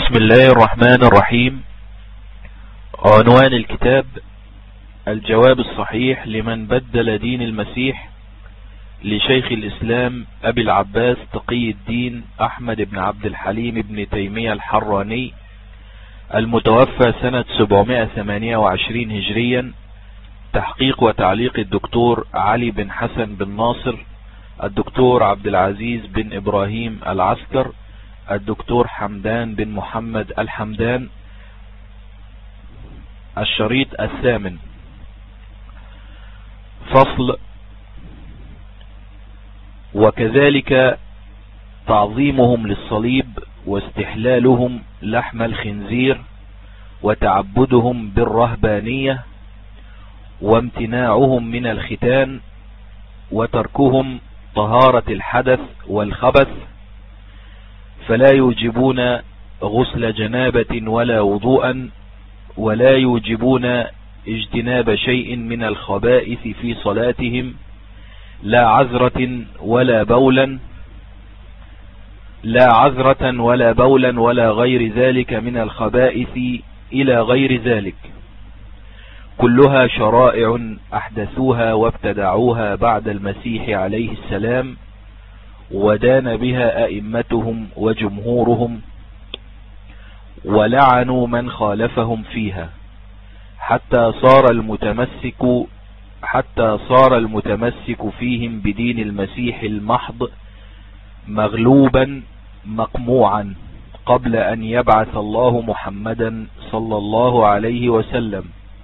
بسم الله الرحمن الرحيم. عنوان الكتاب: الجواب الصحيح لمن بدل دين المسيح، لشيخ الإسلام أبي العباس تقي الدين أحمد بن عبد الحليم بن تيمية الحراني، المتوفى سنة 728 هجريا. تحقيق وتعليق الدكتور علي بن حسن بن ناصر، الدكتور عبد العزيز بن إبراهيم العسكر، الدكتور حمدان بن محمد الحمدان. الشريط الثامن. فصل: وكذلك تعظيمهم للصليب واستحلالهم لحم الخنزير وتعبدهم بالرهبانية وامتناعهم من الختان وتركهم طهارة الحدث والخبث، فلا يوجبون غسل جنابة ولا وضوءا، ولا يوجبون اجتناب شيء من الخبائث في صلاتهم، لا عذرة ولا بولا ولا غير ذلك من الخبائث إلى غير ذلك، كلها شرائع أحدثوها وابتدعوها بعد المسيح عليه السلام، ودان بها أئمتهم وجمهورهم، ولعنوا من خالفهم فيها، حتى صار المتمسك فيهم بدين المسيح المحض مغلوبا مقموعا قبل أن يبعث الله محمدا صلى الله عليه وسلم.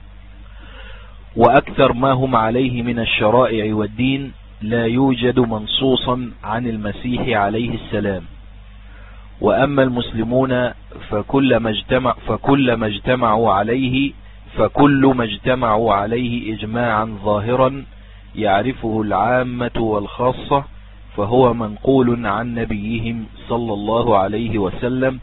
وأكثر ما هم عليه من الشرائع والدين لا يوجد منصوصا عن المسيح عليه السلام. وأما المسلمون فكل ما اجتمعوا عليه إجماعا ظاهرا يعرفه العامة والخاصة، فهو منقول عن نبيهم صلى الله عليه وسلم،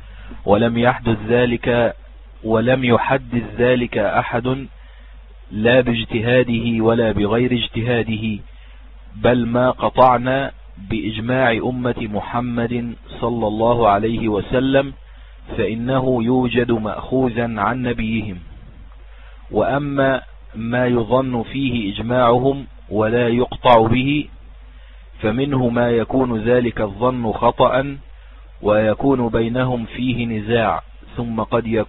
ولم يحدث ذلك أحد، لا باجتهاده ولا بغير اجتهاده، بل ما قطعنا بإجماع أمة محمد صلى الله عليه وسلم، فإنه يوجد مأخوذا عن نبيهم. وأما ما يظن فيه إجماعهم ولا يقطع به، فمنه ما يكون ذلك الظن خطأ ويكون بينهم فيه نزاع، ثم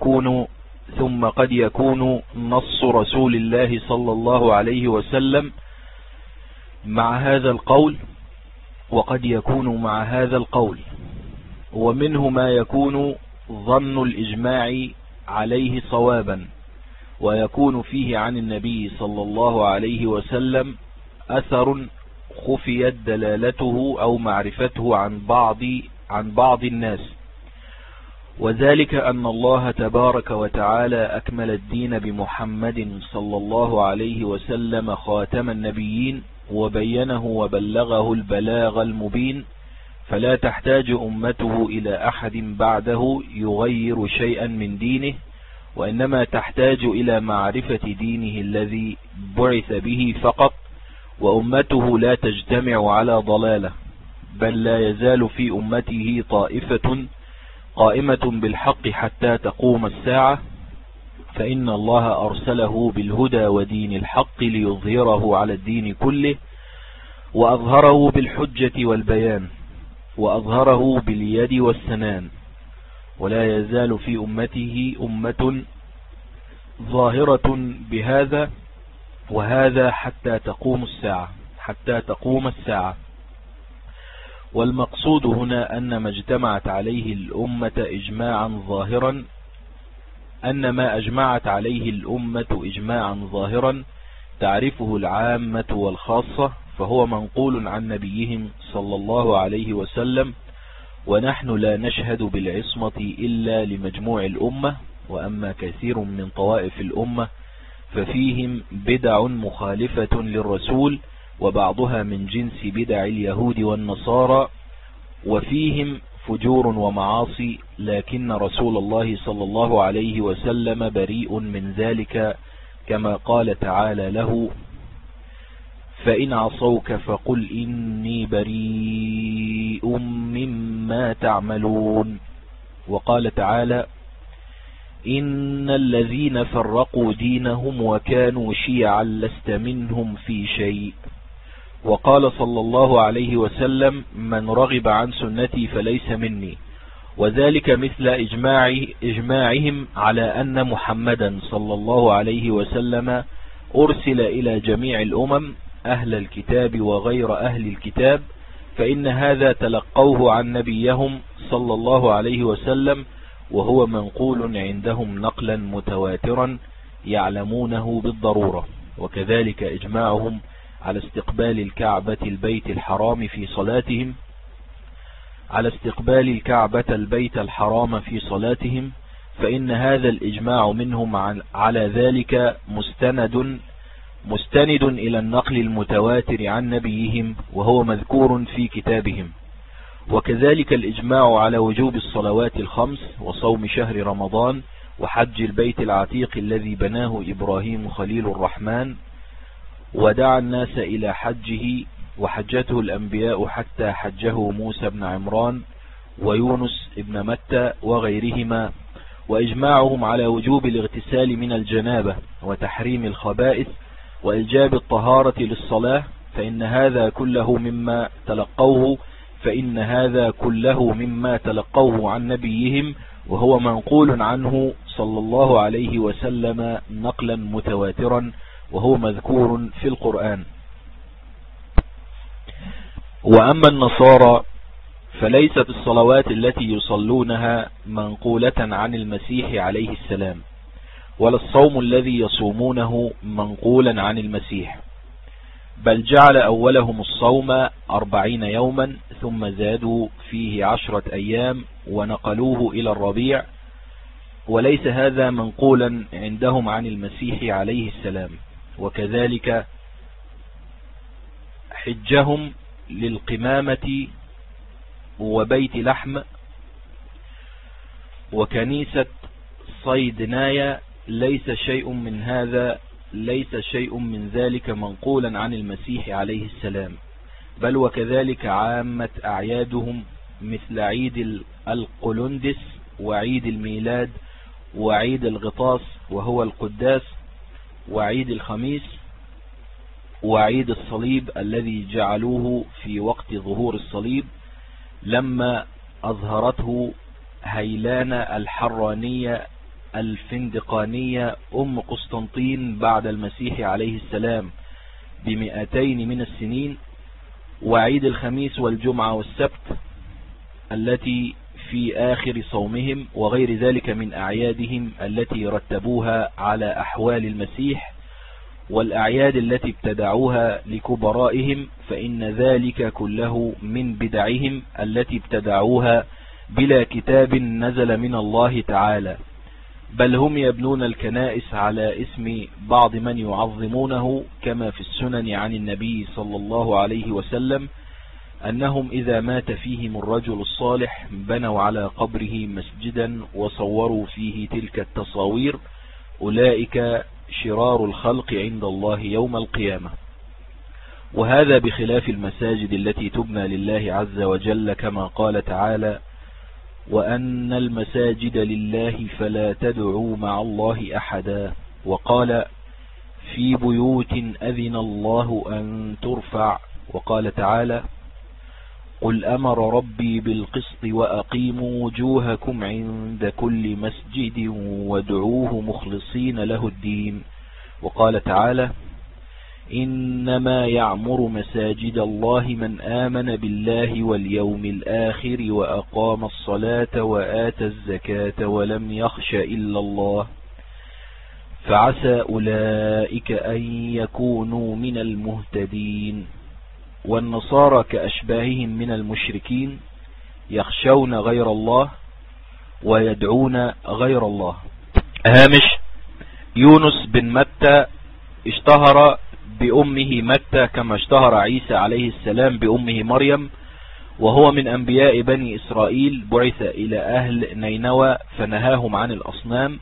قد يكون نص رسول الله صلى الله عليه وسلم مع هذا القول، وقد يكون مع هذا القول. ومنه ما يكون ظن الإجماع عليه صوابا، ويكون فيه عن النبي صلى الله عليه وسلم أثر خفيت دلالته أو معرفته عن بعض الناس، وذلك أن الله تبارك وتعالى أكمل الدين بمحمد صلى الله عليه وسلم خاتم النبيين، وبينه وبلغه البلاغ المبين، فلا تحتاج أمته إلى أحد بعده يغير شيئا من دينه، وإنما تحتاج إلى معرفة دينه الذي بعث به فقط. وأمته لا تجتمع على ضلالة، بل لا يزال في أمته طائفة قائمة بالحق حتى تقوم الساعة، فإن الله أرسله بالهدى ودين الحق ليظهره على الدين كله، وأظهره بالحجة والبيان، وأظهره باليد والسنان، ولا يزال في أمته أمة ظاهرة بهذا وهذا حتى تقوم الساعة. والمقصود هنا أن ما اجتمعت عليه الأمة إجماعا ظاهرا تعرفه العامة والخاصة، فهو منقول عن نبيهم صلى الله عليه وسلم، ونحن لا نشهد بالعصمة إلا لمجموع الأمة. وأما كثير من طوائف الأمة ففيهم بدع مخالفة للرسول، وبعضها من جنس بدع اليهود والنصارى، وفيهم فجور ومعاصي، لكن رسول الله صلى الله عليه وسلم بريء من ذلك، كما قال تعالى له: فإن عصوك فقل إني بريء مما تعملون. وقال تعالى: إن الذين فرقوا دينهم وكانوا شيعا لست منهم في شيء. وقال صلى الله عليه وسلم: من رغب عن سنتي فليس مني. وذلك مثل إجماعهم على أن محمدا صلى الله عليه وسلم أرسل إلى جميع الأمم أهل الكتاب وغير أهل الكتاب، فإن هذا تلقوه عن نبيهم صلى الله عليه وسلم، وهو منقول عندهم نقلا متواترا يعلمونه بالضرورة. وكذلك إجماعهم على استقبال الكعبة البيت الحرام في صلاتهم، فإن هذا الإجماع منهم على ذلك مستند إلى النقل المتواتر عن نبيهم، وهو مذكور في كتابهم. وكذلك الإجماع على وجوب الصلوات الخمس وصوم شهر رمضان وحج البيت العتيق الذي بناه إبراهيم خليل الرحمن ودعا الناس إلى حجه، وحجته الأنبياء حتى حجه موسى بن عمران ويونس بن متى وغيرهما. وإجماعهم على وجوب الاغتسال من الجنابة وتحريم الخبائث وإيجاب الطهارة للصلاة، فإن هذا كله مما تلقوه عن نبيهم، وهو منقول عنه صلى الله عليه وسلم نقلا متواترا، وهو مذكور في القرآن. وأما النصارى فليست الصلوات التي يصلونها منقولة عن المسيح عليه السلام، ولا الصوم الذي يصومونه منقولا عن المسيح، بل جعل أولهم الصوم 40 يوما ثم زادوا فيه 10 أيام ونقلوه إلى الربيع، وليس هذا منقولا عندهم عن المسيح عليه السلام. وكذلك حجهم للقمامة وبيت لحم وكنيسة صيدنايا ليس شيء من ذلك منقولا عن المسيح عليه السلام، بل وكذلك عامة أعيادهم مثل عيد القلندس وعيد الميلاد وعيد الغطاس وهو القداس وعيد الخميس وعيد الصليب الذي جعلوه في وقت ظهور الصليب لما أظهرته هيلانة الحرانية الفندقانية أم قسطنطين بعد المسيح عليه السلام ب200 من السنين، وعيد الخميس والجمعة والسبت التي في آخر صومهم، وغير ذلك من أعيادهم التي رتبوها على أحوال المسيح، والأعياد التي ابتدعوها لكبرائهم، فإن ذلك كله من بدعهم التي ابتدعوها بلا كتاب نزل من الله تعالى، بل هم يبنون الكنائس على اسم بعض من يعظمونه، كما في السنن عن النبي صلى الله عليه وسلم أنهم إذا مات فيهم الرجل الصالح بنوا على قبره مسجدا وصوروا فيه تلك التصاوير، أولئك شرار الخلق عند الله يوم القيامة. وهذا بخلاف المساجد التي تبنى لله عز وجل، كما قال تعالى: وأن المساجد لله فلا تدعوا مع الله أحدا. وقال: في بيوت أذن الله أن ترفع. وقال تعالى: قل أمر ربي بالقسط وأقيموا وجوهكم عند كل مسجد وادعوه مخلصين له الدين. وقال تعالى: إنما يعمر مساجد الله من آمن بالله واليوم الآخر وأقام الصلاة وآتى الزكاة ولم يخش إلا الله، فعسى أولئك أن يكونوا من المهتدين. والنصارى كأشباههم من المشركين يخشون غير الله ويدعون غير الله. هامش: يونس بن متى اشتهر بأمه متى كما اشتهر عيسى عليه السلام بأمه مريم، وهو من أنبياء بني إسرائيل، بعث إلى أهل نينوى فنهاهم عن الأصنام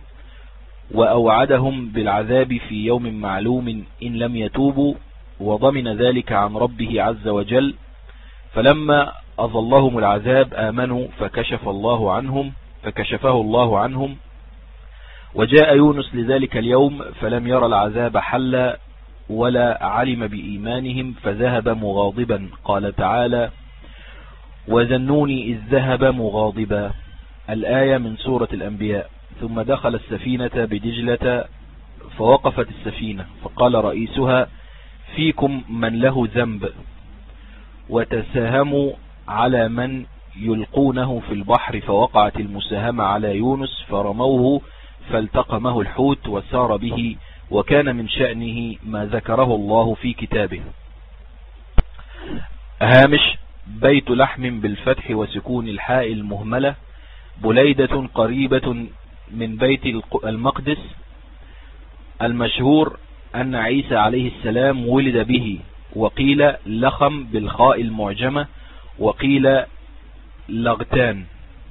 وأوعدهم بالعذاب في يوم معلوم إن لم يتوبوا، وضمن ذلك عن ربه عز وجل. فلما أظلهم العذاب آمنوا فكشف الله عنهم، فكشفه الله عنهم. وجاء يونس لذلك اليوم فلم ير العذاب حلا ولا علم بإيمانهم فذهب مغاضبا. قال تعالى: وذنوني إذ ذهب مغاضبا. الآية من سورة الأنبياء. ثم دخل السفينة بدجلة فوقفت السفينة فقال رئيسها: فيكم من له ذنب، وتساهموا على من يلقونه في البحر، فوقعت المساهمة على يونس فرموه فالتقمه الحوت وسار به، وكان من شأنه ما ذكره الله في كتابه. هامش: بيت لحم بالفتح وسكون الحاء المهملة، بليدة قريبة من بيت المقدس. المشهور أن عيسى عليه السلام ولد به، وقيل لخم بالخاء المعجمة، وقيل لغتان.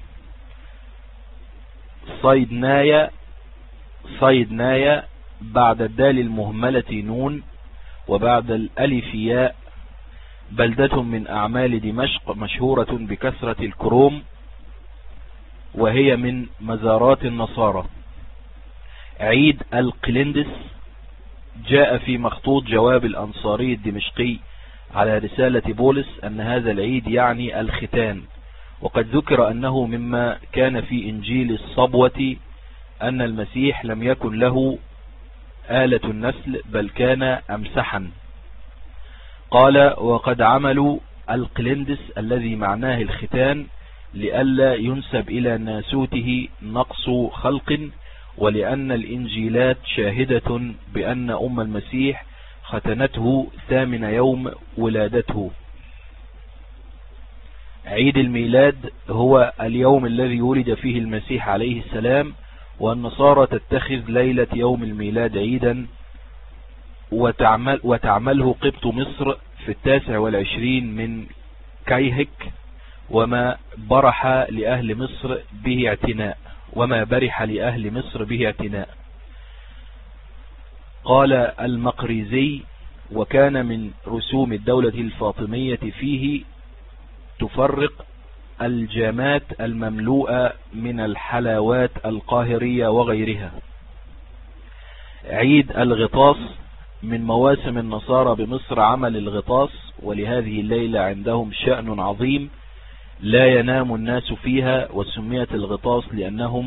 صيدنايا بعد الدال المهملة نون وبعد الألف ياء. بلدة من أعمال دمشق مشهورة بكثرة الكروم، وهي من مزارات النصارى. عيد القلندس جاء في مخطوط جواب الأنصاري الدمشقي على رسالة بولس أن هذا العيد يعني الختان، وقد ذكر أنه مما كان في إنجيل الصبوة أن المسيح لم يكن له آلة النسل بل كان أمسحا. قال: وقد عملوا القلندس الذي معناه الختان لئلا ينسب إلى ناسوته نقص خلق، ولأن الإنجيلات شاهدة بأن أم المسيح ختنته 8 يوم ولادته. عيد الميلاد هو اليوم الذي ولد فيه المسيح عليه السلام، والنصارى تتخذ ليلة يوم الميلاد عيدا، وتعمله قبط مصر في 29 من كيهك، وما برح لأهل مصر به اعتناء. قال المقريزي: وكان من رسوم الدولة الفاطمية فيه تفرق الجامات المملوءة من الحلاوات القاهرية وغيرها. عيد الغطاس من مواسم النصارى بمصر عمل الغطاس، ولهذه الليلة عندهم شأن عظيم لا ينام الناس فيها، وسميت الغطاس لأنهم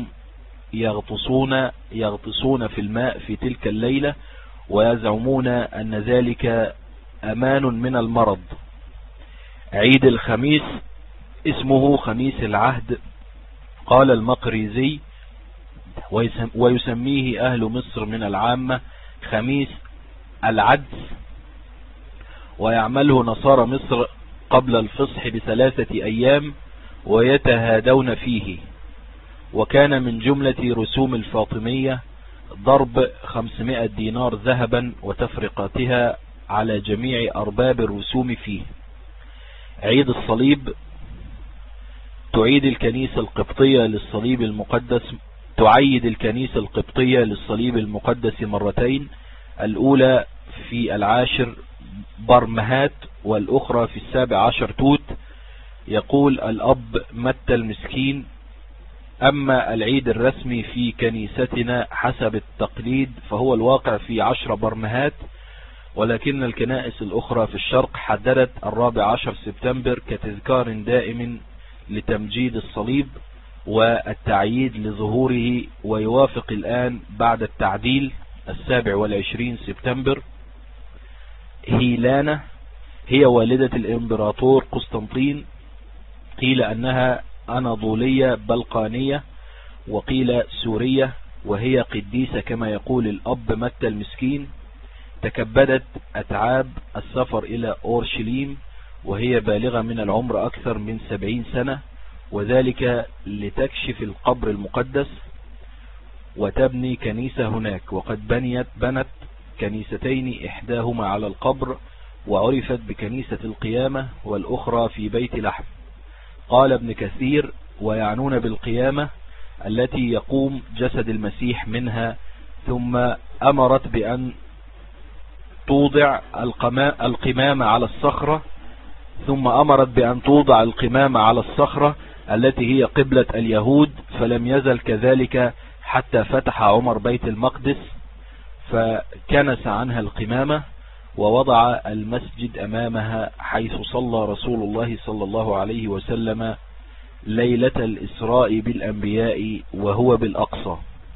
يغطسون في الماء في تلك الليلة، ويزعمون أن ذلك أمان من المرض. عيد الخميس اسمه خميس العهد. قال المقريزي: ويسميه أهل مصر من العامة خميس العدس، ويعمله نصارى مصر قبل الفصح ب3 أيام ويتهادون فيه. وكان من جملة رسوم الفاطمية ضرب 500 دينار ذهبا وتفرقتها على جميع أرباب الرسوم فيه. عيد الصليب تعيد الكنيسة القبطية للصليب المقدس مرتين، الأولى في 10 برمهات والأخرى في 17 توت. يقول الأب متى المسكين: أما العيد الرسمي في كنيستنا حسب التقليد فهو الواقع في 10 برمهات، ولكن الكنائس الأخرى في الشرق حددت 14 سبتمبر كتذكار دائم لتمجيد الصليب والتعييد لظهوره، ويوافق الآن بعد التعديل 27 سبتمبر. هيلانا هي والدة الإمبراطور قسطنطين، قيل أنها أناضولية بلقانية وقيل سورية، وهي قديسة كما يقول الأب متى المسكين. تكبدت أتعاب السفر إلى أورشليم وهي بالغة من العمر أكثر من 70 سنة، وذلك لتكشف القبر المقدس وتبني كنيسة هناك. وقد بنت كنيستين، إحداهما على القبر وعرفت بكنيسة القيامة، والأخرى في بيت لحم. قال ابن كثير: ويعنون بالقيامة التي يقوم جسد المسيح منها. ثم أمرت بأن توضع القمامة على الصخرة، التي هي قبلة اليهود، فلم يزل كذلك حتى فتح عمر بيت المقدس فكنس عنها القمامة ووضع المسجد أمامها، حيث صلى رسول الله صلى الله عليه وسلم ليلة الإسراء بالأنبياء وهو بالأقصى.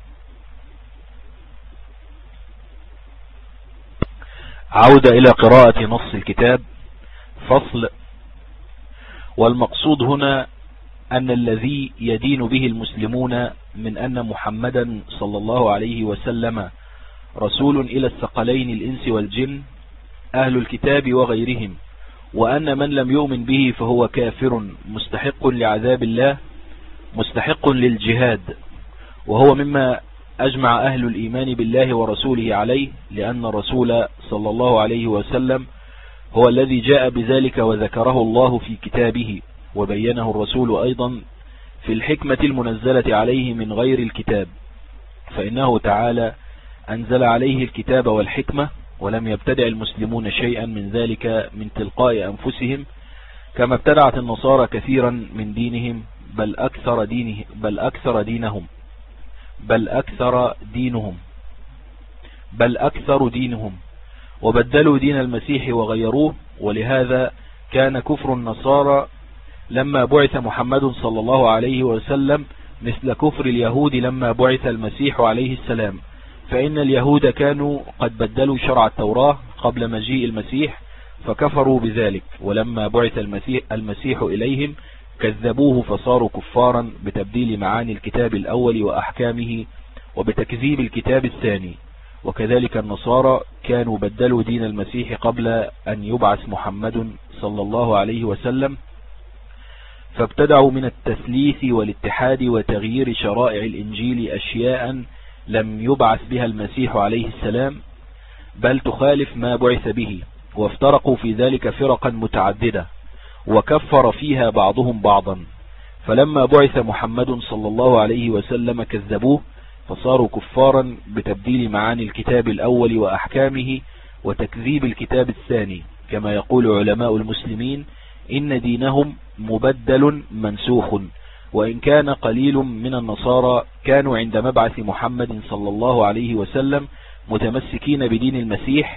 عودة إلى قراءة نص الكتاب. فصل. والمقصود هنا أن الذي يدين به المسلمون من أن محمدا صلى الله عليه وسلم رسول إلى الثقلين الإنس والجن أهل الكتاب وغيرهم، وأن من لم يؤمن به فهو كافر مستحق لعذاب الله مستحق للجهاد، وهو مما أجمع أهل الإيمان بالله ورسوله عليه، لأن الرسول صلى الله عليه وسلم هو الذي جاء بذلك وذكره الله في كتابه، وبينه الرسول أيضا في الحكمة المنزلة عليه من غير الكتاب، فإنه تعالى أنزل عليه الكتاب والحكمة، ولم يبتدع المسلمون شيئا من ذلك من تلقاء أنفسهم، كما ابتدعت النصارى كثيرا من دينهم بل أكثر دينهم وبدلوا دين المسيح وغيروه. ولهذا كان كفر النصارى لما بعث محمد صلى الله عليه وسلم مثل كفر اليهود لما بعث المسيح عليه السلام، فإن اليهود كانوا قد بدلوا شرع التوراة قبل مجيء المسيح فكفروا بذلك، ولما بعث المسيح إليهم كذبوه فصاروا كفارا بتبديل معاني الكتاب الأول وأحكامه وبتكذيب الكتاب الثاني. وكذلك النصارى كانوا بدلوا دين المسيح قبل أن يبعث محمد صلى الله عليه وسلم، فابتدعوا من التثليث والاتحاد وتغيير شرائع الإنجيل أشياء لم يبعث بها المسيح عليه السلام، بل تخالف ما بعث به، وافترقوا في ذلك فرقا متعددة وكفر فيها بعضهم بعضا. فلما بعث محمد صلى الله عليه وسلم كذبوه فصاروا كفارا بتبديل معاني الكتاب الأول وأحكامه وتكذيب الكتاب الثاني، كما يقول علماء المسلمين إن دينهم مبدل منسوخ. وإن كان قليل من النصارى كانوا عند مبعث محمد صلى الله عليه وسلم متمسكين بدين المسيح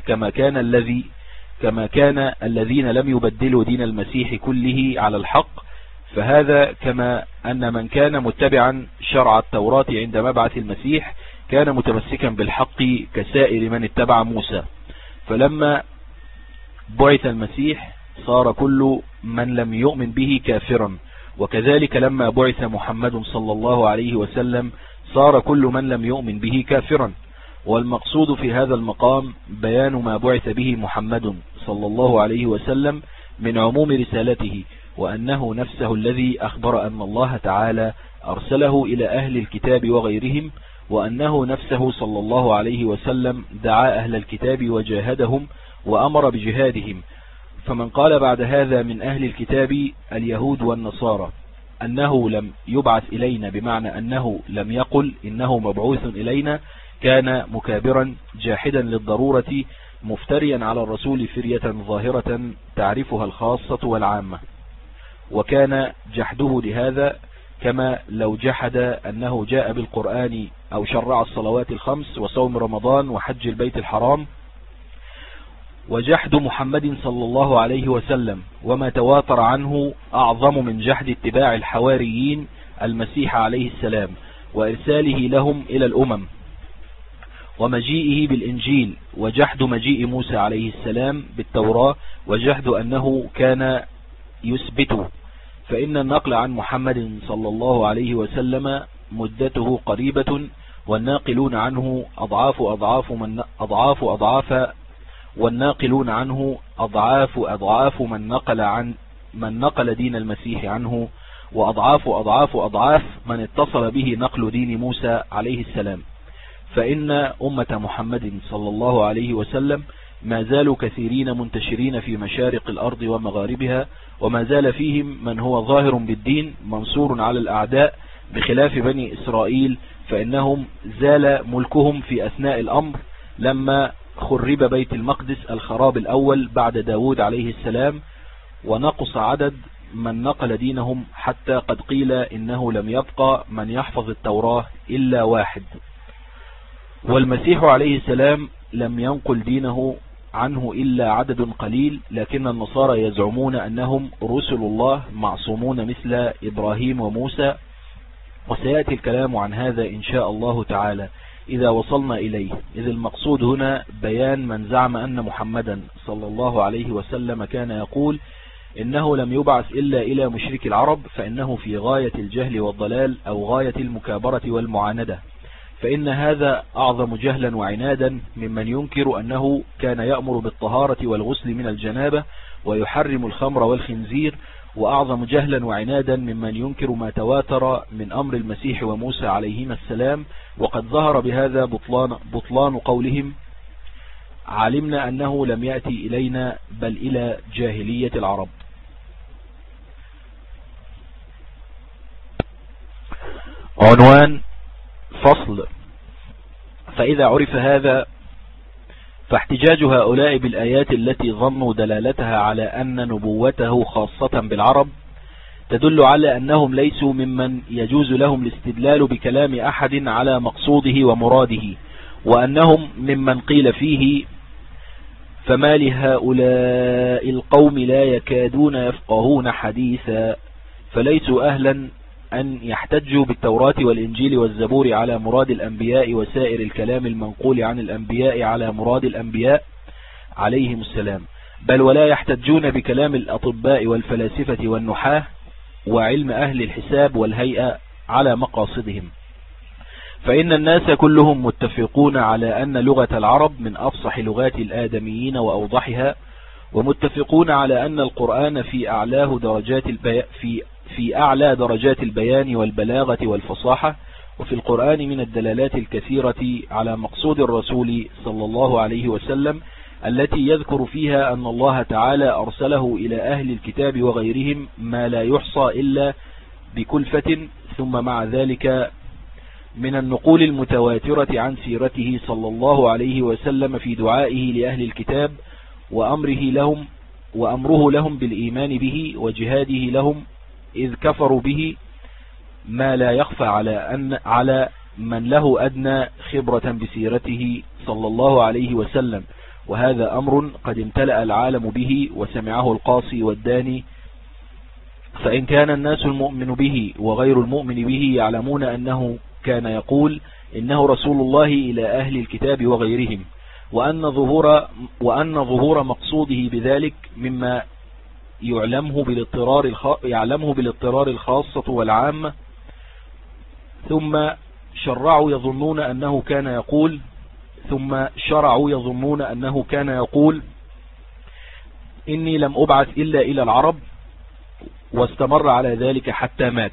كما كان الذين لم يبدلوا دين المسيح كله على الحق، فهذا كما أن من كان متبعا شرع التوراة عند مبعث المسيح كان متمسكا بالحق كسائر من اتبع موسى. فلما بعث المسيح صار كل من لم يؤمن به كافرا، وكذلك لما بعث محمد صلى الله عليه وسلم صار كل من لم يؤمن به كافرا. والمقصود في هذا المقام بيان ما بعث به محمد صلى الله عليه وسلم من عموم رسالته، وأنه نفسه الذي أخبر أن الله تعالى أرسله إلى أهل الكتاب وغيرهم، وأنه نفسه صلى الله عليه وسلم دعا أهل الكتاب وجاهدهم وأمر بجهادهم. فمن قال بعد هذا من أهل الكتاب اليهود والنصارى أنه لم يبعث إلينا، بمعنى أنه لم يقل إنه مبعوث إلينا، كان مكابرا جاحدا للضرورة مفتريا على الرسول فرية ظاهرة تعرفها الخاصة والعامة. وكان جحده لهذا كما لو جحد أنه جاء بالقرآن أو شرع الصلوات الخمس وصوم رمضان وحج البيت الحرام. وجحد محمد صلى الله عليه وسلم وما تواتر عنه أعظم من جحد اتباع الحواريين المسيح عليه السلام وإرساله لهم إلى الأمم ومجيئه بالإنجيل، وجحد مجيء موسى عليه السلام بالتوراة، وجحد أنه كان يثبته. فإن النقل عن محمد صلى الله عليه وسلم مدته قريبة، والناقلون عنه أضعاف من نقل دين المسيح عنه، وأضعاف من اتصل به نقل دين موسى عليه السلام. فإن أمة محمد صلى الله عليه وسلم ما زالوا كثيرين منتشرين في مشارق الأرض ومغاربها، وما زال فيهم من هو ظاهر بالدين منصور على الأعداء، بخلاف بني إسرائيل فإنهم زال ملكهم في أثناء الأمر لما خرب بيت المقدس الخراب الأول بعد داود عليه السلام، ونقص عدد من نقل دينهم، حتى قد قيل إنه لم يبقى من يحفظ التوراة إلا واحد. والمسيح عليه السلام لم ينقل دينه عنه إلا عدد قليل، لكن النصارى يزعمون أنهم رسل الله معصومون مثل إبراهيم وموسى، وسيأتي الكلام عن هذا إن شاء الله تعالى إذا وصلنا إليه. إذ المقصود هنا بيان من زعم أن محمدا صلى الله عليه وسلم كان يقول إنه لم يبعث إلا إلى مشرك العرب، فإنه في غاية الجهل والضلال أو غاية المكابرة والمعاندة، فإن هذا أعظم جهلا وعنادا ممن ينكر أنه كان يأمر بالطهارة والغسل من الجنابة ويحرم الخمر والخنزير، وأعظم جهلا وعنادا ممن ينكر ما تواتر من أمر المسيح وموسى عليهما السلام. وقد ظهر بهذا بطلان قولهم علمنا أنه لم يأتي إلينا بل إلى جاهلية العرب. عنوان فصل. فإذا عرف هذا فاحتجاج هؤلاء بالآيات التي ظنوا دلالتها على أن نبوته خاصة بالعرب تدل على أنهم ليسوا ممن يجوز لهم الاستدلال بكلام أحد على مقصوده ومراده، وأنهم ممن قيل فيه فما لهؤلاء القوم لا يكادون يفقهون حديثا، فليسوا أهلا أن يحتجوا بالتوراة والإنجيل والزبور على مراد الأنبياء وسائر الكلام المنقول عن الأنبياء على مراد الأنبياء عليهم السلام، بل ولا يحتجون بكلام الأطباء والفلاسفة والنحاة وعلم أهل الحساب والهيئة على مقاصدهم. فإن الناس كلهم متفقون على أن لغة العرب من أفصح لغات الآدميين وأوضحها، ومتفقون على أن القرآن في أعلى درجات البيان والبلاغة والفصاحة، وفي القرآن من الدلالات الكثيرة على مقصود الرسول صلى الله عليه وسلم التي يذكر فيها أن الله تعالى أرسله إلى أهل الكتاب وغيرهم ما لا يحصى إلا بكلفة. ثم مع ذلك من النقول المتواترة عن سيرته صلى الله عليه وسلم في دعائه لأهل الكتاب وأمره لهم بالإيمان به وجهاده لهم إذ كفروا به، ما لا يخفى على من له أدنى خبرة بسيرته صلى الله عليه وسلم، وهذا أمر قد امتلأ العالم به وسمعه القاصي والداني. فإن كان الناس المؤمن به وغير المؤمن به يعلمون أنه كان يقول إنه رسول الله إلى أهل الكتاب وغيرهم، وأن ظهور مقصوده بذلك مما يعلمه بالاضطرار الخاصة والعامة. ثم شرعوا يظنون أنه كان يقول إني لم أبعث إلا إلى العرب، واستمر على ذلك حتى مات،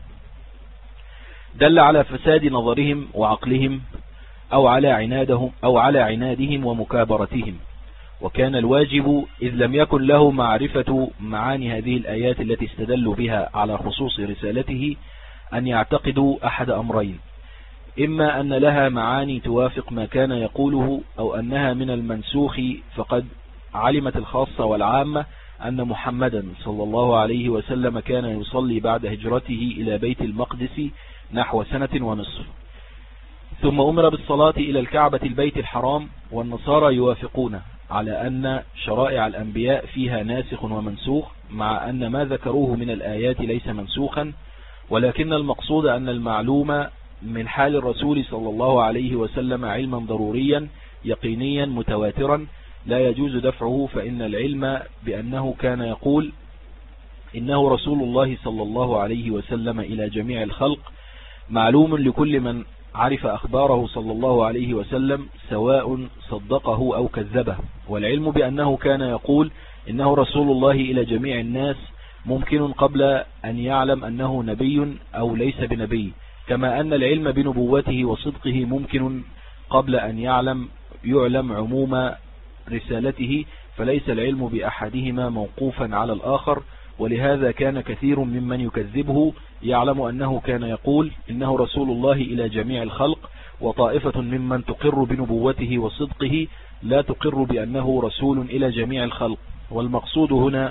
دل على فساد نظرهم وعقلهم أو على عنادهم ومكابرتهم. وكان الواجب إذ لم يكن له معرفة معاني هذه الآيات التي استدلوا بها على خصوص رسالته أن يعتقدوا أحد أمرين: إما أن لها معاني توافق ما كان يقوله، أو أنها من المنسوخ، فقد علمت الخاصة والعامة أن محمدا صلى الله عليه وسلم كان يصلي بعد هجرته إلى بيت المقدس نحو 1.5 سنة، ثم أمر بالصلاة إلى الكعبة البيت الحرام. والنصارى يوافقون على أن شرائع الأنبياء فيها ناسخ ومنسوخ، مع أن ما ذكروه من الآيات ليس منسوخا، ولكن المقصود أن المعلوم من حال الرسول صلى الله عليه وسلم علما ضروريا يقينيا متواترا لا يجوز دفعه، فإن العلم بأنه كان يقول إنه رسول الله صلى الله عليه وسلم إلى جميع الخلق معلوم لكل من عرف أخباره صلى الله عليه وسلم، سواء صدقه أو كذبه. والعلم بأنه كان يقول إنه رسول الله إلى جميع الناس ممكن قبل أن يعلم أنه نبي أو ليس بنبي، كما أن العلم بنبوته وصدقه ممكن قبل أن يعلم عموم رسالته، فليس العلم بأحدهما موقوفا على الآخر. ولهذا كان كثير ممن يكذبه يعلم أنه كان يقول إنه رسول الله إلى جميع الخلق، وطائفة ممن تقر بنبوته وصدقه لا تقر بأنه رسول إلى جميع الخلق. والمقصود هنا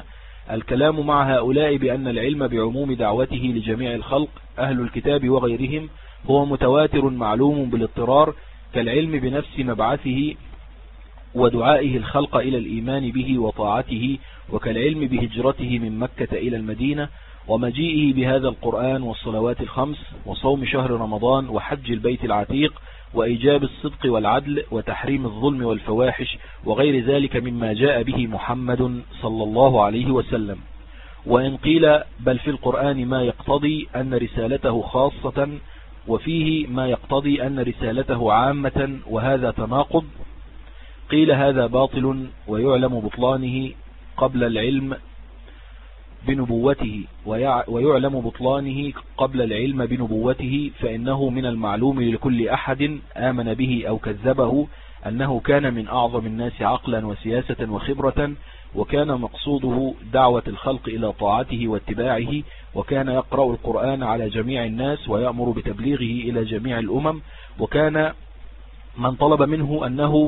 الكلام مع هؤلاء بأن العلم بعموم دعوته لجميع الخلق أهل الكتاب وغيرهم هو متواتر معلوم بالاضطرار كالعلم بنفس مبعثه ودعائه الخلق إلى الإيمان به وطاعته، وكالعلم بهجرته من مكة إلى المدينة ومجيئه بهذا القرآن والصلوات الخمس وصوم شهر رمضان وحج البيت العتيق وإيجاب الصدق والعدل وتحريم الظلم والفواحش وغير ذلك مما جاء به محمد صلى الله عليه وسلم. وإن قيل بل في القرآن ما يقتضي أن رسالته خاصة وفيه ما يقتضي أن رسالته عامة وهذا تناقض، قيل هذا باطل ويعلم بطلانه قبل العلم بنبوته فإنه من المعلوم لكل أحد آمن به أو كذبه أنه كان من أعظم الناس عقلا وسياسة وخبرة، وكان مقصوده دعوة الخلق إلى طاعته واتباعه، وكان يقرأ القرآن على جميع الناس ويأمر بتبليغه إلى جميع الأمم، وكان من طلب منه أنه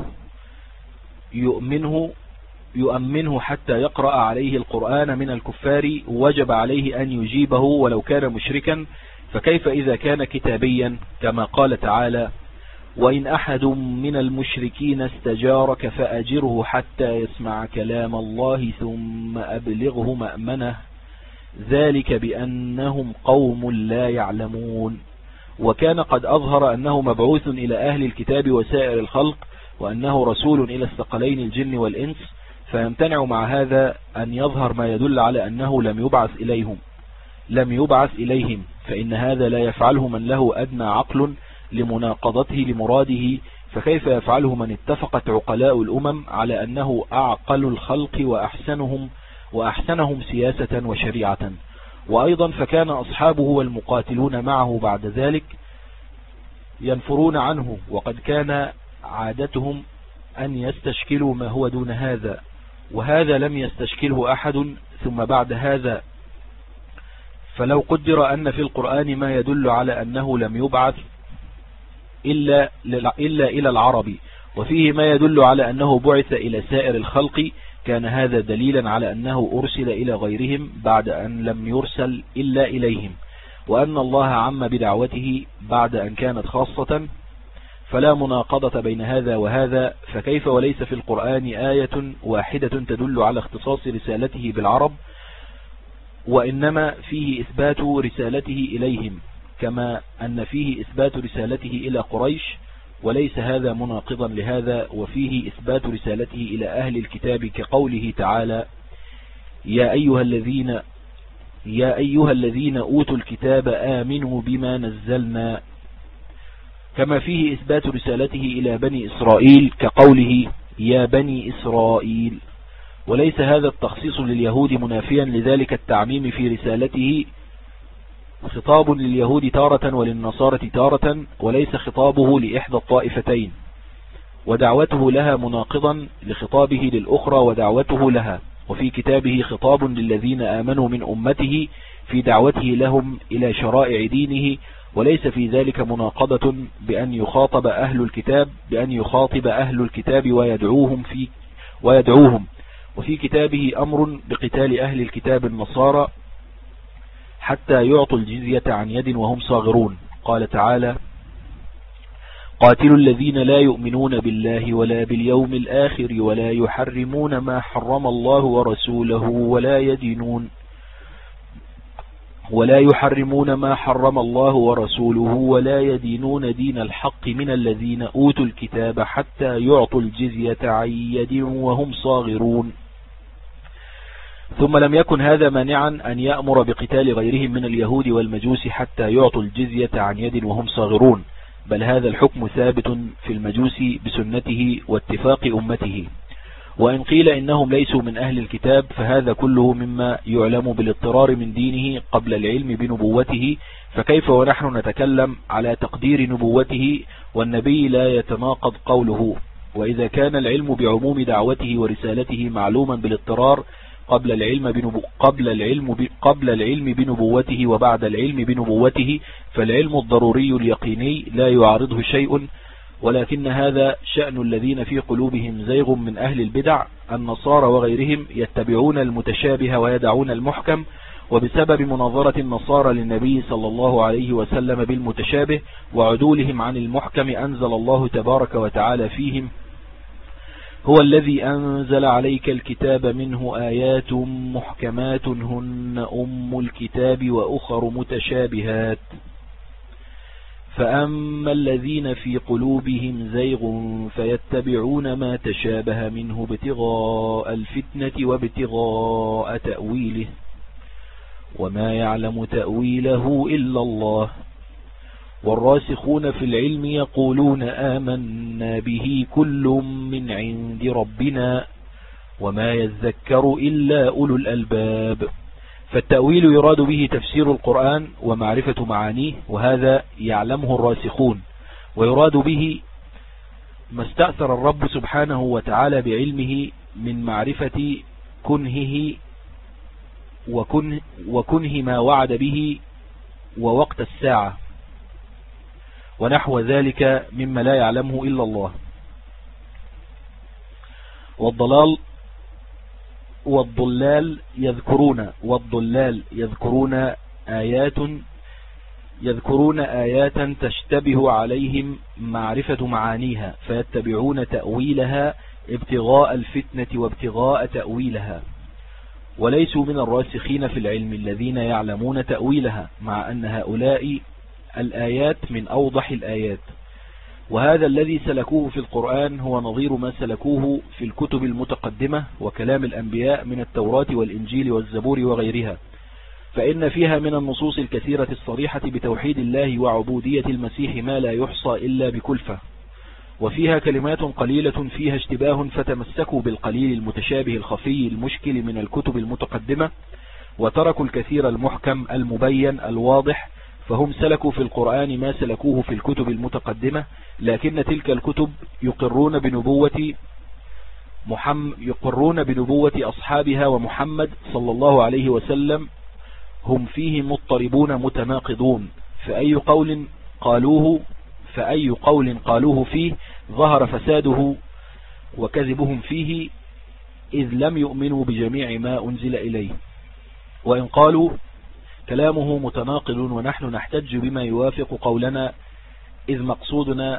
يؤمنه حتى يقرأ عليه القرآن من الكفار وجب عليه أن يجيبه ولو كان مشركا، فكيف إذا كان كتابيا كما قال تعالى وإن أحد من المشركين استجارك فأجره حتى يسمع كلام الله ثم أبلغه مأمنه ذلك بأنهم قوم لا يعلمون. وكان قد أظهر أنه مبعوث إلى أهل الكتاب وسائر الخلق وأنه رسول إلى الثقلين الجن والإنس، فيمتنع مع هذا أن يظهر ما يدل على أنه لم يبعث إليهم، فإن هذا لا يفعله من له أدنى عقل لمناقضته لمراده، فكيف يفعله من اتفقت عقلاء الأمم على أنه أعقل الخلق وأحسنهم سياسة وشريعة. وأيضا فكان أصحابه والمقاتلون معه بعد ذلك ينفرون عنه، وقد كان عادتهم أن يستشكلوا ما هو دون هذا، وهذا لم يستشكله أحد ثم بعد هذا. فلو قدر أن في القرآن ما يدل على أنه لم يبعث إلا إلى العرب، وفيه ما يدل على أنه بعث إلى سائر الخلق، كان هذا دليلا على أنه أرسل إلى غيرهم بعد أن لم يرسل إلا إليهم، وأن الله عم بدعوته بعد أن كانت خاصة، فلا مناقضة بين هذا وهذا. فكيف وليس في القرآن آية واحدة تدل على اختصاص رسالته بالعرب، وإنما فيه إثبات رسالته إليهم كما أن فيه إثبات رسالته إلى قريش، وليس هذا مناقضا لهذا، وفيه إثبات رسالته إلى أهل الكتاب كقوله تعالى يا أيها الذين أوتوا الكتاب آمنوا بما نزلنا، كما فيه إثبات رسالته إلى بني إسرائيل كقوله يا بني إسرائيل. وليس هذا التخصيص لليهود منافيا لذلك التعميم في رسالته، خطاب لليهود تارة وللنصارى تارة، وليس خطابه لإحدى الطائفتين، ودعوته لها مناقضا لخطابه للأخرى ودعوته لها. وفي كتابه خطاب للذين آمنوا من أمته في دعوته لهم إلى شرائع دينه، وليس في ذلك مناقضة بأن يخاطب أهل الكتاب ويدعوهم. وفي كتابه أمر بقتال أهل الكتاب النصارى حتى يعطوا الجزية عن يد وهم صاغرون. قال تعالى قاتلوا الذين لا يؤمنون بالله ولا باليوم الآخر ولا يحرمون ما حرم الله ورسوله ولا يدينون دين الحق من الذين أوتوا الكتاب حتى يعطوا الجزية عن يد وهم صاغرون. ثم لم يكن هذا مانعا أن يأمر بقتال غيرهم من اليهود والمجوس حتى يعطوا الجزية عن يد وهم صاغرون، بل هذا الحكم ثابت في المجوس بسنته واتفاق أمته. وإن قيل إنهم ليسوا من أهل الكتاب فهذا كله مما يعلم بالاضطرار من دينه قبل العلم بنبوته، فكيف ونحن نتكلم على تقدير نبوته والنبي لا يتناقض قوله وإذا كان العلم بعموم دعوته ورسالته معلوما بالاضطرار قبل العلم بنبوته وبعد العلم بنبوته، فالعلم الضروري اليقيني لا يعارضه شيء، ولكن هذا شأن الذين في قلوبهم زيغ من أهل البدع النصارى وغيرهم، يتبعون المتشابه ويدعون المحكم. وبسبب مناظرة النصارى للنبي صلى الله عليه وسلم بالمتشابه وعدولهم عن المحكم أنزل الله تبارك وتعالى فيهم: هو الذي أنزل عليك الكتاب منه آيات محكمات هن أم الكتاب وأخر متشابهات فأما الذين في قلوبهم زيغ فيتبعون ما تشابه منه ابتغاء الفتنة وابتغاء تأويله وما يعلم تأويله إلا الله والراسخون في العلم يقولون آمنا به كل من عند ربنا وما يذكر إلا أولو الألباب. فالتأويل يراد به تفسير القرآن ومعرفة معانيه، وهذا يعلمه الراسخون، ويراد به ما استأثر الرب سبحانه وتعالى بعلمه من معرفة كنهه وكنه ما وعد به ووقت الساعة ونحو ذلك مما لا يعلمه إلا الله. والضلال يذكرون آيات تشتبه عليهم معرفة معانيها فيتبعون تأويلها ابتغاء الفتنة وابتغاء تأويلها، وليسوا من الراسخين في العلم الذين يعلمون تأويلها، مع أن هؤلاء الآيات من أوضح الآيات. وهذا الذي سلكوه في القرآن هو نظير ما سلكوه في الكتب المتقدمة وكلام الأنبياء من التوراة والإنجيل والزبور وغيرها، فإن فيها من النصوص الكثيرة الصريحة بتوحيد الله وعبودية المسيح ما لا يحصى إلا بكلفة، وفيها كلمات قليلة فيها اشتباه فتمسكوا بالقليل المتشابه الخفي المشكل من الكتب المتقدمة وتركوا الكثير المحكم المبين الواضح، فهم سلكوا في القرآن ما سلكوه في الكتب المتقدمة، لكن تلك الكتب يقرون بنبوة أصحابها ومحمد صلى الله عليه وسلم هم فيه مضطربون متناقضون، فأي قول قالوه فيه ظهر فساده وكذبهم فيه، إذ لم يؤمنوا بجميع ما أنزل إليه. وإن قالوا كلامه متناقض ونحن نحتج بما يوافق قولنا إذ مقصودنا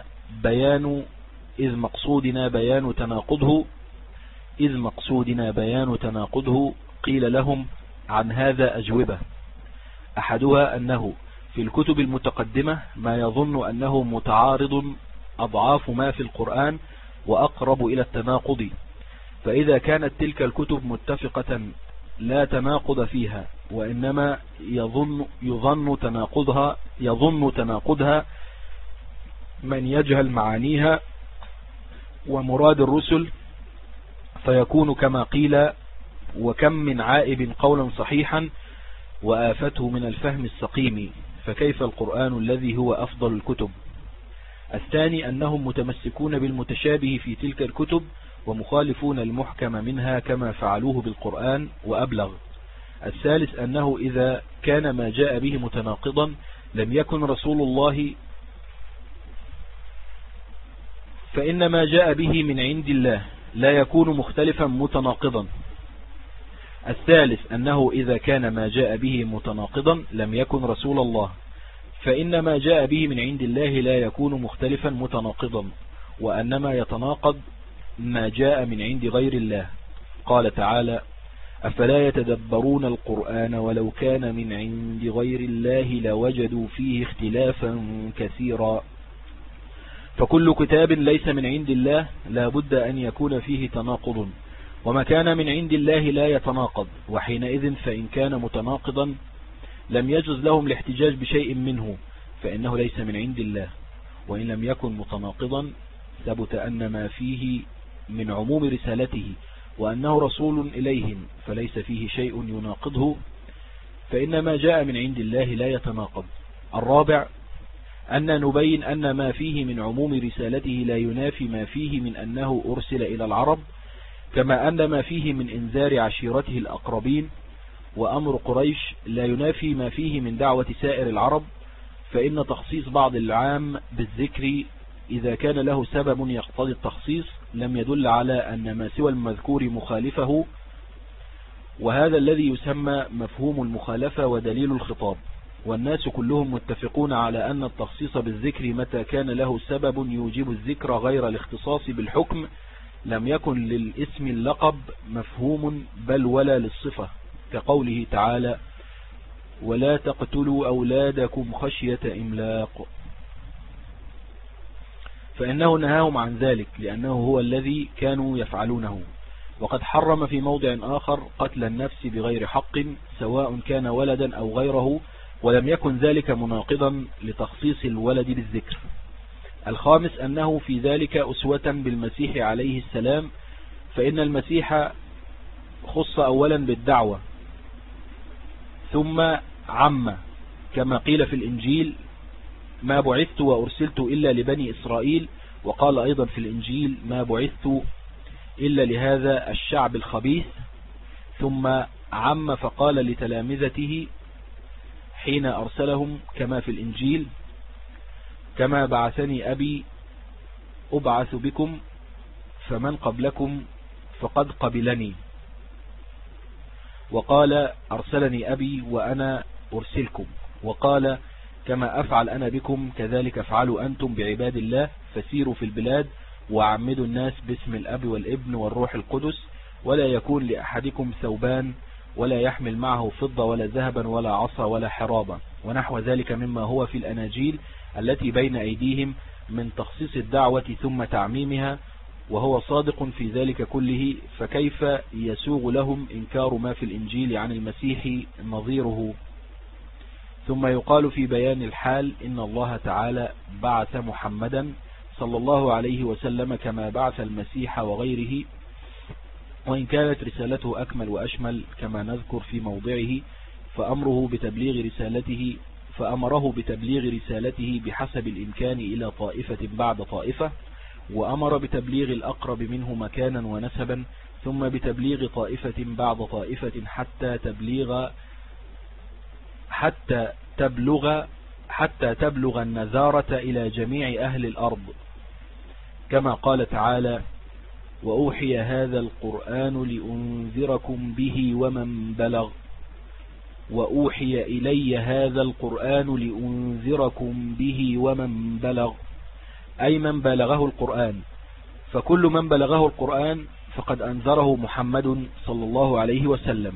بيان تناقضه قيل لهم عن هذا أجوبة. أحدها أنه في الكتب المتقدمة ما يظن أنه متعارض أضعاف ما في القرآن وأقرب إلى التناقض، فإذا كانت تلك الكتب متفقة لا تناقض فيها وإنما يظن تناقضها من يجهل معانيها ومراد الرسل، فيكون كما قيل: وكم من عائب قولا صحيحا وآفته من الفهم السقيم، فكيف القرآن الذي هو أفضل الكتب. الثاني أنهم متمسكون بالمتشابه في تلك الكتب ومخالفون المحكم منها كما فعلوه بالقرآن وأبلغ. الثالث أنه إذا كان ما جاء به متناقضا لم يكن رسول الله، فإن ما جاء به من عند الله لا يكون مختلفا متناقضا. الثالث أنه إذا كان ما جاء به متناقضا لم يكن رسول الله، فإن ما جاء به من عند الله لا يكون مختلفا متناقضا، وأنما يتناقض ما جاء من عند غير الله. قال تعالى: أفلا يتدبرون القرآن ولو كان من عند غير الله لوجدوا فيه اختلافا كثيرا. فكل كتاب ليس من عند الله لا بد أن يكون فيه تناقض، وما كان من عند الله لا يتناقض، وحينئذ فإن كان متناقضا لم يجوز لهم الاحتجاج بشيء منه فإنه ليس من عند الله، وإن لم يكن متناقضا ثبت أن ما فيه من عموم رسالته وأنه رسول إليهم فليس فيه شيء يناقضه، فإن ما جاء من عند الله لا يتناقض. الرابع أن نبين أن ما فيه من عموم رسالته لا ينافي ما فيه من أنه أرسل إلى العرب، كما أن ما فيه من إنذار عشيرته الأقربين وأمر قريش لا ينافي ما فيه من دعوة سائر العرب، فإن تخصيص بعض العام بالذكر إذا كان له سبب يقتضي التخصيص لم يدل على أن ما سوى المذكور مخالفه، وهذا الذي يسمى مفهوم المخالفة ودليل الخطاب. والناس كلهم متفقون على أن التخصيص بالذكر متى كان له سبب يوجب الذكر غير الاختصاص بالحكم لم يكن للاسم اللقب مفهوم بل ولا للصفة، كقوله تعالى: ولا تقتلوا أولادكم خشية إملاق، فإنه نهاهم عن ذلك لأنه هو الذي كانوا يفعلونه. وقد حرم في موضع آخر قتل النفس بغير حق سواء كان ولدا أو غيره، ولم يكن ذلك مناقضا لتخصيص الولد بالذكر. الخامس أنه في ذلك أسوة بالمسيح عليه السلام، فإن المسيح خص أولا بالدعوة ثم عم، كما قيل في الإنجيل: ما بعثت وأرسلت إلا لبني إسرائيل، وقال أيضا في الإنجيل: ما بعثت إلا لهذا الشعب الخبيث. ثم عم فقال لتلامذته حين أرسلهم كما في الإنجيل: كما بعثني أبي أبعث بكم، فمن قبلكم فقد قبلني. وقال: أرسلني أبي وأنا أرسلكم. وقال: كما أفعل أنا بكم كذلك افعلوا أنتم بعباد الله، فسيروا في البلاد وعمدوا الناس باسم الأب والابن والروح القدس، ولا يكون لأحدكم ثوبان ولا يحمل معه فضة ولا ذهبا ولا عصا ولا حرابا، ونحو ذلك مما هو في الأناجيل التي بين أيديهم من تخصيص الدعوة ثم تعميمها، وهو صادق في ذلك كله، فكيف يسوغ لهم إنكار ما في الإنجيل عن المسيح نظيره؟ ثم يقال في بيان الحال إن الله تعالى بعث محمدا صلى الله عليه وسلم كما بعث المسيح وغيره، وإن كانت رسالته أكمل وأشمل كما نذكر في موضعه، فأمره بتبليغ رسالته بحسب الإمكان إلى طائفة بعد طائفة، وأمر بتبليغ الأقرب منه مكانا ونسبا، ثم بتبليغ طائفة بعد طائفة حتى تبلغ النذارة إلى جميع أهل الأرض، كما قال تعالى: وأوحي هذا القرآن لأنذركم به ومن بلغ، وأوحي إلي هذا القرآن لأنذركم به ومن بلغ، أي من بلغه القرآن، فكل من بلغه القرآن فقد أنذره محمد صلى الله عليه وسلم،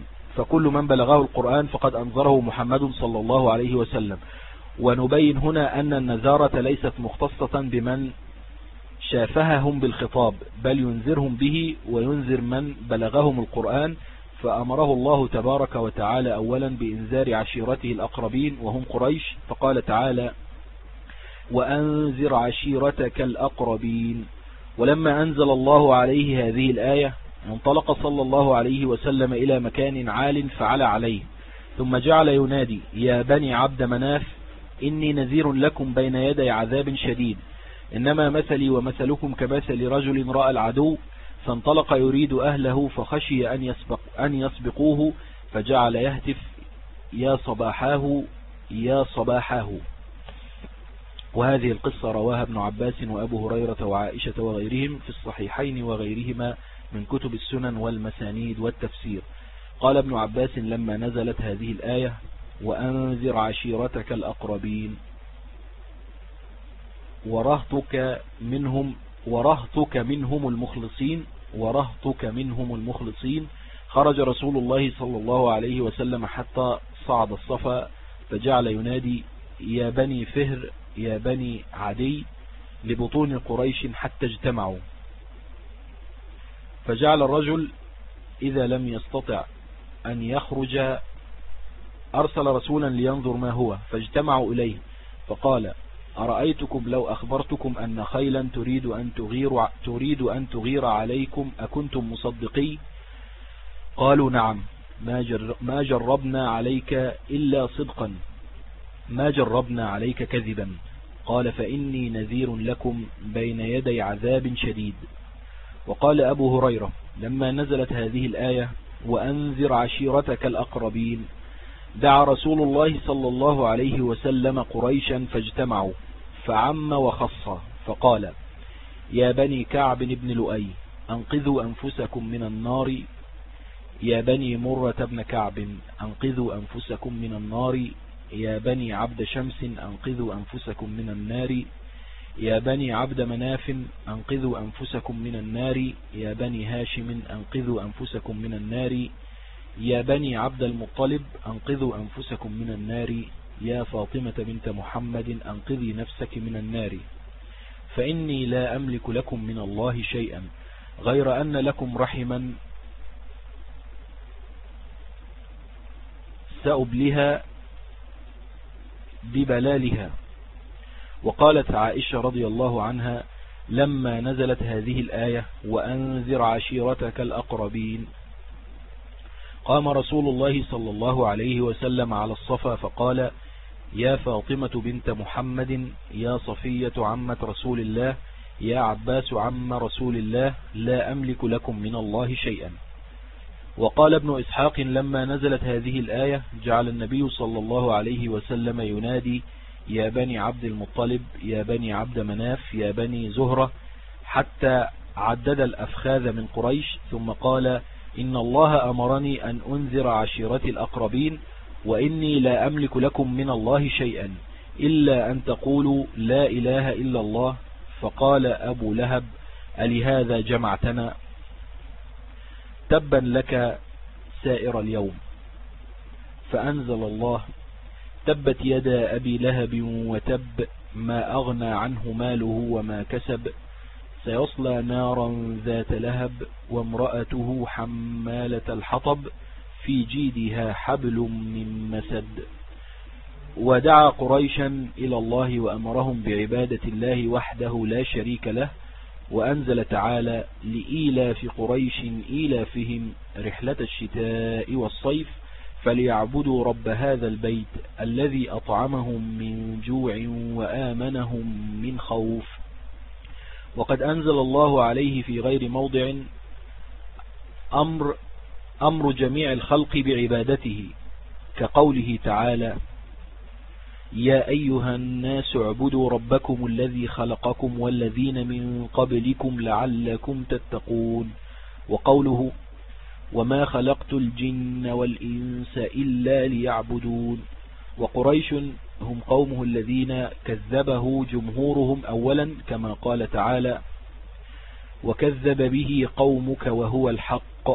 صلى الله عليه وسلم. ونبين هنا أن النذارة ليست مختصة بمن شافههم بالخطاب، بل ينذرهم به وينذر من بلغهم القرآن، فأمره الله تبارك وتعالى أولا بإنذار عشيرته الأقربين وهم قريش، فقال تعالى: وأنذر عشيرتك الأقربين. ولما أنزل الله عليه هذه الآية انطلق صلى الله عليه وسلم إلى مكان عال فعلى عليه، ثم جعل ينادي: يا بني عبد مناف، إني نذير لكم بين يدي عذاب شديد، إنما مثلي ومثلكم كمثل رجل رأى العدو فانطلق يريد أهله فخشي أن يسبقوه فجعل يهتف: يا صباحاه يا صباحاه. وهذه القصة رواها ابن عباس وأبو هريرة وعائشة وغيرهم في الصحيحين وغيرهما من كتب السنن والمسانيد والتفسير. قال ابن عباس: لما نزلت هذه الآية: وأنذر عشيرتك الأقربين ورهطك منهم المخلصين، خرج رسول الله صلى الله عليه وسلم حتى صعد الصفا فجعل ينادي: يا بني فهر يا بني عدي لبطون قريش حتى اجتمعوا. فجعل الرجل إذا لم يستطع أن يخرج أرسل رسولا لينظر ما هو، فاجتمعوا إليه فقال: أرأيتكم لو أخبرتكم أن خيلا تريد أن تغير عليكم أكنتم مصدقي؟ قالوا: نعم، ما جربنا عليك إلا صدقا، ما جربنا عليك كذبا. قال: فإني نذير لكم بين يدي عذاب شديد. وقال أبو هريرة: لما نزلت هذه الآية: وأنذر عشيرتك الأقربين، دعا رسول الله صلى الله عليه وسلم قريشا فاجتمعوا، فعم وخص، فقال: يا بني كعب بن لؤي أنقذوا أنفسكم من النار. يا بني مرة بن كعب أنقذوا أنفسكم من النار. يا بني عبد شمس أنقذوا أنفسكم من النار. يا بني عبد مناف أنقذوا أنفسكم من النار. يا بني هاشم أنقذوا أنفسكم من النار. يا بني عبد المطلب أنقذوا أنفسكم من النار. يا فاطمة بنت محمد أنقذي نفسك من النار، فإني لا أملك لكم من الله شيئا غير أن لكم رحما سأبلها ببلالها. وقالت عائشة رضي الله عنها لما نزلت هذه الآية: وأنذر عشيرتك الأقربين، قام رسول الله صلى الله عليه وسلم على الصفا فقال: يا فاطمة بنت محمد، يا صفية عمة رسول الله، يا عباس عم رسول الله، لا أملك لكم من الله شيئا. وقال ابن إسحاق لما نزلت هذه الآية جعل النبي صلى الله عليه وسلم ينادي: يا بني عبد المطلب، يا بني عبد مناف، يا بني زهرة، حتى عدد الأفخاذ من قريش، ثم قال: إن الله أمرني أن أنذر عشيرتي الأقربين، وإني لا أملك لكم من الله شيئا إلا أن تقولوا لا إله إلا الله. فقال أبو لهب: ألهذا جمعتنا؟ تبا لك سائر اليوم. فأنزل الله: تبت يدا أبي لهب وتب، ما أغنى عنه ماله وما كسب، سيصلى نارا ذات لهب، وامرأته حمالة الحطب، في جيدها حبل من مسد. ودعا قريشا إلى الله وأمرهم بعبادة الله وحده لا شريك له. وأنزل تعالى: لإيلاف قريش إيلافهم رحلة الشتاء والصيف، فليعبدوا رب هذا البيت الذي أطعمهم من جوع وآمنهم من خوف. وقد أنزل الله عليه في غير موضع أمر جميع الخلق بعبادته، كقوله تعالى: يا أيها الناس اعبدوا ربكم الذي خلقكم والذين من قبلكم لعلكم تتقون. وقوله: وما خلقت الجن والإنس إلا ليعبدون. وقريش هم قومه الذين كذبه جمهورهم أولا، كما قال تعالى: وكذب به قومك وهو الحق.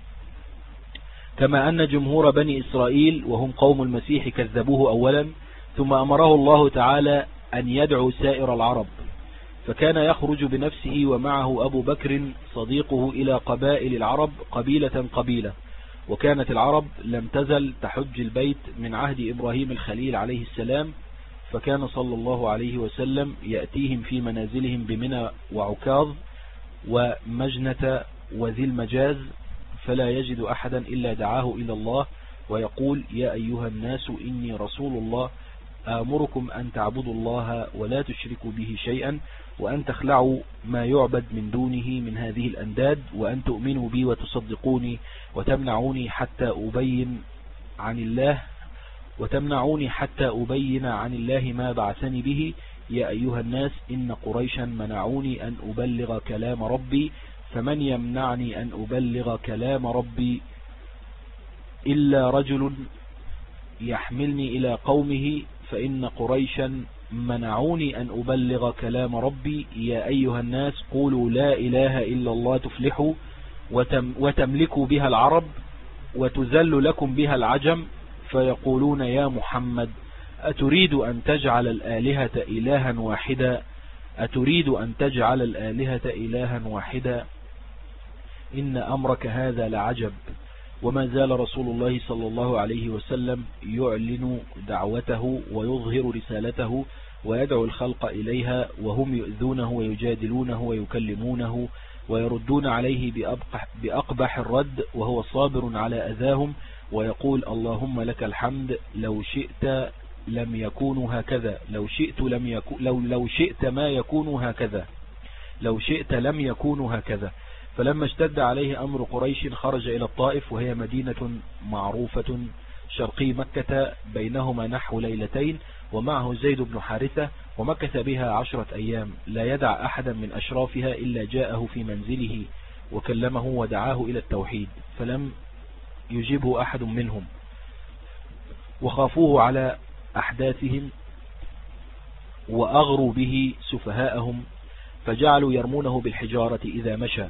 كما أن جمهور بني إسرائيل وهم قوم المسيح كذبوه أولا، ثم أمره الله تعالى أن يدعو سائر العرب، فكان يخرج بنفسه ومعه أبو بكر صديقه إلى قبائل العرب قبيلة قبيلة. وكانت العرب لم تزل تحج البيت من عهد إبراهيم الخليل عليه السلام، فكان صلى الله عليه وسلم يأتيهم في منازلهم بمنى وعكاظ ومجنة وذي المجاز، فلا يجد أحدا إلا دعاه إلى الله ويقول: يا أيها الناس إني رسول الله آمركم أن تعبدوا الله ولا تشركوا به شيئا، وأن تخلعوا ما يعبد من دونه من هذه الأنداد، وأن تؤمنوا بي وتصدقوني وتمنعوني حتى أبين عن الله ما بعثني به. يا أيها الناس إن قريشا منعوني أن أبلغ كلام ربي، فمن يمنعني أن أبلغ كلام ربي إلا رجل يحملني إلى قومه، فإن قريشا منعوني أن أبلغ كلام ربي. يا أيها الناس قولوا لا إله إلا الله تفلحوا وتملكوا بها العرب وتذل لكم بها العجم. فيقولون: يا محمد أتريد أن تجعل الآلهة إلها واحدا؟ إن أمرك هذا لعجب. وما زال رسول الله صلى الله عليه وسلم يعلن دعوته ويظهر رسالته ويدعو الخلق إليها، وهم يؤذونه ويجادلونه ويكلمونه ويردون عليه بأقبح الرد، وهو صابر على أذاهم، ويقول: اللهم لك الحمد، لو شئت لم يكونوا هكذا، لو شئت ما يكونوا هكذا، لو شئت لم يكونوا هكذا. فلما اشتد عليه أمر قريش خرج إلى الطائف، وهي مدينة معروفة شرقي مكة، بينهما نحو ليلتين، ومعه زيد بن حارثة ومكث بها 10 أيام لا يدع أحدا من أشرافها إلا جاءه في منزله وكلمه ودعاه إلى التوحيد، فلم يجيبه أحد منهم، وخافوه على أحداثهم وأغروا به سفهاءهم، فجعلوا يرمونه بالحجارة إذا مشى،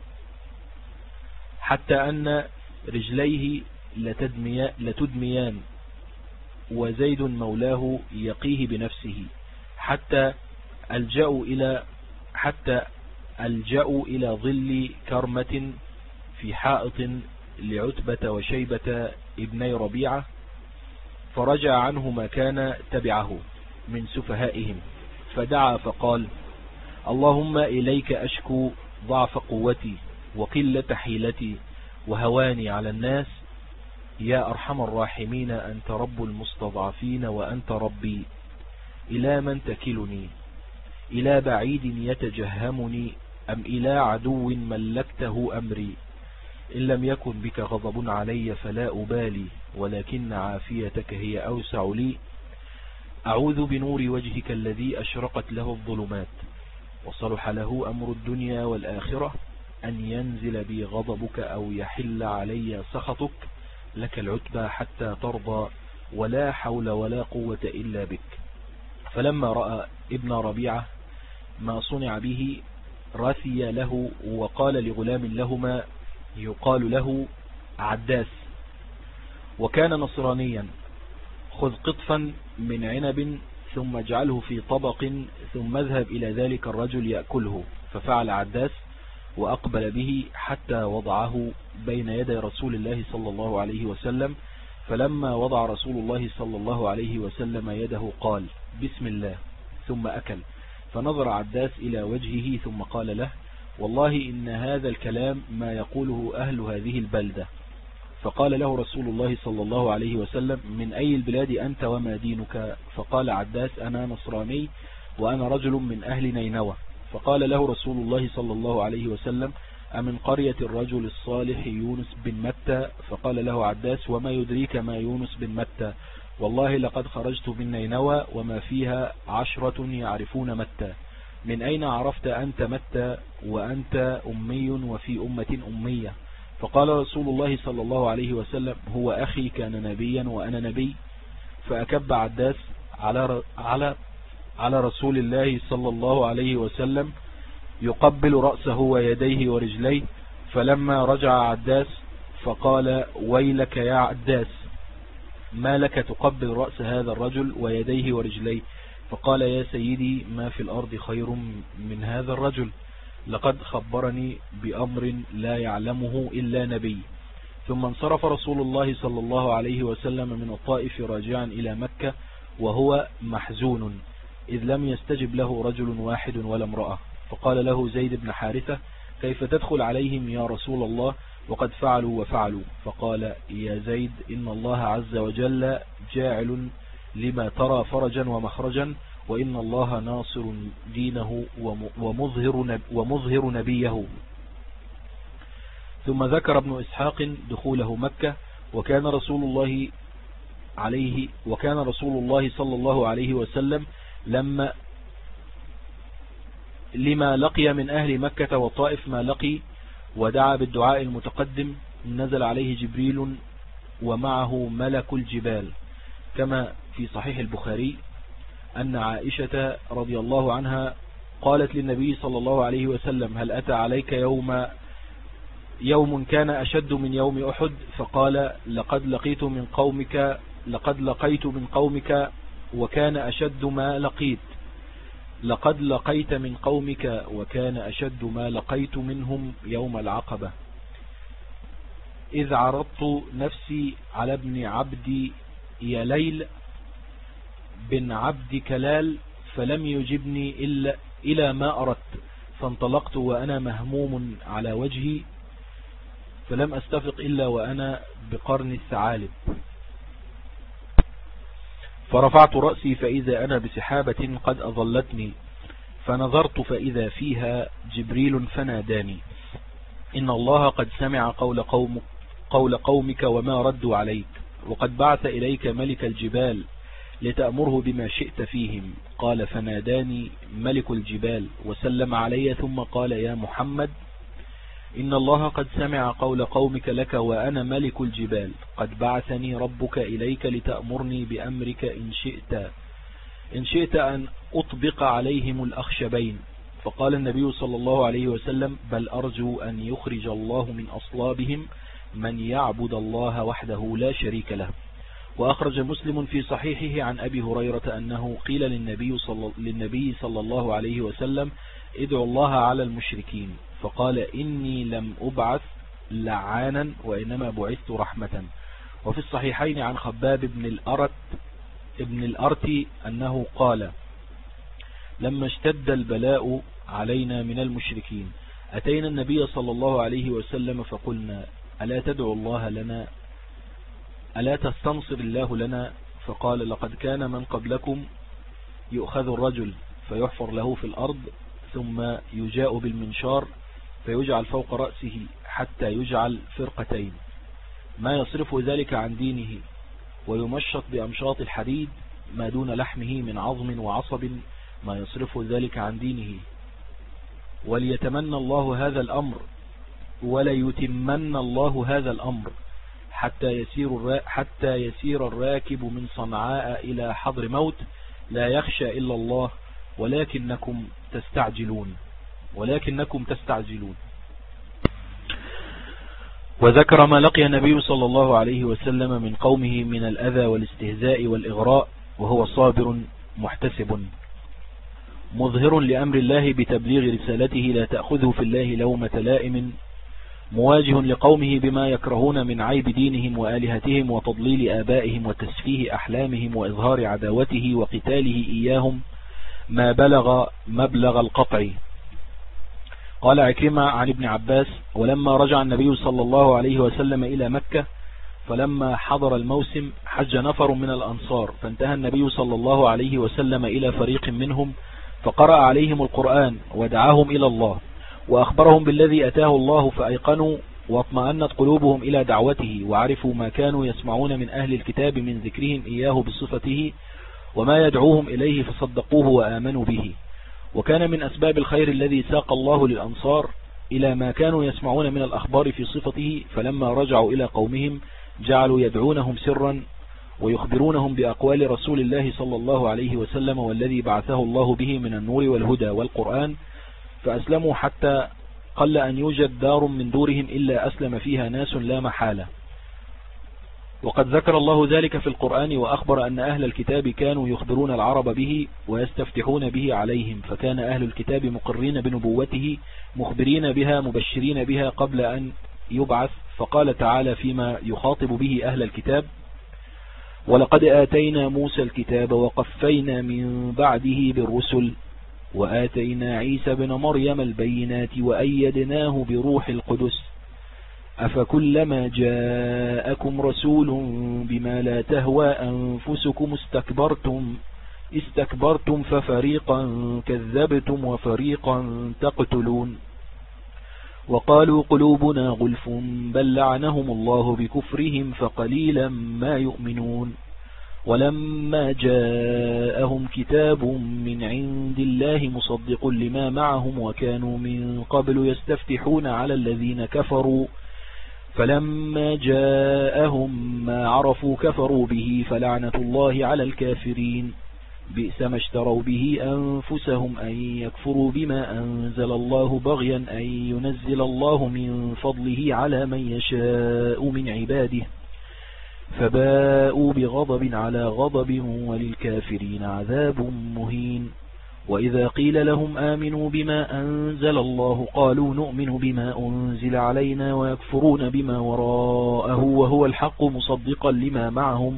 حتى أن رجليه لتدميان، وزيد مولاه يقيه بنفسه، حتى ألجأوا إلى ظل كرمة في حائط لعتبة وشيبة ابني ربيعة، فرجع عنه ما كان تبعه من سفهائهم، فدعا فقال: اللهم إليك أشكو ضعف قوتي وقلة حيلتي وهواني على الناس، يا أرحم الراحمين، أنت رب المستضعفين وأنت ربي، إلى من تكلني؟ إلى بعيد يتجهمني أم إلى عدو ملكته أمري؟ إن لم يكن بك غضب علي فلا أبالي، ولكن عافيتك هي أوسع لي. أعوذ بنور وجهك الذي أشرقت له الظلمات وصلح له أمر الدنيا والآخرة، أن ينزل بي غضبك أو يحل علي سخطك، لك العتبى حتى ترضى، ولا حول ولا قوة إلا بك. فلما رأى ابن ربيعة ما صنع به رثي له، وقال لغلام لهما يقال له عداس وكان نصرانيا: خذ قطفا من عنب ثم اجعله في طبق ثم اذهب إلى ذلك الرجل يأكله. ففعل عداس وأقبل به حتى وضعه بين يدي رسول الله صلى الله عليه وسلم، فلما وضع رسول الله صلى الله عليه وسلم يده قال: بسم الله، ثم أكل. فنظر عداس إلى وجهه ثم قال له: والله إن هذا الكلام ما يقوله أهل هذه البلدة. فقال له رسول الله صلى الله عليه وسلم: من أي البلاد أنت وما دينك؟ فقال عداس: أنا نصراني وأنا رجل من أهل نينوى. فقال له رسول الله صلى الله عليه وسلم: أمن قرية الرجل الصالح يونس بن متى؟ فقال له عداس: وما يدريك ما يونس بن متى؟ والله لقد خرجت من نينوى وما فيها 10 يعرفون متى. من أين عرفت أنت متى وأنت أمي وفي أمة أمية؟ فقال رسول الله صلى الله عليه وسلم: هو أخي كان نبيا وأنا نبي. فأكب عداس على رسول الله صلى الله عليه وسلم يقبل رأسه ويديه ورجليه. فلما رجع عداس فقال: ويلك يا عداس، ما لك تقبل رأس هذا الرجل ويديه ورجليه؟ فقال: يا سيدي، ما في الأرض خير من هذا الرجل، لقد خبرني بأمر لا يعلمه إلا نبي. ثم انصرف رسول الله صلى الله عليه وسلم من الطائف راجعا إلى مكة وهو محزون، إذ لم يستجب له رجل واحد ولا امرأة. فقال له زيد بن حارثة: كيف تدخل عليهم يا رسول الله وقد فعلوا وفعلوا؟ فقال: يا زيد، إن الله عز وجل جاعل لما ترى فرجا ومخرجا، وإن الله ناصر دينه ومظهر نبيه. ثم ذكر ابن إسحاق دخوله مكة، وكان رسول الله صلى الله عليه وسلم لما لقي من أهل مكة والطائف ما لقي، ودعا بالدعاء المتقدم، نزل عليه جبريل ومعه ملك الجبال، كما في صحيح البخاري أن عائشة رضي الله عنها قالت للنبي صلى الله عليه وسلم: هل أتى عليك يوم كان أشد من يوم أحد؟ فقال: لقد لقيت من قومك وكان أشد ما لقيت. لقد لقيت من قومك وكان أشد ما لقيت منهم يوم العقبة، إذ عرضت نفسي على ابن عبد يليل بن عبد كلال فلم يجبني إلا إلى ما أردت، فانطلقت وأنا مهموم على وجهي، فلم أستفق إلا وأنا بقرن الثعالب. فرفعت رأسي فإذا أنا بسحابة قد أظلتني، فنظرت فإذا فيها جبريل فناداني: إن الله قد سمع قول قومك وما ردوا عليك، وقد بعث إليك ملك الجبال لتأمره بما شئت فيهم. قال فناداني ملك الجبال وسلم علي ثم قال يا محمد إن الله قد سمع قول قومك لك وأنا ملك الجبال، قد بعثني ربك إليك لتأمرني بأمرك إن شئت أن أطبق عليهم الأخشبين. فقال النبي صلى الله عليه وسلم بل أرجو أن يخرج الله من أصلابهم من يعبد الله وحده لا شريك له. وأخرج مسلم في صحيحه عن أبي هريرة أنه قيل للنبي صلى الله عليه وسلم ادعوا الله على المشركين، فقال إني لم أبعث لعانا وإنما بعثت رحمة. وفي الصحيحين عن خباب بن الأرت أنه قال لما اشتد البلاء علينا من المشركين أتينا النبي صلى الله عليه وسلم فقلنا ألا تدعو الله لنا، ألا تستنصر الله لنا؟ فقال لقد كان من قبلكم يؤخذ الرجل فيحفر له في الأرض ثم يجاء بالمنشار فيجعل فوق رأسه حتى يجعل فرقتين ما يصرف ذلك عن دينه، ويمشط بأمشاط الحديد ما دون لحمه من عظم وعصب ما يصرف ذلك عن دينه. وليتمنى الله هذا الأمر وليتمن الله هذا الأمر حتى يسير الراكب من صنعاء إلى حضر موت لا يخشى إلا الله ولكنكم تستعجلون. وذكر ما لقي النبي صلى الله عليه وسلم من قومه من الأذى والاستهزاء والإغراء وهو صابر محتسب مظهر لأمر الله بتبليغ رسالته لا تأخذه في الله لومة لائم، مواجه لقومه بما يكرهون من عيب دينهم وآلهتهم وتضليل آبائهم وتسفيه أحلامهم وإظهار عداوته وقتاله إياهم ما بلغ مبلغ القطع. قال عكرمة عن ابن عباس ولما رجع النبي صلى الله عليه وسلم إلى مكة فلما حضر الموسم حج نفر من الأنصار، فانتهى النبي صلى الله عليه وسلم إلى فريق منهم فقرأ عليهم القرآن ودعاهم إلى الله وأخبرهم بالذي أتاه الله فأيقنوا واطمأنت قلوبهم إلى دعوته وعرفوا ما كانوا يسمعون من أهل الكتاب من ذكرهم إياه بصفته وما يدعوهم إليه فصدقوه وآمنوا به. وكان من أسباب الخير الذي ساق الله للأنصار إلى ما كانوا يسمعون من الأخبار في صفته، فلما رجعوا إلى قومهم جعلوا يدعونهم سرا ويخبرونهم بأقوال رسول الله صلى الله عليه وسلم والذي بعثه الله به من النور والهدى والقرآن، فأسلموا حتى قل أن يوجد دار من دورهم إلا أسلم فيها ناس لا محالة. وقد ذكر الله ذلك في القرآن وأخبر أن أهل الكتاب كانوا يخبرون العرب به ويستفتحون به عليهم، فكان أهل الكتاب مقرين بنبوته مخبرين بها مبشرين بها قبل أن يبعث. فقال تعالى فيما يخاطب به أهل الكتاب ولقد آتينا موسى الكتاب وقفينا من بعده بالرسل وآتينا عيسى بن مريم البينات وأيدناه بروح القدس أفكلما جاءكم رسول بما لا تهوى أنفسكم استكبرتم ففريقا كذبتم وفريقا تقتلون وقالوا قلوبنا غلف بل لعنهم الله بكفرهم فقليلا ما يؤمنون ولما جاءهم كتاب من عند الله مصدق لما معهم وكانوا من قبل يستفتحون على الذين كفروا فلما جاءهم ما عرفوا كفروا به فلعنة الله على الكافرين بئس ما اشتروا به أنفسهم أن يكفروا بما أنزل الله بغيا أن ينزل الله من فضله على من يشاء من عباده فباءوا بغضب على غضب وللكافرين عذاب مهين. وإذا قيل لهم آمنوا بما أنزل الله قالوا نؤمن بما أنزل علينا ويكفرون بما وراءه وهو الحق مصدقا لما معهم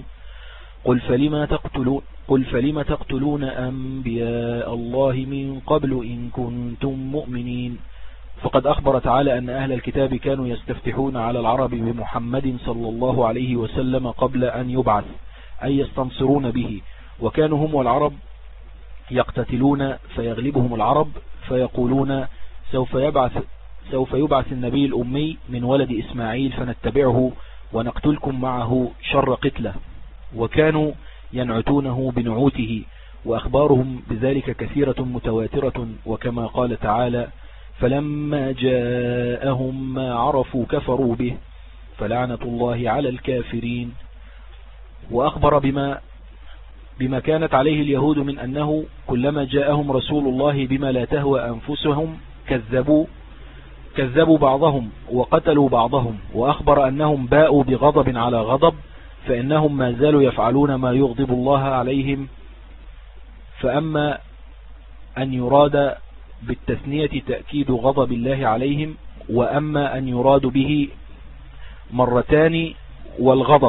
قل فلم تقتلون أنبياء الله من قبل إن كنتم مؤمنين. فقد أخبر تعالى أن أهل الكتاب كانوا يستفتحون على العرب بمحمد صلى الله عليه وسلم قبل أن يبعث أي يستنصرون به، وكانوا هم والعرب يقتتلون فيغلبهم العرب فيقولون سوف يبعث النبي الأمي من ولد إسماعيل فنتبعه ونقتلكم معه شر قتله. وكانوا ينعتونه بنعوته، وأخبارهم بذلك كثيرة متواترة، وكما قال تعالى: فلما جاءهم ما عرفوا كفروا به فلعنة الله على الكافرين. وأخبر بما كانت عليه اليهود من أنه كلما جاءهم رسول الله بما لا تهوى أنفسهم كذبوا بعضهم وقتلوا بعضهم. وأخبر أنهم باءوا بغضب على غضب، فإنهم ما زالوا يفعلون ما يغضب الله عليهم. فأما أن يراد بالتثنية تأكيد غضب الله عليهم، وأما أن يراد به مرتان والغضب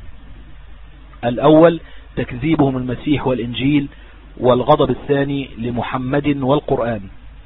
الأول تكذيبهم المسيح والإنجيل، والغضب الثاني لمحمد والقرآن.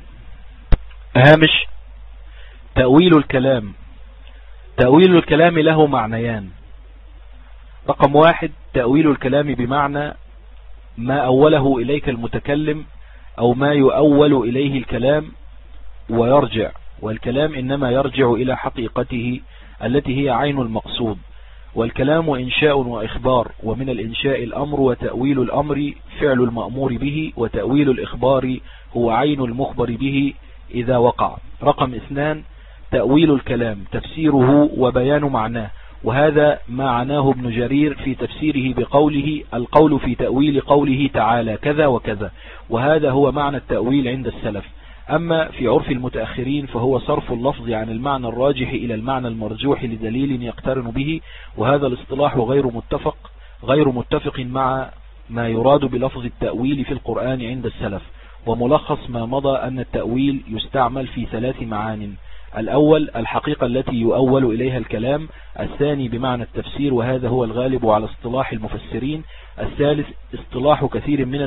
هامش: تأويل الكلام. تأويل الكلام له معنيان. رقم 1: تأويل الكلام بمعنى ما أوله إليك المتكلم أو ما يؤول إليه الكلام ويرجع، والكلام إنما يرجع إلى حقيقته التي هي عين المقصود. والكلام إنشاء وإخبار، ومن الإنشاء الأمر، وتأويل الأمر فعل المأمور به، وتأويل الإخبار هو عين المخبر به إذا وقع. رقم 2: تأويل الكلام تفسيره وبيان معناه، وهذا ما عناه ابن جرير في تفسيره بقوله: القول في تأويل قوله تعالى كذا وكذا، وهذا هو معنى التأويل عند السلف. أما في عرف المتأخرين فهو صرف اللفظ عن المعنى الراجح إلى المعنى المرجوح لدليل يقترن به، وهذا الاصطلاح غير متفق مع ما يراد بلفظ التأويل في القرآن عند السلف. وملخص ما مضى أن التأويل يستعمل في 3 معان: الأول الحقيقة التي يؤول إليها الكلام، الثاني بمعنى التفسير وهذا هو الغالب على اصطلاح المفسرين، الثالث اصطلاح كثير من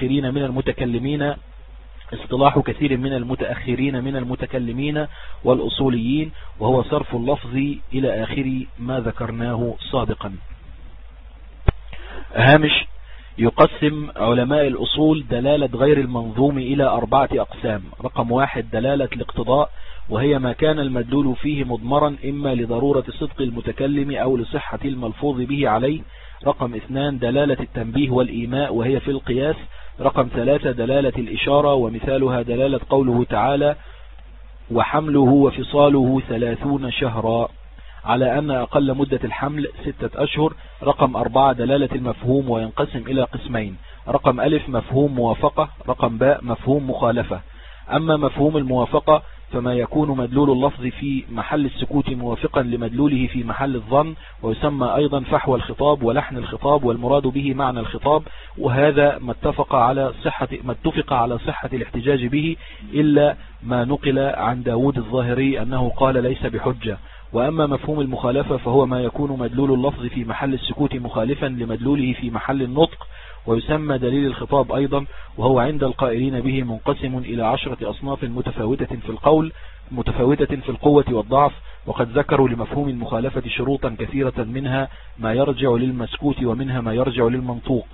المتكلمين والأصوليين، وهو صرف اللفظ إلى آخر ما ذكرناه سابقا. هامش: يقسم علماء الأصول دلالة غير المنظوم إلى 4 أقسام. رقم 1: دلالة الاقتضاء، وهي ما كان المدلول فيه مضمرا إما لضرورة صدق المتكلم أو لصحة الملفوظ به عليه. رقم 2: دلالة التنبيه والإيماء، وهي في القياس. رقم 3: دلالة الإشارة، ومثالها دلالة قوله تعالى: وحمله وفصاله 30 شهرا، على أن أقل مدة الحمل 6 أشهر. رقم 4: دلالة المفهوم، وينقسم إلى قسمين: رقم ألف مفهوم موافقة، رقم باء مفهوم مخالفة. أما مفهوم الموافقة فما يكون مدلول اللفظ في محل السكوت موافقا لمدلوله في محل الظن، ويسمى أيضا فحوى الخطاب ولحن الخطاب، والمراد به معنى الخطاب، وهذا ما اتفق على صحة الاحتجاج به، إلا ما نقل عن داود الظاهري أنه قال ليس بحجة. وأما مفهوم المخالفة فهو ما يكون مدلول اللفظ في محل السكوت مخالفا لمدلوله في محل النطق، ويسمى دليل الخطاب أيضا، وهو عند القائلين به منقسم إلى 10 أصناف متفاوتة في القوة والضعف. وقد ذكروا لمفهوم المخالفة شروطا كثيرة، منها ما يرجع للمسكوت ومنها ما يرجع للمنطوق.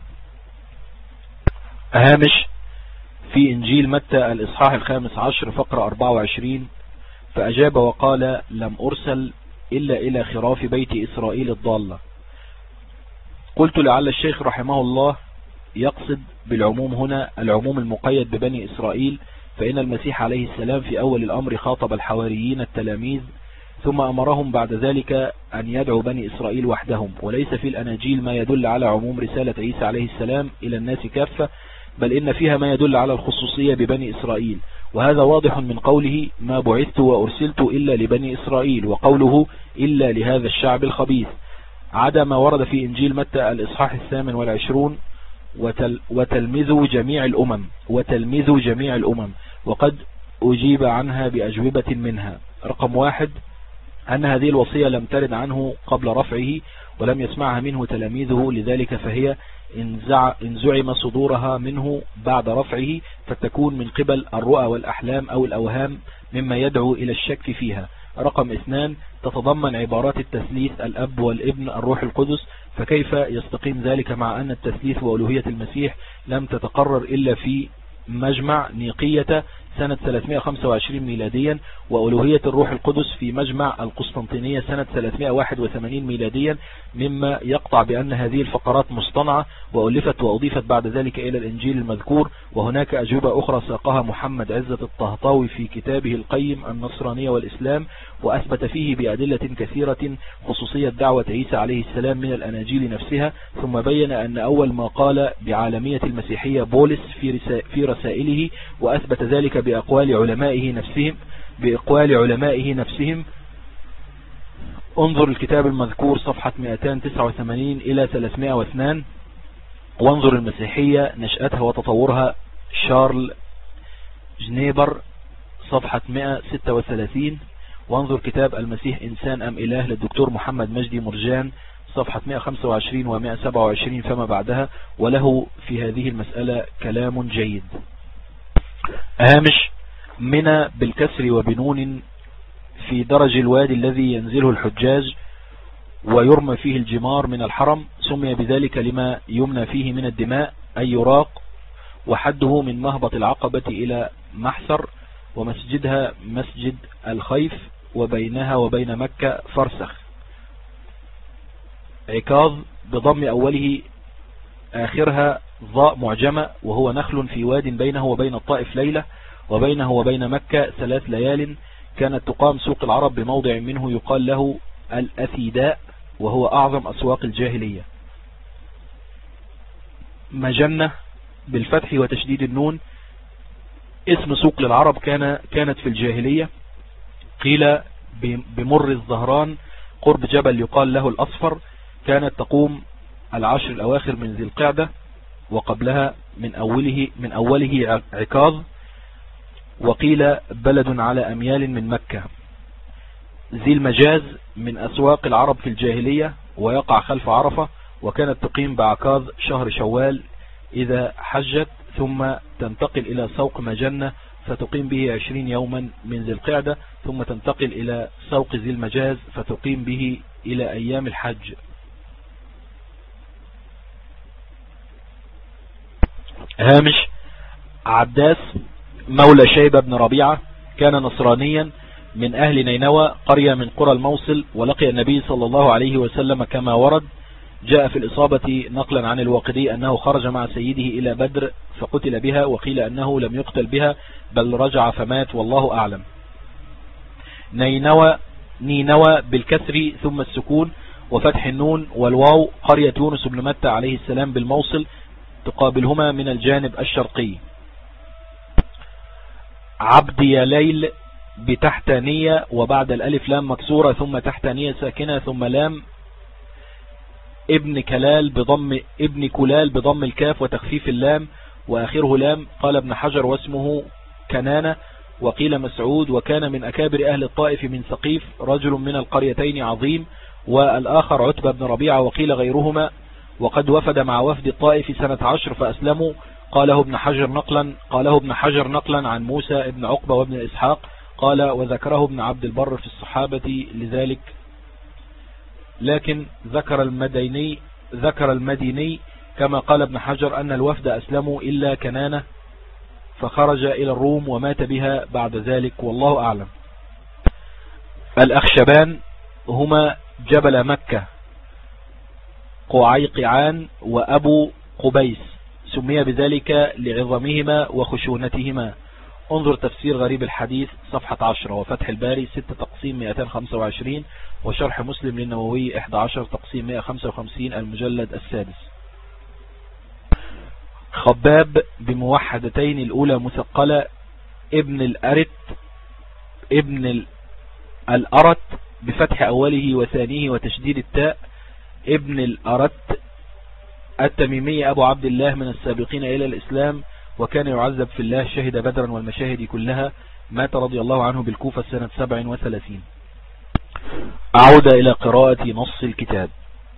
هامش: في إنجيل متى الإصحاح 15 فقرة 24: فأجاب وقال: لم أرسل إلا إلى خراف بيت إسرائيل الضالة. قلت لعل الشيخ رحمه الله يقصد بالعموم هنا العموم المقيد ببني إسرائيل، فإن المسيح عليه السلام في أول الأمر خاطب الحواريين التلاميذ، ثم أمرهم بعد ذلك أن يدعوا بني إسرائيل وحدهم. وليس في الأناجيل ما يدل على عموم رسالة عيسى عليه السلام إلى الناس كافة، بل إن فيها ما يدل على الخصوصية ببني إسرائيل، وهذا واضح من قوله: ما بعثت وأرسلت إلا لبني إسرائيل، وقوله: إلا لهذا الشعب الخبيث، عدا ما ورد في إنجيل متى الإصحاح 28: وتلمذوا جميع الأمم، وقد أجيب عنها بأجوبة منها. رقم 1: أن هذه الوصية لم ترد عنه قبل رفعه، ولم يسمعها منه تلاميذه، لذلك فهي إن زعم صدورها منه بعد رفعه فتكون من قبل الرؤى والأحلام أو الأوهام، مما يدعو إلى الشك فيها. رقم 2: تتضمن عبارات التثليث الأب والابن الروح القدس، فكيف يستقيم ذلك مع أن التثليث وألوهية المسيح لم تتقرر إلا في مجمع نيقية سنة 325 ميلاديا، وألوهية الروح القدس في مجمع القسطنطينية سنة 381 ميلاديا، مما يقطع بأن هذه الفقرات مصطنعة وألفت وأضيفت بعد ذلك إلى الإنجيل المذكور. وهناك أجوبة أخرى ساقها محمد عزة الطهطاوي في كتابه القيم النصرانية والإسلام، وأثبت فيه بأدلة كثيرة خصوصية دعوة عيسى عليه السلام من الأناجيل نفسها. ثم بين أن أول ما قال بعالمية المسيحية بولس في رسائله، وأثبت ذلك بأقوال علمائه نفسهم. انظر الكتاب المذكور صفحة 289 إلى 302. وانظر المسيحية نشأتها وتطورها شارل جنيبر صفحة 136. وانظر كتاب المسيح إنسان أم إله للدكتور محمد مجدي مرجان صفحة 125 و 127 فما بعدها، وله في هذه المسألة كلام جيد. هامش: منى بالكسر وبنون في درج الوادي الذي ينزله الحجاج ويرمى فيه الجمار من الحرم، سمي بذلك لما يمنى فيه من الدماء أي يراق، وحده من مهبط العقبة إلى محسر، ومسجدها مسجد الخيف، وبينها وبين مكة فرسخ. عكاظ بضم أوله آخرها ضاء معجمة، وهو نخل في واد بينه وبين الطائف ليلة، وبينه وبين مكة 3 ليال. كانت تقام سوق العرب بموضع منه يقال له الأثيداء، وهو أعظم أسواق الجاهلية. مجنة بالفتح وتشديد النون اسم سوق للعرب كانت في الجاهلية. قيل بمر الزهران قرب جبل يقال له الأصفر. كانت تقوم 10 الأواخر من ذي القعدة، وقبلها من أوله عكاظ. وقيل بلد على أميال من مكة. ذي المجاز من أسواق العرب في الجاهلية، ويقع خلف عرفة. وكانت تقيم بعكاظ شهر شوال إذا حجت، ثم تنتقل إلى سوق مجنة فتقيم به 20 يوما من ذي القعدة، ثم تنتقل إلى سوق ذي المجاز فتقيم به إلى أيام الحج. هامش: عباس مولى شيبة بن ربيعة كان نصرانيا من أهل نينوى، قرية من قرى الموصل، ولقي النبي صلى الله عليه وسلم كما ورد. جاء في الإصابة نقلا عن الواقدي أنه خرج مع سيده إلى بدر فقتل بها، وقيل أنه لم يقتل بها بل رجع فمات، والله أعلم. نينوى بالكسر ثم السكون وفتح النون والواو، قرية يونس بن متى عليه السلام بالموصل، تقابلهما من الجانب الشرقي. عبد يا ليل بتحتانية وبعد الألف لام مكسورة ثم تحتانية ساكنة ثم لام. ابن كلال بضم الكاف وتخفيف اللام وآخره لام. قال ابن حجر واسمه كنانة، وقيل مسعود، وكان من أكابر أهل الطائف من ثقيف، رجل من القريتين عظيم، والآخر عتبة بن ربيعة، وقيل غيرهما. وقد وفد مع وفد الطائف سنة 10 فأسلموا. قاله ابن حجر نقلا عن موسى ابن عقبة وابن إسحاق. قال وذكره ابن عبد البر في الصحابة لذلك، لكن ذكر المديني كما قال ابن حجر أن الوفد أسلموا إلا كنانة فخرج إلى الروم ومات بها بعد ذلك، والله أعلم. الأخشبان هما جبل مكة قعيقعان وأبو قبيس، سمي بذلك لعظمهما وخشونتهما. انظر تفسير غريب الحديث صفحة 10، وفتح الباري 6 تقسيم 225، وشرح مسلم للنووي 11 تقسيم 155 المجلد السادس. خباب بموحدتين الأولى مثقلة ابن الأرت بفتح أوله وثانيه وتشديد التاء. ابن الأرت التميمي أبو عبد الله من السابقين إلى الإسلام، وكان يعذب في الله، شهد بدرا والمشاهد كلها، مات رضي الله عنه بالكوفة سنة 37. أعود إلى قراءة نص الكتاب.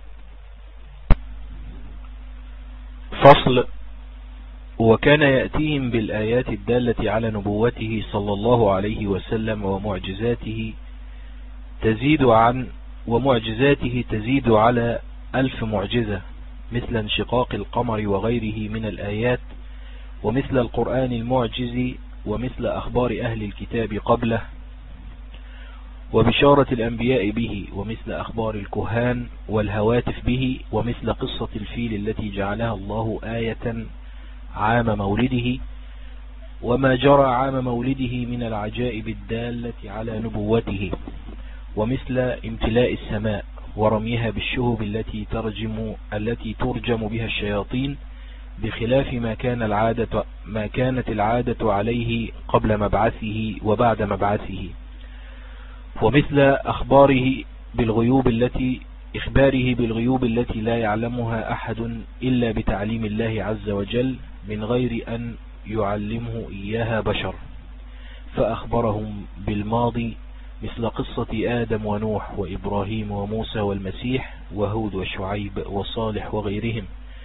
فصل: وكان يأتيهم بالآيات الدالة على نبوته صلى الله عليه وسلم ومعجزاته تزيد على 1000 معجزة، مثل انشقاق القمر وغيره من الآيات، ومثل القرآن المعجز ومثل أخبار أهل الكتاب قبله، وبشارة الأنبياء به، ومثل أخبار الكهان والهواتف به، ومثل قصة الفيل التي جعلها الله آية عام مولده، وما جرى عام مولده من العجائب الدالة على نبوته، ومثل امتلاء السماء ورميها بالشهب التي ترجم بها الشياطين، بخلاف ما كانت العادة عليه قبل مبعثه وبعد مبعثه، ومثل إخباره بالغيوب التي لا يعلمها أحد إلا بتعليم الله عز وجل من غير أن يعلمه إياها بشر، فأخبرهم بالماضي مثل قصة آدم ونوح وإبراهيم وموسى والمسيح وهود وشعيب وصالح وغيرهم،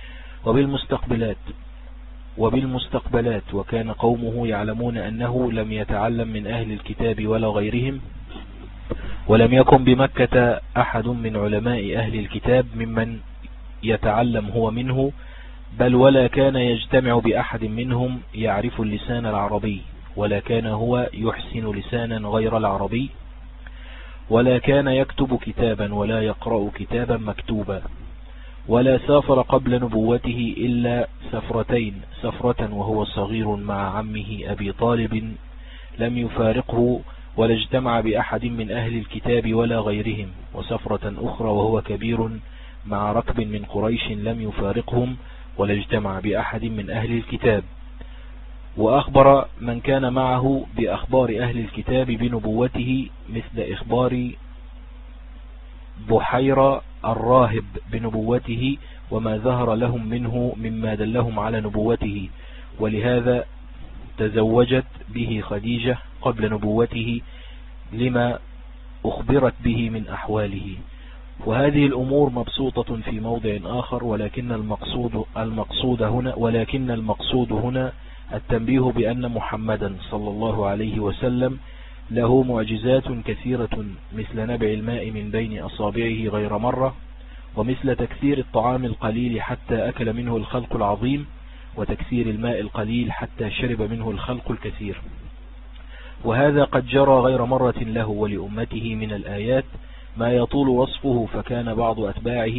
وبالمستقبلات، وكان قومه يعلمون أنه لم يتعلم من أهل الكتاب ولا غيرهم، ولم يكن بمكة أحد من علماء أهل الكتاب ممن يتعلم هو منه، بل ولا كان يجتمع بأحد منهم يعرف اللسان العربي، ولا كان هو يحسن لسانا غير العربي، ولا كان يكتب كتابا ولا يقرأ كتابا مكتوبا، ولا سافر قبل نبوته إلا سفرتين، سفرة وهو صغير مع عمه أبي طالب لم يفارقه ولا اجتمع بأحد من أهل الكتاب ولا غيرهم، وسفرة أخرى وهو كبير مع ركب من قريش لم يفارقهم ولا اجتمع بأحد من أهل الكتاب. وأخبر من كان معه بأخبار أهل الكتاب بنبوته، مثل إخبار بحيرة الراهب بنبوته وما ظهر لهم منه مما دلهم على نبوته، ولهذا تزوجت به خديجة قبل نبوته لما أخبرت به من أحواله. وهذه الأمور مبسوطة في موضع آخر، ولكن المقصود هنا التنبيه بأن محمدا صلى الله عليه وسلم له معجزات كثيرة، مثل نبع الماء من بين أصابعه غير مرة، ومثل تكثير الطعام القليل حتى أكل منه الخلق العظيم، وتكثير الماء القليل حتى شرب منه الخلق الكثير. وهذا قد جرى غير مرة له ولأمته من الآيات ما يطول وصفه، فكان بعض أتباعه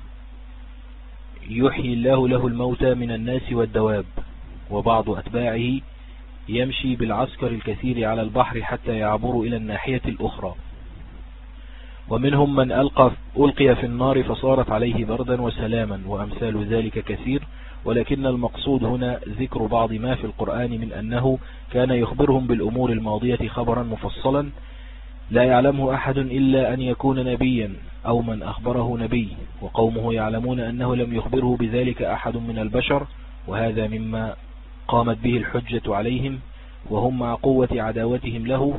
يحيي الله له الموتى من الناس والدواب، وبعض أتباعه يمشي بالعسكر الكثير على البحر حتى يعبروا إلى الناحية الأخرى، ومنهم من ألقي في النار فصارت عليه بردا وسلاما، وأمثال ذلك كثير. ولكن المقصود هنا ذكر بعض ما في القرآن من أنه كان يخبرهم بالأمور الماضية خبرا مفصلا لا يعلمه أحد إلا أن يكون نبيا أو من أخبره نبي، وقومه يعلمون أنه لم يخبره بذلك أحد من البشر، وهذا مما قامت به الحجة عليهم، وهم مع قوة عداوتهم له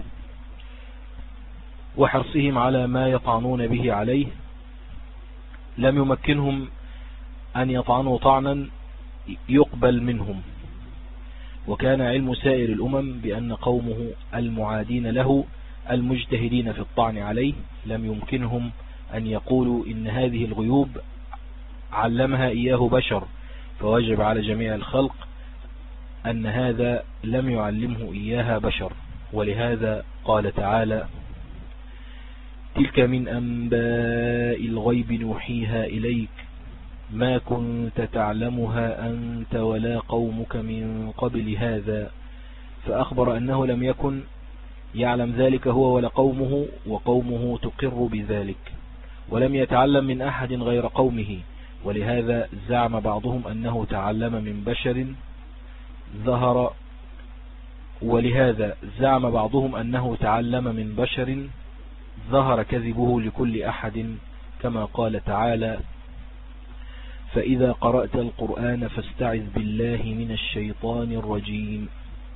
وحرصهم على ما يطعنون به عليه لم يمكنهم أن يطعنوا طعنا يقبل منهم. وكان علم سائر الأمم بأن قومه المعادين له المجتهدين في الطعن عليه لم يمكنهم أن يقولوا إن هذه الغيوب علمها إياه بشر، فوجب على جميع الخلق أن هذا لم يعلمه إياها بشر. ولهذا قال تعالى: تلك من أنباء الغيب نوحيها إليك ما كنت تعلمها أنت ولا قومك من قبل هذا. فأخبر أنه لم يكن يعلم ذلك هو ولا قومه، وقومه تقر بذلك، ولم يتعلم من أحد غير قومه. ولهذا زعم بعضهم أنه تعلم من بشر ظهر كذبه لكل أحد، كما قال تعالى: فإذا قرأت القرآن فاستعذ بالله من الشيطان الرجيم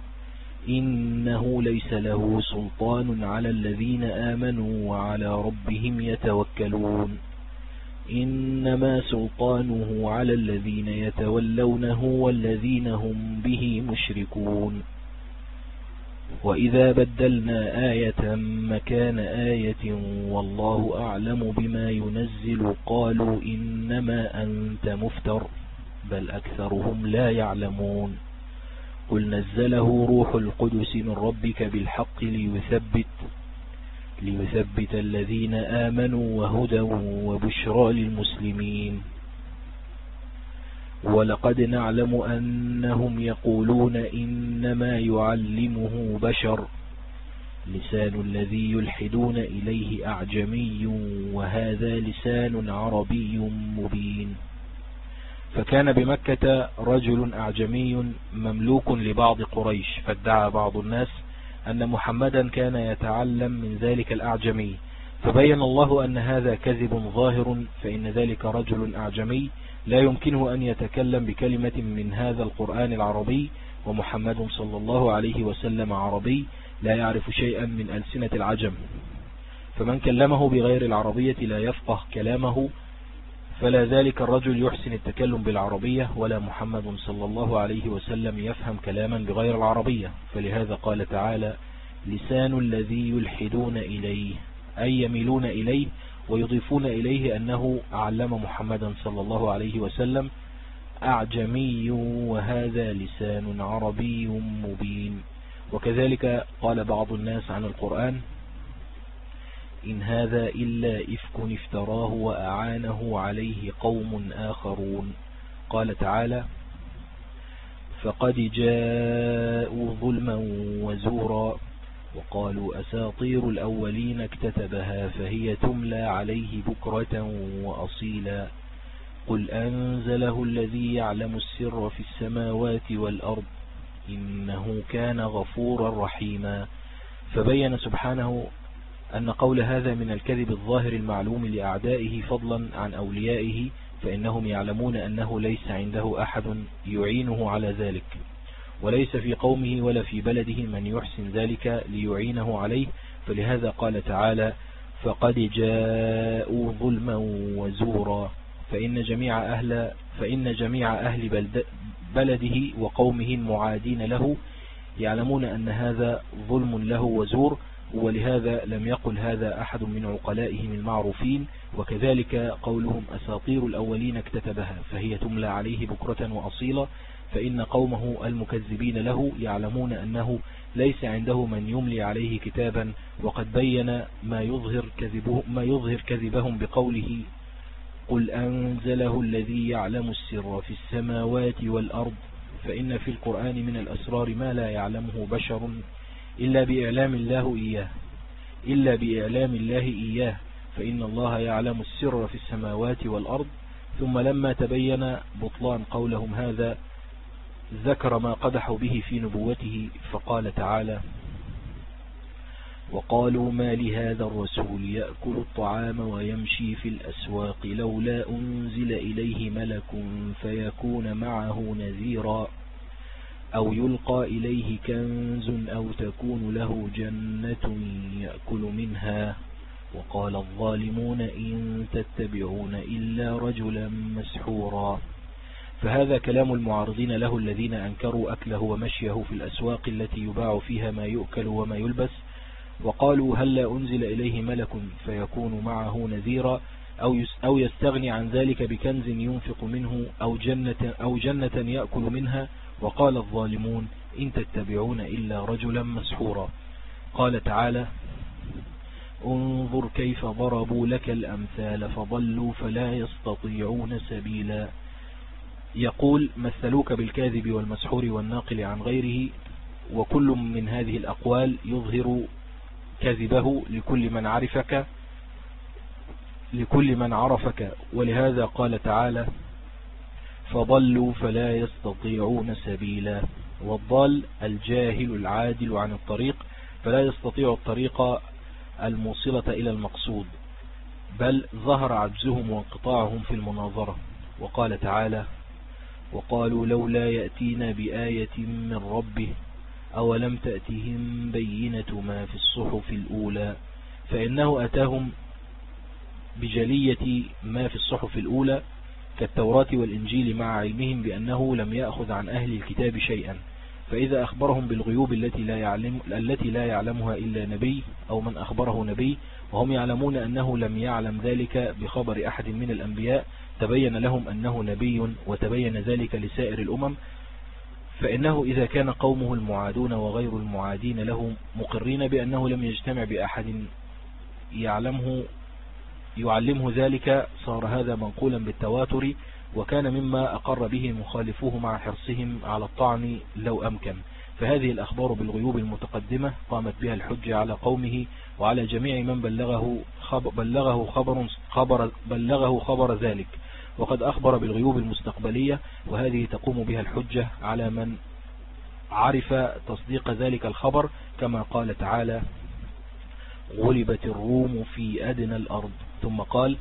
إنه ليس له سلطان على الذين آمنوا وعلى ربهم يتوكلون إنما سلطانه على الذين يتولونه والذين هم به مشركون. وإذا بدلنا آية مكان آية والله أعلم بما ينزل قالوا إنما أنت مفتر بل أكثرهم لا يعلمون. قل نزله روح القدس من ربك بالحق ليثبت الذين آمنوا وهدى وبشرى للمسلمين. ولقد نعلم أنهم يقولون إنما يعلمه بشر لسان الذي يلحدون إليه أعجمي وهذا لسان عربي مبين. فكان بمكة رجل أعجمي مملوك لبعض قريش، فادعى بعض الناس أن محمدا كان يتعلم من ذلك الأعجمي، فبين الله أن هذا كذب ظاهر، فإن ذلك رجل أعجمي لا يمكنه أن يتكلم بكلمة من هذا القرآن العربي، ومحمد صلى الله عليه وسلم عربي لا يعرف شيئا من ألسنة العجم، فمن كلمه بغير العربية لا يفقه كلامه، فلا ذلك الرجل يحسن التكلم بالعربية ولا محمد صلى الله عليه وسلم يفهم كلاما بغير العربية. فلهذا قال تعالى لسان الذي يلحدون إليه، أي يميلون إليه ويضيفون إليه أنه علم محمدا صلى الله عليه وسلم أعجمي وهذا لسان عربي مبين. وكذلك قال بعض الناس عن القرآن إن هذا إلا إفك افتراه وأعانه عليه قوم آخرون. قال تعالى فقد جاءوا ظلما وزورا وقالوا أساطير الأولين اكتتبها فهي تملى عليه بكرة وأصيلا قل أنزله الذي يعلم السر في السماوات والأرض إنه كان غفورا رحيما. فبين سبحانه أن قول هذا من الكذب الظاهر المعلوم لأعدائه فضلا عن أوليائه، فإنهم يعلمون أنه ليس عنده أحد يعينه على ذلك، وليس في قومه ولا في بلده من يحسن ذلك ليعينه عليه. فلهذا قال تعالى فقد جاءوا ظلما وزورا، فإن جميع أهل بلده وقومه المعادين له يعلمون أن هذا ظلم له وزور، ولهذا لم يقل هذا أحد من عقلائهم المعروفين. وكذلك قولهم أساطير الأولين اكتتبها فهي تملى عليه بكرة وأصيلا، فإن قومه المكذبين له يعلمون أنه ليس عنده من يملي عليه كتابا، وقد بين ما يظهر كذبهم بقوله قل أنزله الذي يعلم السر في السماوات والأرض، فإن في القرآن من الأسرار ما لا يعلمه بشر إلا بإعلام الله إياه، فإن الله يعلم السر في السماوات والأرض. ثم لما تبين بطلان قولهم هذا ذكر ما قدحوا به في نبوته، فقال تعالى وقالوا ما لهذا الرسول يأكل الطعام ويمشي في الأسواق لولا أنزل إليه ملك فيكون معه نذيرا أو يلقى إليه كنز أو تكون له جنة يأكل منها وقال الظالمون إن تتبعون إلا رجلا مسحورا. فهذا كلام المعارضين له الذين أنكروا أكله ومشيه في الأسواق التي يباع فيها ما يؤكل وما يلبس، وقالوا هل لا أنزل إليه ملك فيكون معه نذيرا أو يستغني عن ذلك بكنز ينفق منه أو جنة يأكل منها، وقال الظالمون إن تتبعون إلا رجلا مسحورا. قال تعالى انظر كيف ضربوا لك الأمثال فضلوا فلا يستطيعون سبيلا. يقول مثلوك بالكاذب والمسحور والناقل عن غيره، وكل من هذه الأقوال يظهر كذبه لكل من عرفك، ولهذا قال تعالى فضلوا فلا يستطيعون سبيلا. والضال الجاهل العادل عن الطريق، فلا يستطيع الطريق الموصلة إلى المقصود، بل ظهر عجزهم وانقطاعهم في المناظرة. وقال تعالى وقالوا لولا يأتينا بآية من ربه أولم تأتهم بينة ما في الصحف الأولى، فإنه أتاهم بجلية ما في الصحف الأولى كالتوراة والإنجيل مع علمهم بأنه لم يأخذ عن أهل الكتاب شيئا، فإذا أخبرهم بالغيوب التي لا يعلمها إلا نبي أو من أخبره نبي، وهم يعلمون أنه لم يعلم ذلك بخبر أحد من الأنبياء، تبين لهم أنه نبي وتبين ذلك لسائر الأمم، فإنه إذا كان قومه المعادون وغير المعادين له مقرين بأنه لم يجتمع بأحد يعلمه ذلك، صار هذا منقولا بالتواتر، وكان مما أقر به مخالفوه مع حرصهم على الطعن لو أمكن. فهذه الأخبار بالغيوب المتقدمة قامت بها الحجة على قومه وعلى جميع من بلغه خبر ذلك، وقد أخبر بالغيوب المستقبلية، وهذه تقوم بها الحجة على من عرف تصديق ذلك الخبر، كما قال تعالى: غلبت الروم في أدنى الأرض. ثم قال: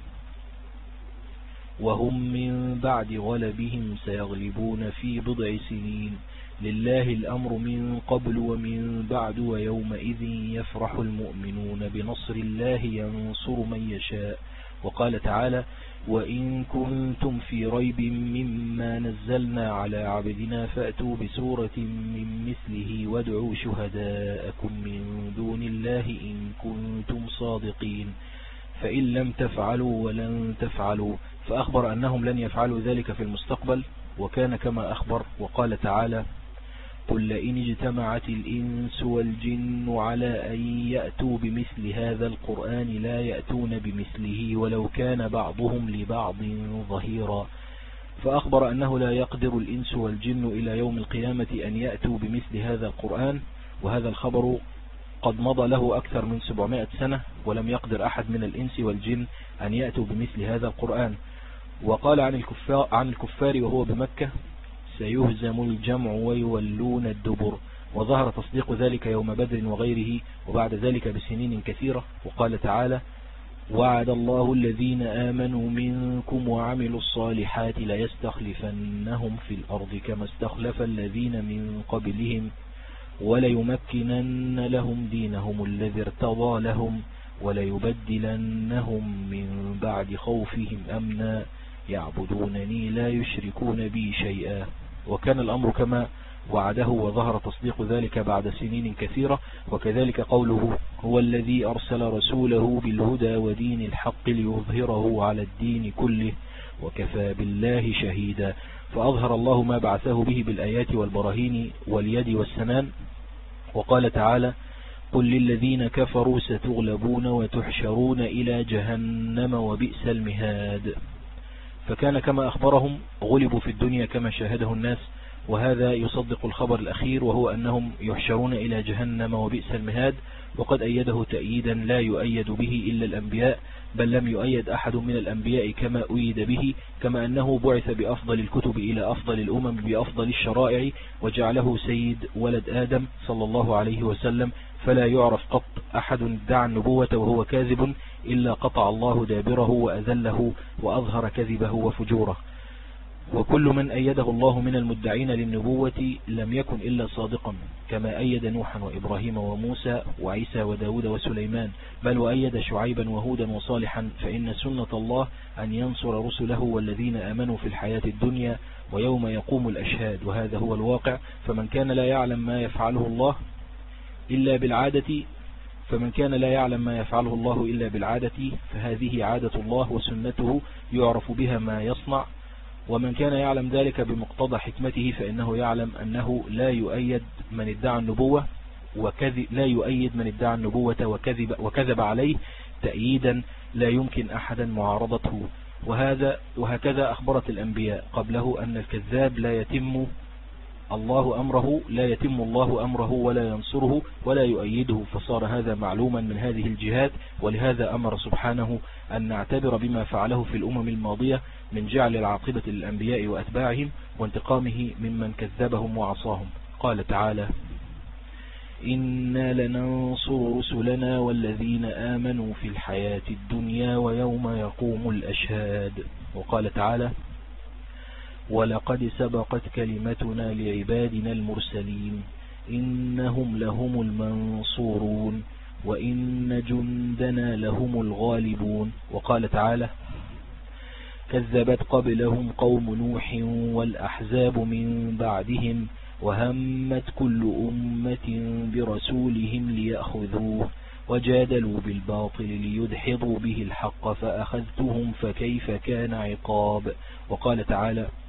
وهم من بعد غلبهم سيغلبون في بضع سنين، لله الأمر من قبل ومن بعد، ويومئذ يفرح المؤمنون بنصر الله ينصر من يشاء. وقال تعالى: وإن كنتم في ريب مما نزلنا على عبدنا فأتوا بسورة من مثله وادعوا شهداءكم من دون الله إن كنتم صادقين، فإن لم تفعلوا ولن تفعلوا. فأخبر أنهم لن يفعلوا ذلك في المستقبل، وكان كما أخبر. وقال تعالى: قل لئن اجتمعت الإنس والجن على أن يأتوا بمثل هذا القرآن لا يأتون بمثله ولو كان بعضهم لبعض ظهيرا. فأخبر أنه لا يقدر الإنس والجن إلى يوم القيامة أن يأتوا بمثل هذا القرآن، وهذا الخبر قد مضى له أكثر من 700 سنة، ولم يقدر أحد من الإنس والجن أن يأتوا بمثل هذا القرآن. وقال عن الكفار وهو بمكة: سيهزم الجمع ويولون الدبر. وظهر تصديق ذلك يوم بدر وغيره، وبعد ذلك بسنين كثيرة. وقال تعالى: وعد الله الذين آمنوا منكم وعملوا الصالحات ليستخلفنهم في الأرض كما استخلف الذين من قبلهم وليمكنن لهم دينهم الذي ارتضى لهم وليبدلنهم من بعد خوفهم أمنا يعبدونني لا يشركون بي شيئا. وكان الأمر كما وعده، وظهر تصديق ذلك بعد سنين كثيرة. وكذلك قوله: هو الذي أرسل رسوله بالهدى ودين الحق ليظهره على الدين كله وكفى بالله شهيدا. فأظهر الله ما بعثه به بالآيات والبراهين واليد والسنان. وقال تعالى: قل للذين كفروا ستغلبون وتحشرون إلى جهنم وبئس المهاد. فكان كما أخبرهم غلبوا في الدنيا كما شاهده الناس، وهذا يصدق الخبر الأخير، وهو أنهم يحشرون إلى جهنم وبئس المهاد. وقد أيده تأييدا لا يؤيد به إلا الأنبياء، بل لم يؤيد أحد من الأنبياء كما أيد به، كما أنه بعث بأفضل الكتب إلى أفضل الأمم بأفضل الشرائع، وجعله سيد ولد آدم صلى الله عليه وسلم، فلا يعرف قط أحد ادعى النبوة وهو كاذب إلا قطع الله دابره وأذله وأظهر كذبه وفجوره. وكل من أيده الله من المدعين للنبوة لم يكن إلا صادقا، كما أيد نوحا وإبراهيم وموسى وعيسى وداود وسليمان، بل وأيد شعيبا وهودا وصالحا. فإن سنة الله أن ينصر رسله والذين آمنوا في الحياة الدنيا ويوم يقوم الأشهاد، وهذا هو الواقع. فمن كان لا يعلم ما يفعله الله إلا بالعادة فهذه عادة الله وسنته يعرف بها ما يصنع. ومن كان يعلم ذلك بمقتضى حكمته فإنه يعلم أنه لا يؤيد من ادعى النبوة وكذب عليه تأييدا لا يمكن أحدا معارضته. وهكذا أخبرت الأنبياء قبله أن الكذاب لا يتم الله أمره ولا ينصره ولا يؤيده، فصار هذا معلوما من هذه الجهات. ولهذا أمر سبحانه أن نعتبر بما فعله في الأمم الماضية من جعل العاقبة للأنبياء وأتباعهم وانتقامه ممن كذبهم وعصاهم. قال تعالى: إنا لننصر رسلنا والذين آمنوا في الحياة الدنيا ويوم يقوم الأشهاد. وقال تعالى: ولقد سبقت كلمتنا لعبادنا المرسلين إنهم لهم المنصورون وإن جندنا لهم الغالبون. وقال تعالى: كذبت قبلهم قوم نوح والأحزاب من بعدهم وهمت كل أمة برسولهم ليأخذوه وجادلوا بالباطل ليدحضوا به الحق فأخذتهم فكيف كان عقاب. وقال تعالى: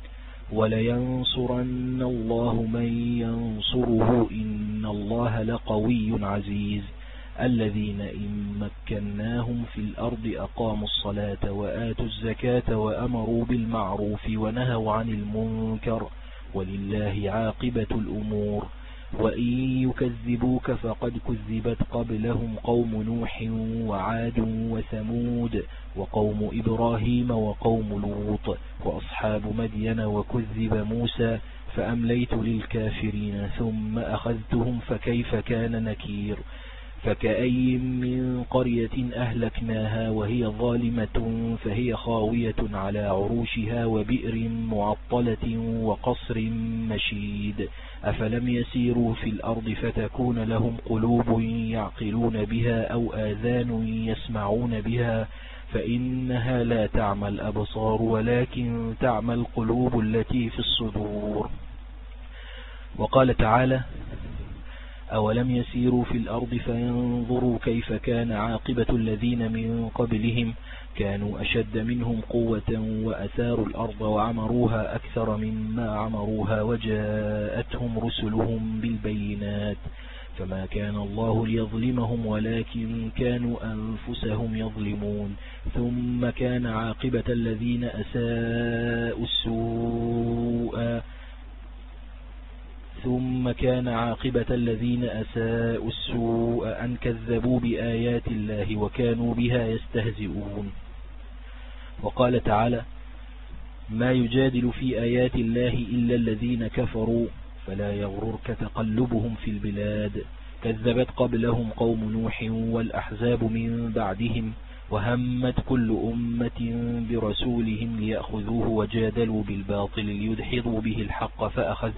ولينصرن الله من ينصره إن الله لقوي عزيز الذين إن مكناهم في الأرض أقاموا الصلاة وآتوا الزكاة وأمروا بالمعروف ونهوا عن المنكر ولله عاقبة الأمور وإن يكذبوك فقد كذبت قبلهم قوم نوح وعاد وثمود وقوم إبراهيم وقوم لوط وأصحاب مدين وكذب موسى فأمليت للكافرين ثم أخذتهم فكيف كان نكير فكأي من قرية أهلكناها وهي ظالمة فهي خاوية على عروشها وبئر معطلة وقصر مشيد أفلم يسيروا في الأرض فتكون لهم قلوب يعقلون بها أو آذان يسمعون بها فإنها لا تعمى الأبصار ولكن تعمى القلوب التي في الصدور. وقال تعالى أولم يسيروا في الأرض فينظروا كيف كان عاقبة الذين من قبلهم كانوا أشد منهم قوة وأثاروا الأرض وعمروها أكثر مما عمروها وجاءتهم رسلهم بالبينات فما كان الله ليظلمهم ولكن كانوا أنفسهم يظلمون ثم كان عاقبة الذين أساءوا السوء أن كذبوا بآيات الله وكانوا بها يستهزئون. وقال تعالى ما يجادل في آيات الله إلا الذين كفروا فلا يغررك تقلبهم في البلاد كذبت قبلهم قوم نوح والأحزاب من بعدهم وهمت كل أمة برسولهم ليأخذوه وجادلوا بالباطل ليدحضوا به الحق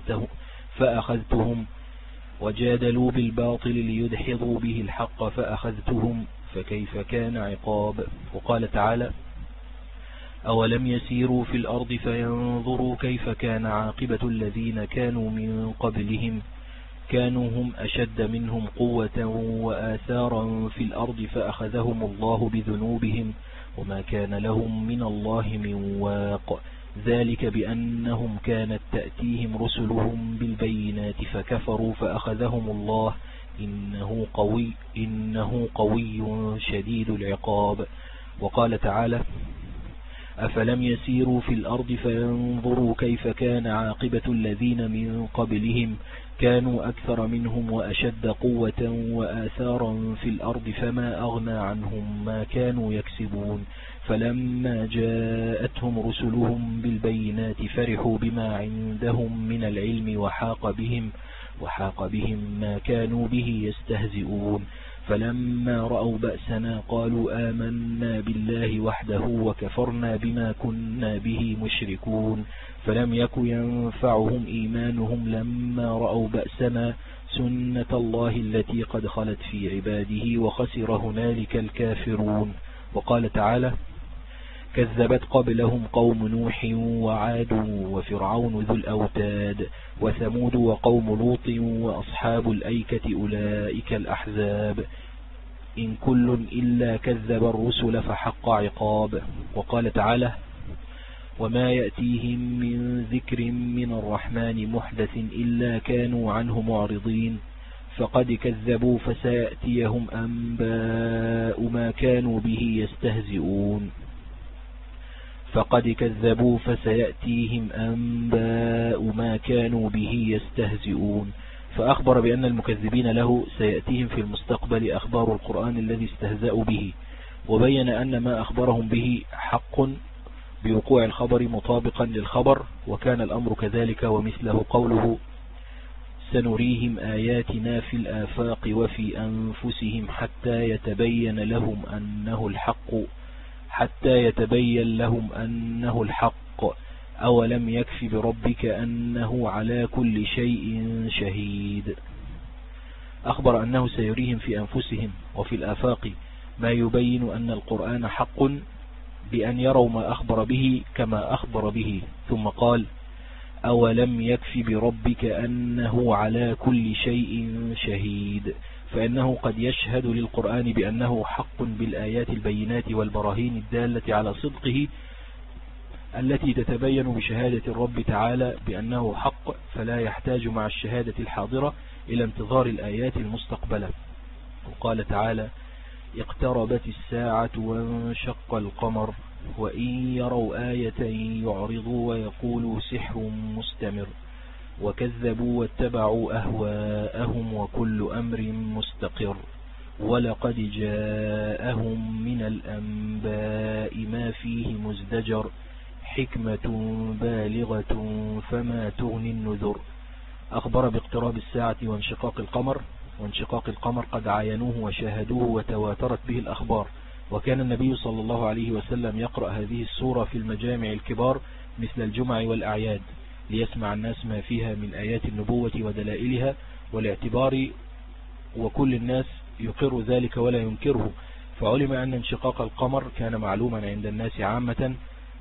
فأخذتهم فكيف كان عقاب. وقال تعالى أولم يسيروا في الأرض فينظروا كيف كان عاقبة الذين كانوا من قبلهم كانوا هم أشد منهم قوة وآثارا في الأرض فأخذهم الله بذنوبهم وما كان لهم من الله من واق ذلك بأنهم كانت تأتيهم رسلهم بالبينات فكفروا فأخذهم الله إنه قوي شديد العقاب. وقال تعالى أفلم يسيروا في الأرض فينظروا كيف كان عاقبة الذين من قبلهم كانوا أكثر منهم وأشد قوة وآثارا في الأرض فما أغنى عنهم ما كانوا يكسبون فلما جاءتهم رسلهم بالبينات فرحوا بما عندهم من العلم وحاق بهم ما كانوا به يستهزئون فلما رأوا بأسنا قالوا آمنا بالله وحده وكفرنا بما كنا به مشركون فلم يك ينفعهم إيمانهم لما رأوا بأسنا سنة الله التي قد خلت في عباده وخسر هنالك الكافرون. وقال تعالى كذبت قبلهم قوم نوح وعاد وفرعون ذو الأوتاد وثمود وقوم لوط وأصحاب الأيكة أولئك الأحزاب إن كل إلا كذب الرسل فحق عقاب. وقال تعالى وما يأتيهم من ذكر من الرحمن محدث إلا كانوا عنه معرضين فقد كذبوا فسيأتيهم أنباء ما كانوا به يستهزئون. فأخبر بأن المكذبين له سيأتيهم في المستقبل أخبار القرآن الذي استهزأوا به وبين أن ما أخبرهم به حق بوقوع الخبر مطابقا للخبر وكان الأمر كذلك ومثله قوله سنريهم آياتنا في الآفاق وفي أنفسهم حتى يتبين لهم أنه الحق أولم يكف بربك أنه على كل شيء شهيد. أخبر أنه سيريهم في أنفسهم وفي الآفاق ما يبين أن القرآن حق بأن يروا ما أخبر به كما أخبر به ثم قال أولم يكف بربك أنه على كل شيء شهيد فإنه قد يشهد للقرآن بأنه حق بالآيات البينات والبراهين الدالة على صدقه التي تتبين بشهادة الرب تعالى بأنه حق، فلا يحتاج مع الشهادة الحاضرة إلى انتظار الآيات المستقبلة. وقال تعالى: اقتربت الساعة وانشق القمر وإن يروا آية يعرضوا ويقولوا سحر مستمر وكذبوا واتبعوا أهواءهم وكل أمر مستقر ولقد جاءهم من الأنباء ما فيه مزدجر حكمة بالغة فما تغني النذر. أخبر باقتراب الساعة وانشقاق القمر، وانشقاق القمر قد عاينوه وشاهدوه وتواترت به الأخبار، وكان النبي صلى الله عليه وسلم يقرأ هذه السورة في المجامع الكبار مثل الجمع والأعياد ليسمع الناس ما فيها من آيات النبوة ودلائلها والاعتبار، وكل الناس يقر ذلك ولا ينكره، فعلم أن انشقاق القمر كان معلوما عند الناس عامة.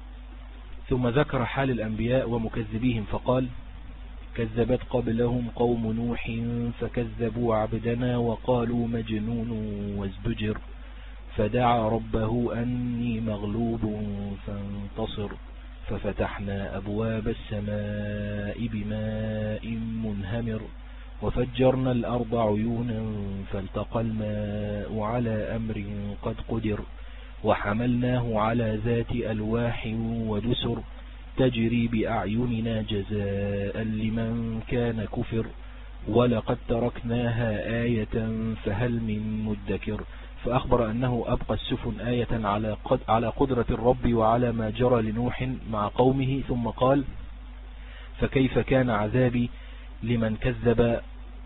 ثم ذكر حال الأنبياء ومكذبيهم فقال: كذبت قبلهم قوم نوح فكذبوا عبدنا وقالوا مجنون وازدجر فدعا ربه أني مغلوب فانتصر ففتحنا أبواب السماء بماء منهمر وفجرنا الأرض عيونا فالتقى الماء على أمر قد قدر وحملناه على ذات ألواح ودسر تجري بأعيننا جزاء لمن كان كفر ولقد تركناها آية فهل من مدكر. فأخبر أنه أبقى السفن آية على قدرة الرب وعلى ما جرى لنوح مع قومه، ثم قال: فكيف كان عذابي لمن كذب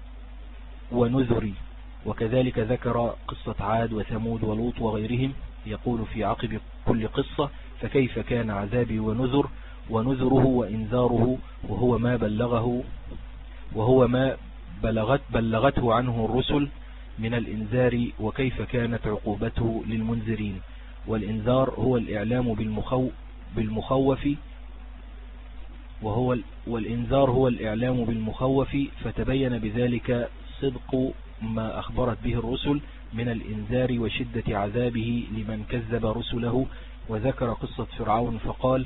ونذري. وكذلك ذكر قصة عاد وثمود ولوط وغيرهم، يقول في عقب كل قصة: فكيف كان عذابي ونذره وإنذاره، وهو ما بلغته عنه الرسل من الإنذار، وكيف كانت عقوبته للمنذرين. والإنذار هو الإعلام بالمخوف فتبين بذلك صدق ما أخبرت به الرسل من الإنذار وشدة عذابه لمن كذب رسله. وذكر قصة فرعون فقال: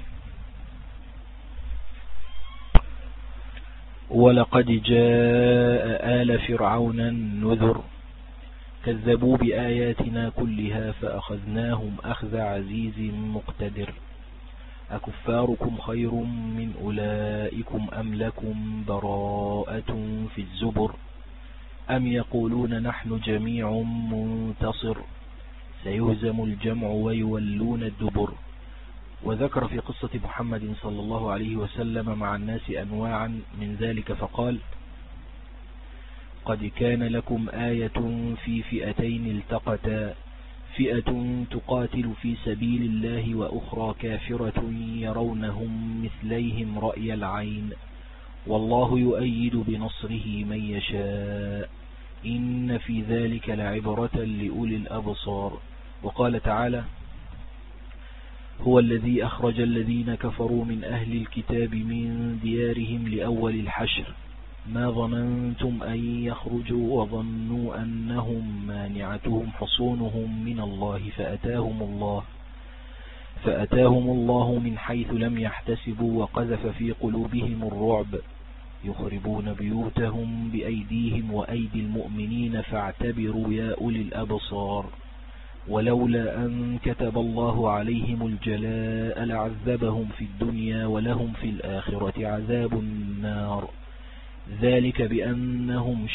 ولقد جاء آل فرعون النذر كذبوا بآياتنا كلها فأخذناهم أخذ عزيز مقتدر. أكفاركم خير من أولئكم أم لكم براءة في الزبر أم يقولون نحن جميع منتصر سيهزم الجمع ويولون الدبر. وذكر في قصة محمد صلى الله عليه وسلم مع الناس أنواعا من ذلك فقال: قد كان لكم آية في فئتين التقتا فئة تقاتل في سبيل الله وأخرى كافرة يرونهم مثليهم رأي العين والله يؤيد بنصره من يشاء إن في ذلك لعبرة لأولي الأبصار. وقال تعالى: هو الذي أخرج الذين كفروا من أهل الكتاب من ديارهم لأول الحشر ما ظننتم أن يخرجوا وظنوا أنهم مانعتهم حصونهم من الله فأتاهم الله من حيث لم يحتسبوا وقذف في قلوبهم الرعب يخربون بيوتهم بأيديهم وأيدي المؤمنين فاعتبروا يا أولي الأبصار ولولا أن كتب الله عليهم الجلاء لعذبهم في الدنيا ولهم في الآخرة عذاب النار ذلك بأنهم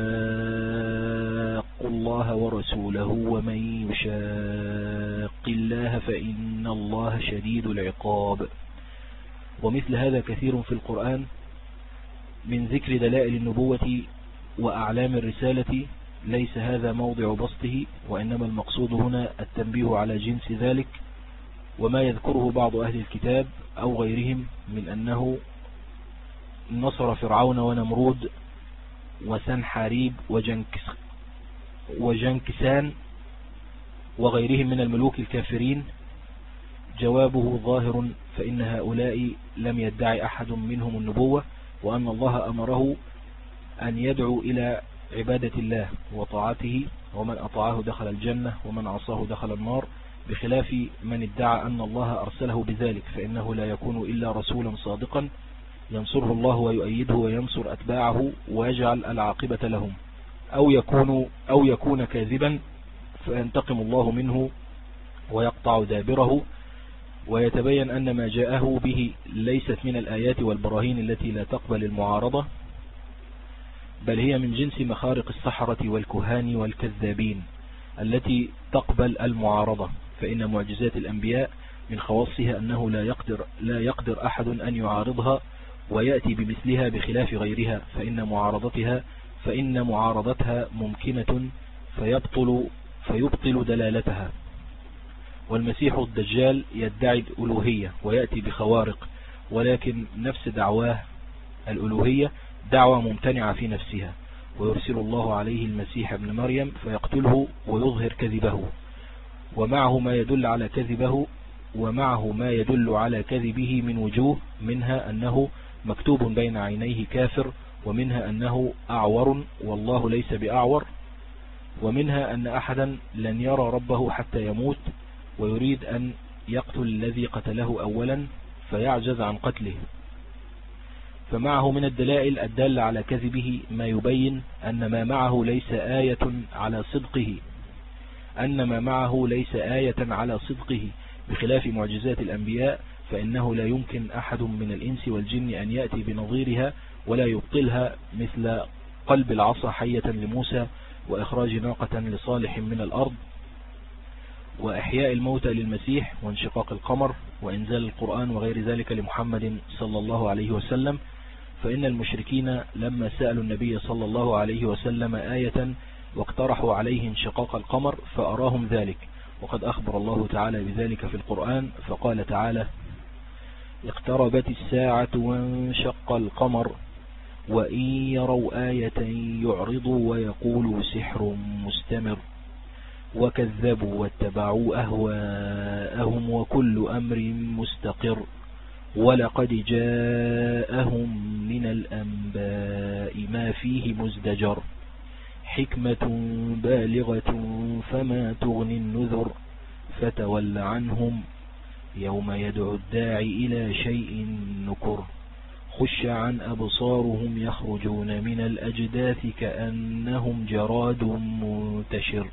شاقوا الله ورسوله ومن يشاق الله فإن الله شديد العقاب. ومثل هذا كثير في القرآن من ذكر دلائل النبوة وأعلام الرسالة، ليس هذا موضع بسطه، وإنما المقصود هنا التنبيه على جنس ذلك وما يذكره بعض أهل الكتاب أو غيرهم من أنه نصر فرعون ونمرود وسنحاريب وجنكسان وغيرهم من الملوك الكافرين. جوابه ظاهر، فإن هؤلاء لم يدعي أحد منهم النبوة، وأن الله أمره أن يدعو إلى عبادة الله وطاعته، ومن أطاعه دخل الجنة ومن عصاه دخل النار، بخلاف من ادعى أن الله أرسله بذلك، فإنه لا يكون إلا رسولا صادقا ينصره الله ويؤيده وينصر أتباعه ويجعل العاقبة لهم، أو يكون كاذبا فينتقم الله منه ويقطع دابره، ويتبين أن ما جاءه به ليست من الآيات والبراهين التي لا تقبل المعارضة، بل هي من جنس مخارق السحرة والكهان والكذابين التي تقبل المعارضة. فإن معجزات الأنبياء من خواصها أنه لا يقدر أحد أن يعارضها ويأتي بمثلها بخلاف غيرها، فإن معارضتها ممكنة فيبطل دلالتها. والمسيح الدجال يدعي الألوهية ويأتي بخوارق، ولكن نفس دعواه الألوهية دعوة ممتنعة في نفسها، ويرسل الله عليه المسيح ابن مريم فيقتله ويظهر كذبه، ومعه ما يدل على كذبه من وجوه، منها أنه مكتوب بين عينيه كافر، ومنها أنه أعور والله ليس بأعور، ومنها أن أحدا لن يرى ربه حتى يموت، ويريد أن يقتل الذي قتله أولا فيعجز عن قتله. فمعه من الدلائل الدالة على كذبه ما يبين أن ما معه ليس آية على صدقه، بخلاف معجزات الأنبياء، فإنه لا يمكن أحد من الإنس والجن أن يأتي بنظيرها ولا يبطلها، مثل قلب العصا حية لموسى، وإخراج ناقة لصالح من الأرض، وإحياء الموتى للمسيح، وانشقاق القمر، وإنزال القرآن وغير ذلك لمحمد صلى الله عليه وسلم. فإن المشركين لما سألوا النبي صلى الله عليه وسلم آية واقترحوا عليه انشقاق القمر فأراهم ذلك، وقد أخبر الله تعالى بذلك في القرآن، فقال تعالى: اقتربت الساعة وانشق القمر وإن يروا آية يعرضوا ويقولوا سحر مستمر وكذبوا واتبعوا أهواءهم وكل أمر مستقر ولقد جاءهم من الأنباء ما فيه مزدجر حكمة بالغة فما تغني النذر فتول عنهم يوم يدعو الداعي إلى شيء نكر خش عن أبصارهم يخرجون من الأجداث كأنهم جراد منتشر.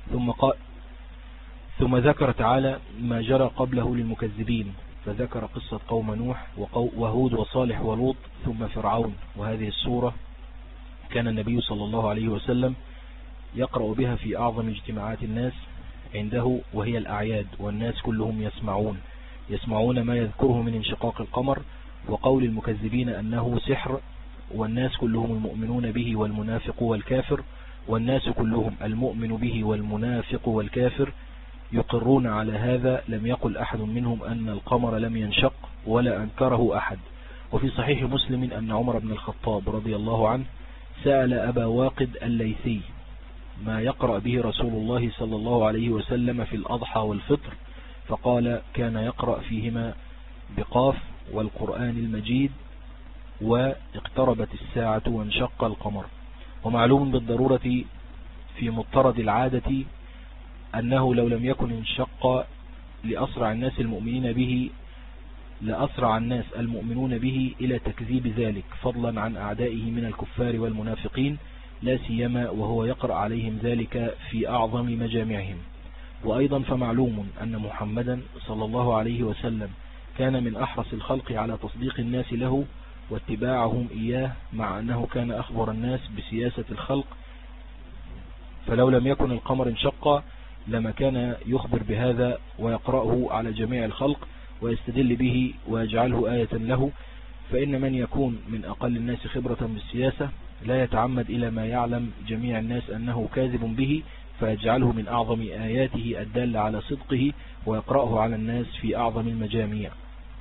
ثم ذكر تعالى ما جرى قبله للمكذبين، فذكر قصة قوم نوح وهود وصالح ولوط ثم فرعون. وهذه السورة كان النبي صلى الله عليه وسلم يقرأ بها في أعظم اجتماعات الناس عنده، وهي الأعياد، والناس كلهم يسمعون ما يذكره من انشقاق القمر وقول المكذبين أنه سحر، والناس كلهم المؤمنون به والمنافق والكافر، والناس كلهم المؤمن به والمنافق والكافر يقرون على هذا، لم يقل أحد منهم أن القمر لم ينشق ولا أنكره أحد. وفي صحيح مسلم أن عمر بن الخطاب رضي الله عنه سأل أبا واقد الليثي ما يقرأ به رسول الله صلى الله عليه وسلم في الأضحى والفطر، فقال كان يقرأ فيهما بقاف والقرآن المجيد واقتربت الساعة وانشق القمر. ومعلوم بالضرورة في مضطرد العادة أنه لو لم يكن انشق لأسرع الناس المؤمنين به لأسرع الناس المؤمنون به إلى تكذيب ذلك، فضلا عن أعدائه من الكفار والمنافقين، لا سيما وهو يقرأ عليهم ذلك في أعظم مجامعهم. وأيضا فمعلوم أن محمدا صلى الله عليه وسلم كان من أحرص الخلق على تصديق الناس له واتباعهم إياه، مع أنه كان أخبر الناس بسياسة الخلق، فلو لم يكن القمر انشق لما كان يخبر بهذا ويقرأه على جميع الخلق ويستدل به ويجعله آية له. فإن من يكون من أقل الناس خبرة بالسياسة لا يتعمد إلى ما يعلم جميع الناس أنه كاذب به، فيجعله من أعظم آياته الدالة على صدقه ويقرأه على الناس في أعظم المجاميع.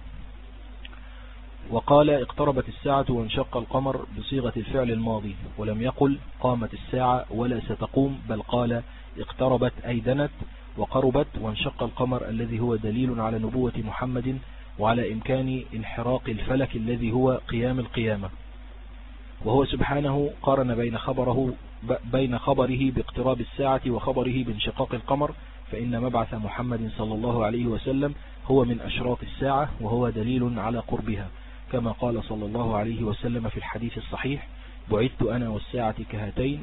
وقال اقتربت الساعة وانشق القمر بصيغة الفعل الماضي، ولم يقل قامت الساعة ولا ستقوم، بل قال اقتربت أي دنت وقربت، وانشق القمر الذي هو دليل على نبوة محمد وعلى إمكان انحراق الفلك الذي هو قيام القيامة. وهو سبحانه قارن بين خبره باقتراب الساعة وخبره بانشقاق القمر، فإن مبعث محمد صلى الله عليه وسلم هو من أشراط الساعة وهو دليل على قربها، كما قال صلى الله عليه وسلم في الحديث الصحيح: بعثت أنا والساعة كهاتين،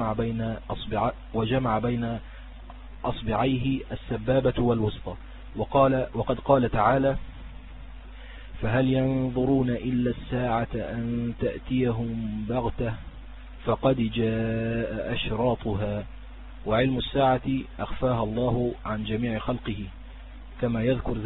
وجمع بين أصبعيه السبابة والوسطى. وقد قال تعالى: فهل ينظرون إلا الساعة أن تأتيهم بغتة فقد جاء أشراطها. وعلم الساعة أخفاها الله عن جميع خلقه، كما يذكر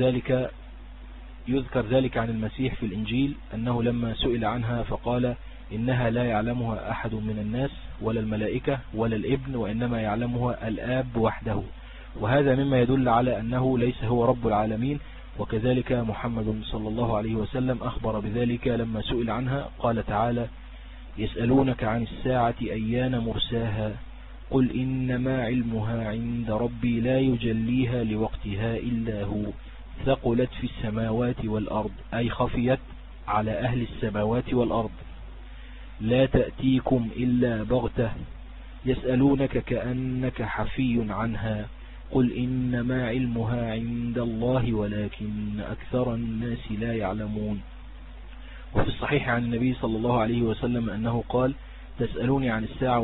ذلك عن المسيح في الإنجيل أنه لما سئل عنها فقال: إنها لا يعلمها أحد من الناس ولا الملائكة ولا الابن، وإنما يعلمها الآب وحده. وهذا مما يدل على أنه ليس هو رب العالمين. وكذلك محمد صلى الله عليه وسلم أخبر بذلك لما سئل عنها، قال تعالى: يسألونك عن الساعة أيان مرساها قل إنما علمها عند ربي لا يجليها لوقتها إلا هو ثقلت في السماوات والأرض، أي خفيت على أهل السماوات والأرض، لا تأتيكم إلا بغتة يسألونك كأنك حفي عنها قل إنما علمها عند الله ولكن أكثر الناس لا يعلمون. وفي الصحيح عن النبي صلى الله عليه وسلم أنه قال: تسألوني عن الساعة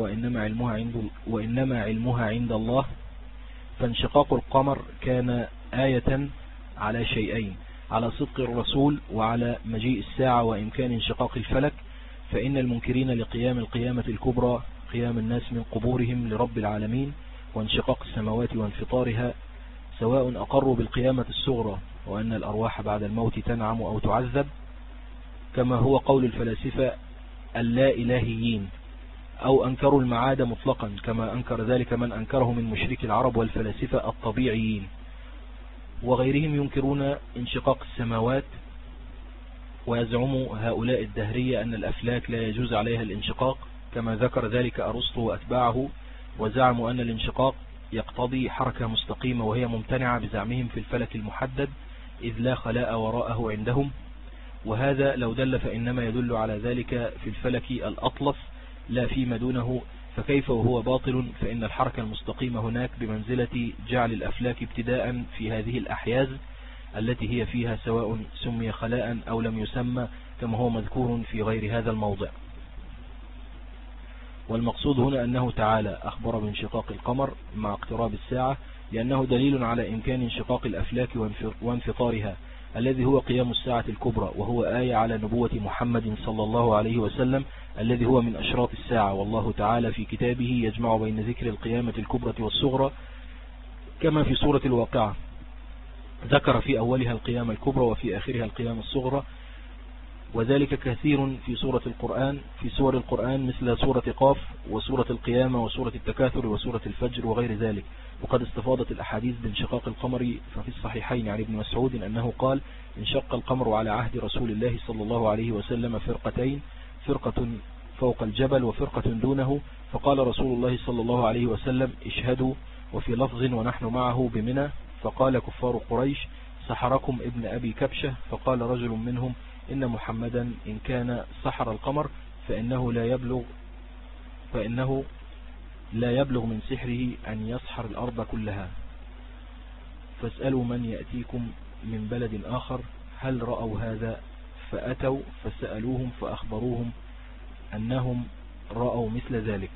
وإنما علمها عند الله. فانشقاق القمر كان آية على شيئين: على صدق الرسول وعلى مجيء الساعة وإمكان انشقاق الفلك. فإن المنكرين لقيام القيامة الكبرى، قيام الناس من قبورهم لرب العالمين، وانشقاق السماوات وانفطارها، سواء أقروا بالقيامة الصغرى وأن الأرواح بعد الموت تنعم أو تعذب، كما هو قول الفلاسفة اللا إلهيين، أو أنكروا المعاد مطلقا، كما أنكر ذلك من أنكره من مشرك العرب والفلاسفة الطبيعيين. وغيرهم ينكرون انشقاق السماوات، ويزعم هؤلاء الدهرية أن الأفلاك لا يجوز عليها الانشقاق، كما ذكر ذلك أرسطو وأتباعه، وزعموا أن الانشقاق يقتضي حركة مستقيمة، وهي ممتنعة بزعمهم في الفلك المحدد، إذ لا خلاء وراءه عندهم. وهذا لو دل فإنما يدل على ذلك في الفلك الأطلس لا فيما دونه، فكيف وهو باطل؟ فإن الحركة المستقيمة هناك بمنزلة جعل الأفلاك ابتداء في هذه الأحياز التي هي فيها، سواء سمي خلاء أو لم يسمى، كما هو مذكور في غير هذا الموضع. والمقصود هنا أنه تعالى أخبر بانشقاق القمر مع اقتراب الساعة، لأنه دليل على إمكان انشقاق الأفلاك وانفطارها، الذي هو قيام الساعة الكبرى، وهو آية على نبوة محمد صلى الله عليه وسلم الذي هو من أشراط الساعة. والله تعالى في كتابه يجمع بين ذكر القيامة الكبرى والصغرى، كما في سورة الواقعة ذكر في أولها القيامة الكبرى وفي آخرها القيامة الصغرى، وذلك كثير في سور القرآن مثل سورة قاف وسورة القيامة وسورة التكاثر وسورة الفجر وغير ذلك. وقد استفاضت الأحاديث بانشقاق القمر، ففي الصحيحين عن ابن مسعود أنه قال: انشق القمر على عهد رسول الله صلى الله عليه وسلم فرقتين، فرقة فوق الجبل وفرقة دونه، فقال رسول الله صلى الله عليه وسلم: اشهدوا. وفي لفظ: ونحن معه بمنى، فقال كفار قريش: سحركم ابن أبي كبشة. فقال رجل منهم: إن محمدا إن كان سحر القمر فإنه لا يبلغ من سحره أن يسحر الأرض كلها، فاسألوا من يأتيكم من بلد آخر هل رأوا هذا؟ فأتوا فسألوهم فأخبروهم أنهم رأوا مثل ذلك.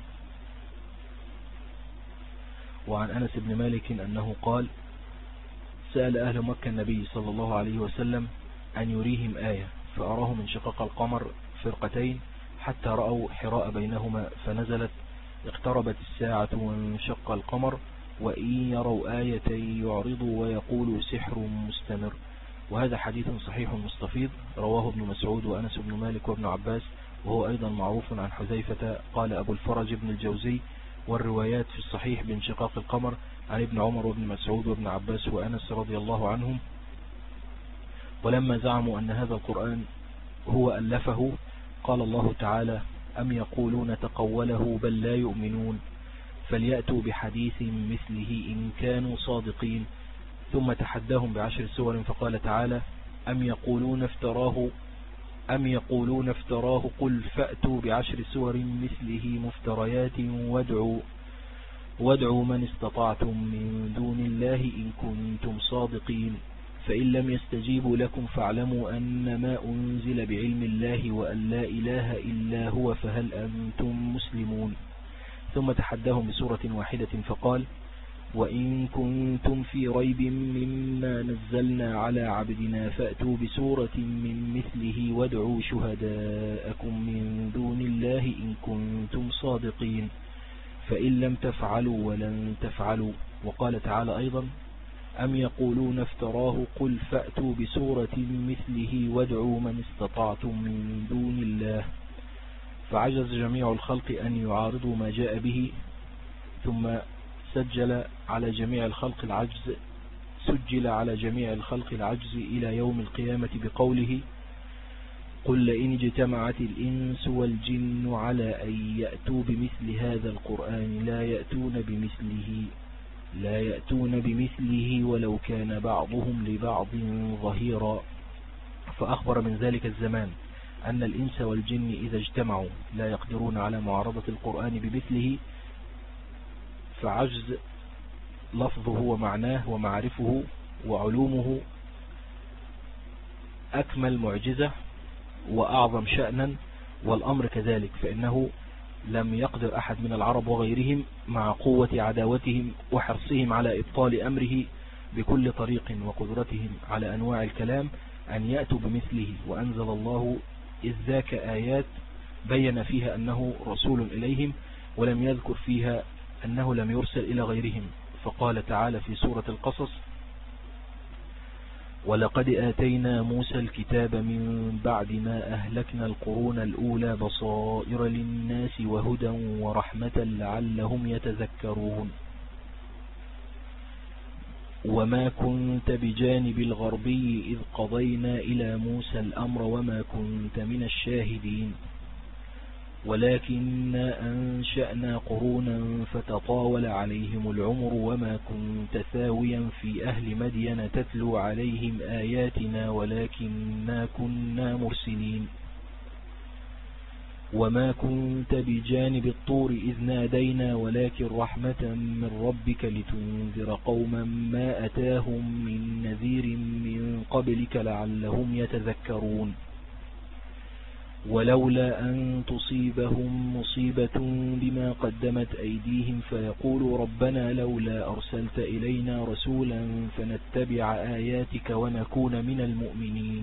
وعن أنس بن مالك أنه قال: سأل أهل مكة النبي صلى الله عليه وسلم أن يريهم آية، فأراهم انشقاق القمر فرقتين حتى رأوا حراء بينهما، فنزلت: اقتربت الساعة وانشق القمر وإن يروا آية يعرضوا ويقولوا سحر مستمر. وهذا حديث صحيح مستفيض رواه ابن مسعود وأنس بن مالك وابن عباس، وهو أيضا معروف عن حذيفة. قال أبو الفرج بن الجوزي: والروايات في الصحيح بانشقاق القمر عن ابن عمر وابن مسعود وابن عباس وأنس رضي الله عنهم. ولما زعموا أن هذا القرآن هو ألفه، قال الله تعالى: أم يقولون تقوله بل لا يؤمنون فليأتوا بحديث مثله إن كانوا صادقين. ثم تحداهم ب10 سور، فقال تعالى: أم يقولون افتراه قل فأتوا ب10 سور مثله مفتريات وادعوا من استطعتم من دون الله إن كنتم صادقين فإن لم يستجيبوا لكم فاعلموا أنما أنزل بعلم الله وأن لا إله إلا هو فهل أنتم مسلمون. ثم تحداهم بسورة واحدة فقال وإن كنتم في ريب مما نزلنا على عبدنا فأتوا بسورة من مثله وادعوا شهداءكم من دون الله إن كنتم صادقين فإن لم تفعلوا ولن تفعلوا. وقال تعالى أيضا أم يقولون افتراه قل فأتوا بسورة مثله وادعوا من استطعتم من دون الله. فعجز جميع الخلق أن يعارضوا ما جاء به، ثم سجل على جميع الخلق العجز إلى يوم القيامة بقوله قل لئن اجتمعت الإنس والجن على أن يأتوا بمثل هذا القرآن لا يأتون بمثله ولو كان بعضهم لبعض ظهيرا. فأخبر من ذلك الزمان أن الإنس والجن إذا اجتمعوا لا يقدرون على معارضة القرآن بمثله، فعجز لفظه ومعناه ومعرفه وعلومه أكمل معجزة وأعظم شأنا، والأمر كذلك، فإنه لم يقدر أحد من العرب وغيرهم مع قوة عداوتهم وحرصهم على إبطال أمره بكل طريق وقدرتهم على أنواع الكلام أن يأتوا بمثله. وأنزل الله إذ ذاك آيات بين فيها أنه رسول إليهم، ولم يذكر فيها أنه لم يرسل إلى غيرهم. فقال تعالى في سورة القصص ولقد آتينا موسى الكتاب من بعد ما أهلكنا القرون الأولى بصائر للناس وهدى ورحمة لعلهم يتذكرون. وما كنت بجانب الغربي إذ قضينا إلى موسى الأمر وما كنت من الشاهدين ولكننا أنشأنا قرونا فتطاول عليهم العمر وما كنت ثاويا في أهل مدين تتلو عليهم آياتنا ولكننا كنا مرسلين. وما كنت بجانب الطور إذ نادينا ولكن رحمة من ربك لتنذر قوما ما أتاهم من نذير من قبلك لعلهم يتذكرون. ولولا أن تصيبهم مصيبة بما قدمت أيديهم فيقولوا ربنا لولا أرسلت إلينا رسولا فنتبع آياتك ونكون من المؤمنين.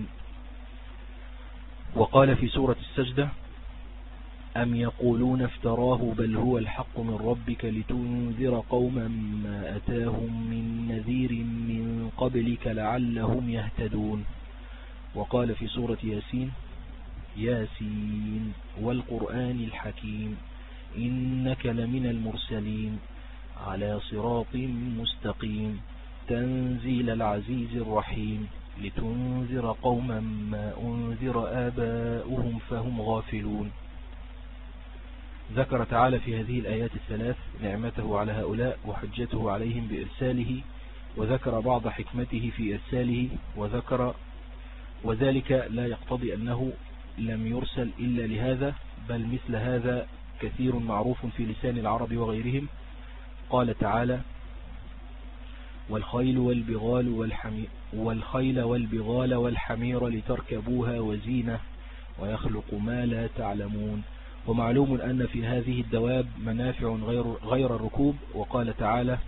وقال في سورة السجدة أم يقولون افتراه بل هو الحق من ربك لتنذر قوما ما أتاهم من نذير من قبلك لعلهم يهتدون. وقال في سورة ياسين والقرآن الحكيم إنك لمن المرسلين على صراط مستقيم تنزيل العزيز الرحيم لتنذر قوما ما أنذر آباؤهم فهم غافلون. ذكر تعالى في هذه الآيات الثلاث نعمته على هؤلاء وحجته عليهم بإرساله، وذكر بعض حكمته في إرساله، وذلك لا يقتضي أنه لم يرسل إلا لهذا، بل مثل هذا كثير معروف في لسان العرب وغيرهم. قال تعالى والخيل والبغال والحمير لتركبوها وزينة ويخلق ما لا تعلمون. ومعلوم أن في هذه الدواب منافع غير الركوب. وقال تعالى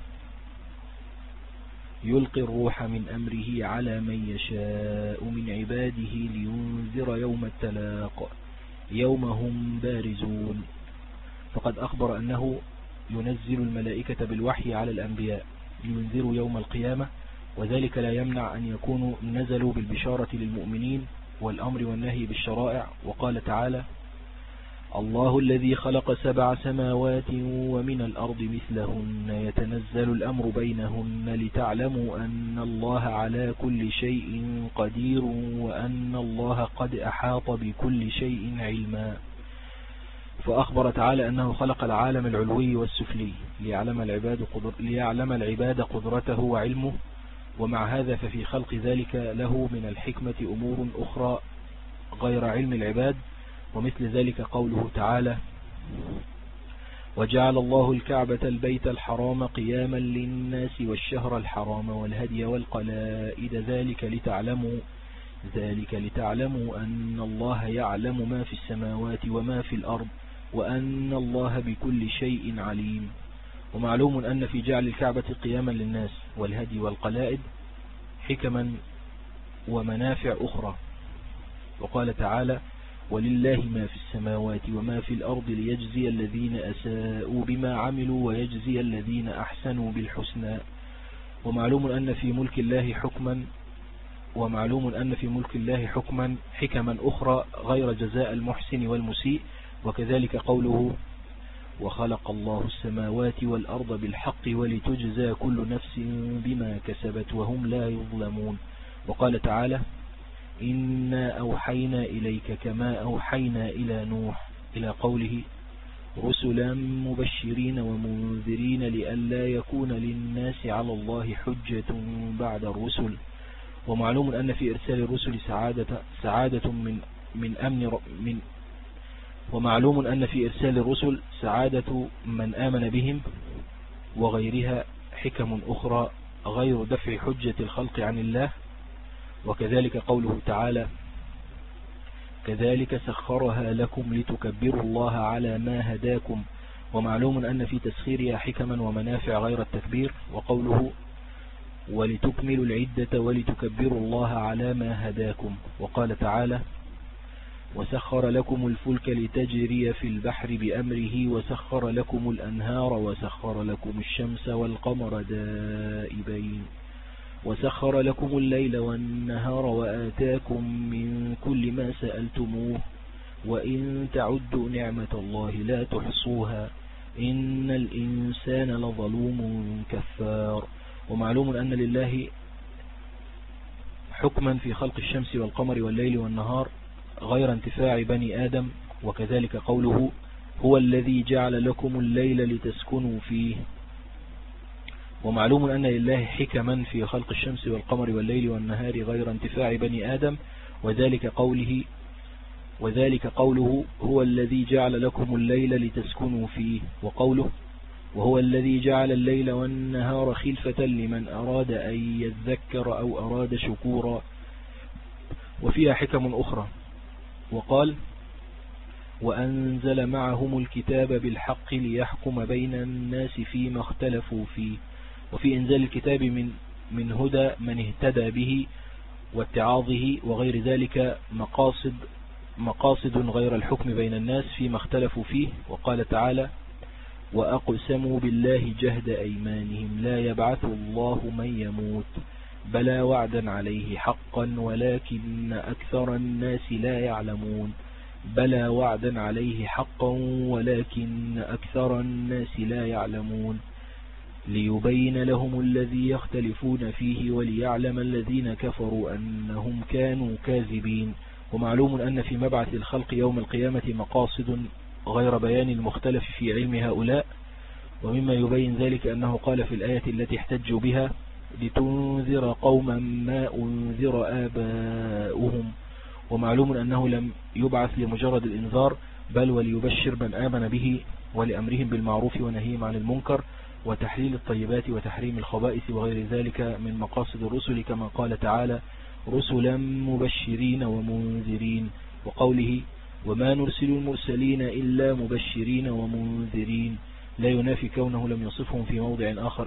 يلقي الروح من أمره على من يشاء من عباده لينذر يوم التلاق يوم هم بارزون. فقد أخبر أنه ينزل الملائكة بالوحي على الأنبياء لينذروا يوم القيامة، وذلك لا يمنع أن يكونوا نزلوا بالبشارة للمؤمنين والأمر والنهي بالشرائع. وقال تعالى الله الذي خلق 7 سماوات ومن الأرض مثلهن يتنزل الأمر بينهن لتعلموا أن الله على كل شيء قدير وأن الله قد أحاط بكل شيء علما. فأخبر تعالى أنه خلق العالم العلوي والسفلي ليعلم العباد قدرته وعلمه، ومع هذا ففي خلق ذلك له من الحكمة أمور أخرى غير علم العباد، ومثل ذلك قوله تعالى وجعل الله الكعبة البيت الحرام قياما للناس والشهر الحرام والهدي والقلائد ذلك لتعلموا أن الله يعلم ما في السماوات وما في الأرض وأن الله بكل شيء عليم. ومعلوم أن في جعل الكعبة قياما للناس والهدي والقلائد حكما ومنافع أخرى. وقال تعالى: ولله ما في السماوات وما في الأرض ليجزي الذين أساءوا بما عملوا ويجزي الذين أحسنوا بالحسنى. ومعلوم أن في ملك الله حكما أخرى غير جزاء المحسن والمسيء. وكذلك قوله: وخلق الله السماوات والأرض بالحق ولتجزى كل نفس بما كسبت وهم لا يظلمون. وقال تعالى: إنا أوحينا إليك كما أوحينا إلى نوح إلى قوله: رسلا مبشرين ومنذرين لئلا يكون للناس على الله حجة بعد الرسل. ومعلوم أن في إرسال الرسل سعادة من آمن بهم وغيرها حكم أخرى غير دفع حجة الخلق عن الله. وكذلك قوله تعالى: كذلك سخرها لكم لتكبروا الله على ما هداكم. ومعلوم أن في تسخيرها حكما ومنافع غير التكبير. وقوله: ولتكملوا العدة ولتكبروا الله على ما هداكم. وقال تعالى: وسخر لكم الفلك لتجري في البحر بأمره وسخر لكم الأنهار وسخر لكم الشمس والقمر دائبين وسخر لكم الليل والنهار وآتاكم من كل ما سألتموه وإن تعدوا نعمة الله لا تحصوها إن الإنسان لظلوم كفار. ومعلوم أن لله حكما في خلق الشمس والقمر والليل والنهار غير انتفاع بني آدم. وكذلك قوله: هو الذي جعل لكم الليل لتسكنوا فيه. ومعلوم أن لله حكما في خلق الشمس والقمر والليل والنهار غير انتفاع بني آدم. وذلك قوله: هو الذي جعل لكم الليل لتسكنوا فيه. وقوله: وهو الذي جعل الليل والنهار خلفة لمن أراد أن يذكر أو أراد شكورا. وفيها حكم أخرى. وقال: وأنزل معهم الكتاب بالحق ليحكم بين الناس فيما اختلفوا فيه. وفي إنزال الكتاب من هدى من اهتدى به واتعاظه وغير ذلك مقاصد غير الحكم بين الناس فيما اختلفوا فيه. وقال تعالى: وأقسموا بالله جهد أيمانهم لا يبعث الله من يموت بلى وعدا عليه حقا ولكن أكثر الناس لا يعلمون. بلى وعدا عليه حقا ولكن أكثر الناس لا يعلمون ليبين لهم الذي يختلفون فيه وليعلم الذين كفروا أنهم كانوا كاذبين. ومعلوم أن في مبعث الخلق يوم القيامة مقاصد غير بيان المختلف في علم هؤلاء. ومما يبين ذلك أنه قال في الآية التي احتجوا بها: لتنذر قوما ما أنذر آباؤهم. ومعلوم أنه لم يبعث لمجرد الإنذار بل وليبشر من آمن به ولأمرهم بالمعروف ونهيهم عن المنكر وتحليل الطيبات وتحريم الخبائث وغير ذلك من مقاصد الرسل كما قال تعالى: رسلا مبشرين ومنذرين. وقوله: وما نرسل المرسلين إلا مبشرين ومنذرين لا ينافي كونه لم يصفهم في موضع آخر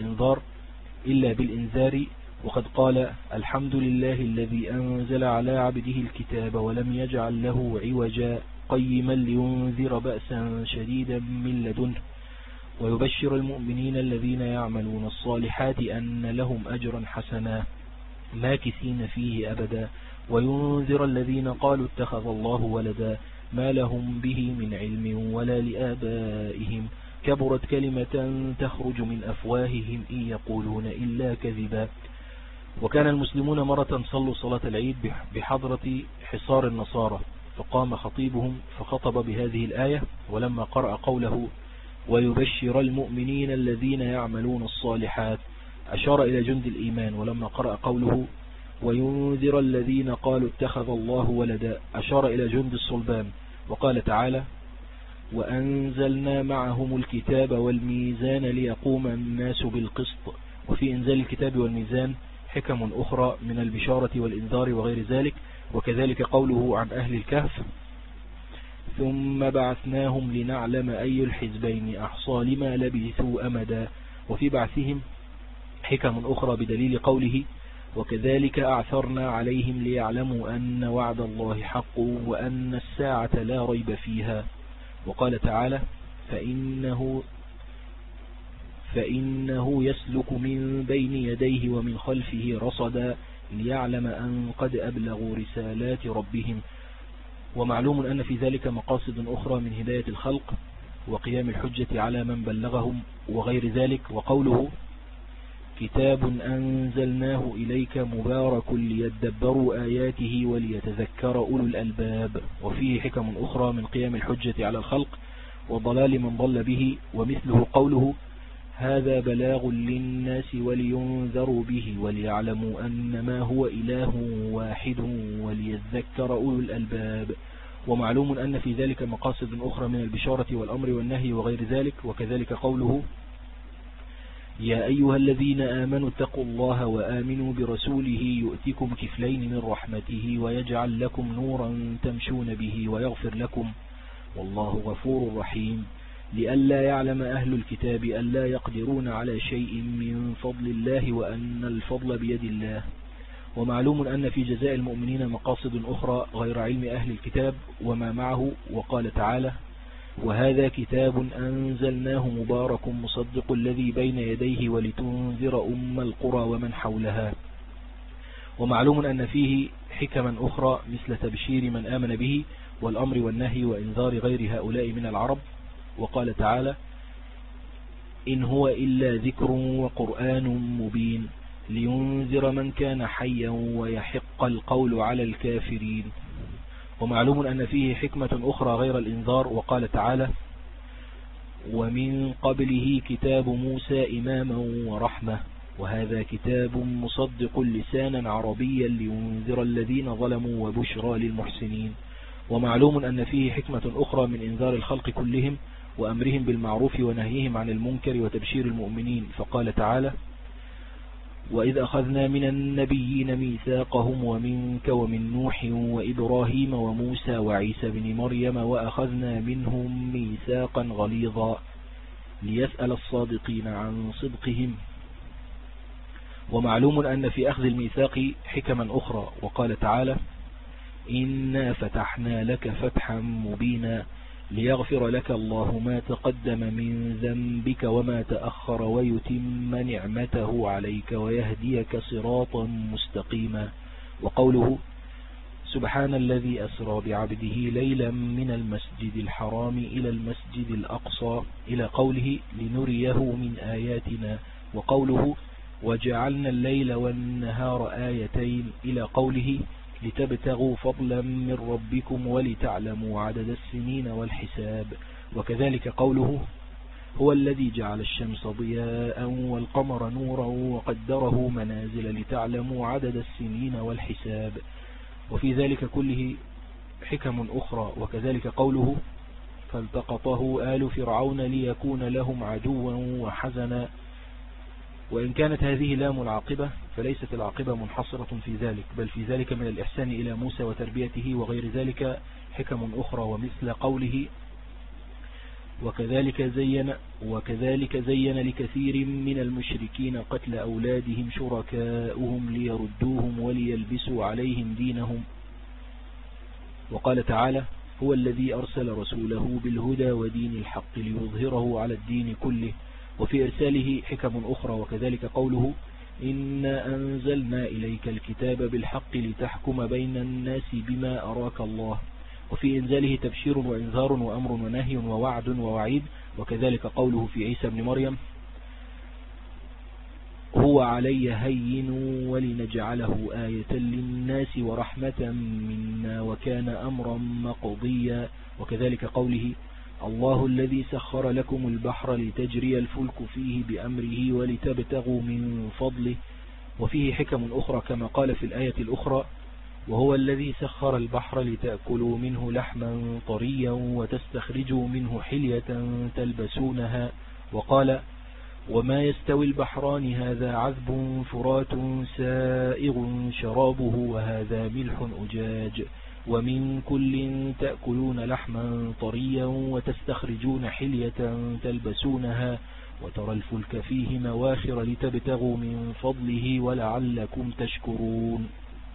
إلا بالإنذار. وقد قال: الحمد لله الذي أنزل على عبده الكتاب ولم يجعل له عوجا قيما لينذر بأسا شديدا من لدنه ويبشر المؤمنين الذين يعملون الصالحات أن لهم أجرا حسنا ماكثين فيه أبدا وينذر الذين قالوا اتخذ الله ولدا ما لهم به من علم ولا لآبائهم كبرت كلمة تخرج من أفواههم إن يقولون إلا كذبا. وكان المسلمون مرة صلوا صلاة العيد بحضرة حصار النصارى فقام خطيبهم فخطب بهذه الآية ولما قرأ قوله: ويبشر المؤمنين الذين يعملون الصالحات أشار إلى جند الإيمان. ولما قرأ قوله: وينذر الذين قالوا اتخذ الله ولدا أشار إلى جند الصلبان. وقال تعالى: وأنزلنا معهم الكتاب والميزان ليقوم الناس بالقسط. وفي إنزال الكتاب والميزان حكم أخرى من البشارة والإنذار وغير ذلك. وكذلك قوله عن أهل الكهف: ثم بعثناهم لنعلم أي الحزبين أحصى لما لبثوا أمدا. وفي بعثهم حكم أخرى بدليل قوله: وكذلك أعثرنا عليهم ليعلموا أن وعد الله حق وأن الساعة لا ريب فيها. وقال تعالى: فإنه يسلك من بين يديه ومن خلفه رصدا ليعلم أن قد أبلغوا رسالات ربهم. ومعلوم أن في ذلك مقاصد أخرى من هداية الخلق وقيام الحجة على من بلغهم وغير ذلك. وقوله: كتاب أنزلناه إليك مبارك ليدبروا آياته وليتذكر أولو الألباب. وفيه حكم أخرى من قيام الحجة على الخلق وضلال من ضل به. ومثله قوله: هذا بلاغ للناس ولينذروا به وليعلموا أنما هو إله واحد وليذكر أولو الألباب. ومعلوم أن في ذلك مقاصد أخرى من البشارة والأمر والنهي وغير ذلك. وكذلك قوله: يا أيها الذين آمنوا اتقوا الله وآمنوا برسوله يؤتكم كفلين من رحمته ويجعل لكم نورا تمشون به ويغفر لكم والله غفور رحيم. لئلا يعلم أهل الكتاب ألا يقدرون على شيء من فضل الله وأن الفضل بيد الله. ومعلوم أن في جزاء المؤمنين مقاصد أخرى غير علم أهل الكتاب وما معه. وقال تعالى: وهذا كتاب أنزلناه مبارك مصدق الذي بين يديه ولتنذر أم القرى ومن حولها. ومعلوم أن فيه حكما أخرى مثل تبشير من آمن به والأمر والنهي وإنذار غير هؤلاء من العرب. وقال تعالى: إن هو إلا ذكر وقرآن مبين لينذر من كان حيا ويحق القول على الكافرين. ومعلوم أن فيه حكمة أخرى غير الإنذار. وقال تعالى: ومن قبله كتاب موسى إماما ورحمة وهذا كتاب مصدق لسانا عربيا لينذر الذين ظلموا وبشرى للمحسنين. ومعلوم أن فيه حكمة أخرى من إنذار الخلق كلهم وأمرهم بالمعروف ونهيهم عن المنكر وتبشير المؤمنين. فقال تعالى: وإذ أخذنا من النبيين ميثاقهم ومنك ومن نوح وإبراهيم وموسى وعيسى بن مريم وأخذنا منهم ميثاقا غليظا ليسأل الصادقين عن صدقهم. ومعلوم أن في أخذ الميثاق حكما أخرى. وقال تعالى: إنا فتحنا لك فتحا مبينا ليغفر لك الله ما تقدم من ذنبك وما تأخر ويتم نعمته عليك ويهديك صراطا مستقيما. وقوله: سبحان الذي أسرى بعبده ليلا من المسجد الحرام إلى المسجد الأقصى إلى قوله: لنريه من آياتنا. وقوله: وجعلنا الليل والنهار آيتين إلى قوله: لتبتغوا فضلا من ربكم ولتعلموا عدد السنين والحساب. وكذلك قوله: هو الذي جعل الشمس ضياء والقمر نورا وقدره منازل لتعلموا عدد السنين والحساب. وفي ذلك كله حكم أخرى. وكذلك قوله: فالتقطه آل فرعون ليكون لهم عدوا وحزنا. وإن كانت هذه لام العاقبة فليست العاقبة منحصرة في ذلك، بل في ذلك من الإحسان إلى موسى وتربيته وغير ذلك حكم أخرى. ومثل قوله: وكذلك زين لكثير من المشركين قتل أولادهم شركاؤهم ليردوهم وليلبسوا عليهم دينهم. وقال تعالى: هو الذي أرسل رسوله بالهدى ودين الحق ليظهره على الدين كله. وفي إرساله حكم أخرى. وكذلك قوله: إنا أنزلنا إليك الكتاب بالحق لتحكم بين الناس بما أراك الله. وفي إنزاله تبشير وإنذار وأمر ونهي ووعد ووعيد. وكذلك قوله في عيسى بن مريم: هو علي هين ولنجعله آية للناس ورحمة منا وكان أمرا مقضيا. وكذلك قوله: الله الذي سخر لكم البحر لتجري الفلك فيه بأمره ولتبتغوا من فضله. وفيه حكم أخرى كما قال في الآية الأخرى: وهو الذي سخر البحر لتأكلوا منه لحما طريا وتستخرجوا منه حلية تلبسونها. وقال وما يستوي البحران هذا عذب فرات سائغ شرابه وهذا ملح أجاج ومن كل تأكلون لحما طريا وتستخرجون حلية تلبسونها وترى الفلك فيه مواخر لتبتغوا من فضله ولعلكم تشكرون.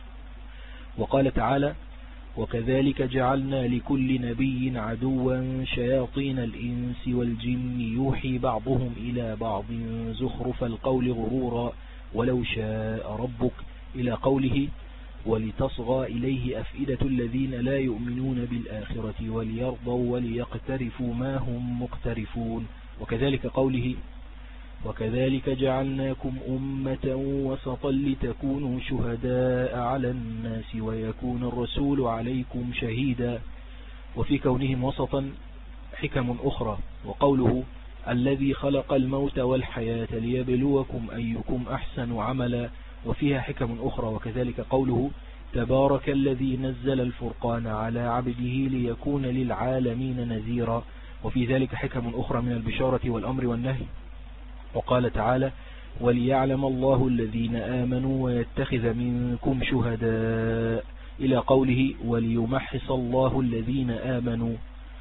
وقال تعالى وكذلك جعلنا لكل نبي عدوا شياطين الإنس والجن يوحي بعضهم إلى بعض زخرف القول غرورا ولو شاء ربك إلى قوله ولتصغى إليه أفئدة الذين لا يؤمنون بالآخرة وليرضوا وليقترفوا ما هم مقترفون. وكذلك قوله وكذلك جعلناكم أمة وسطا لتكونوا شهداء على الناس ويكون الرسول عليكم شهيدا. وفي كونهم وسطا حكم أخرى. وقوله الذي خلق الموت والحياة ليبلوكم أيكم أحسن عملا وفيها حكم أخرى. وكذلك قوله تبارك الذي نزل الفرقان على عبده ليكون للعالمين نذيرا. وفي ذلك حكم أخرى من البشارة والأمر والنهي. وقال تعالى وليعلم الله الذين آمنوا ويتخذ منكم شهداء إلى قوله وليمحص الله الذين آمنوا.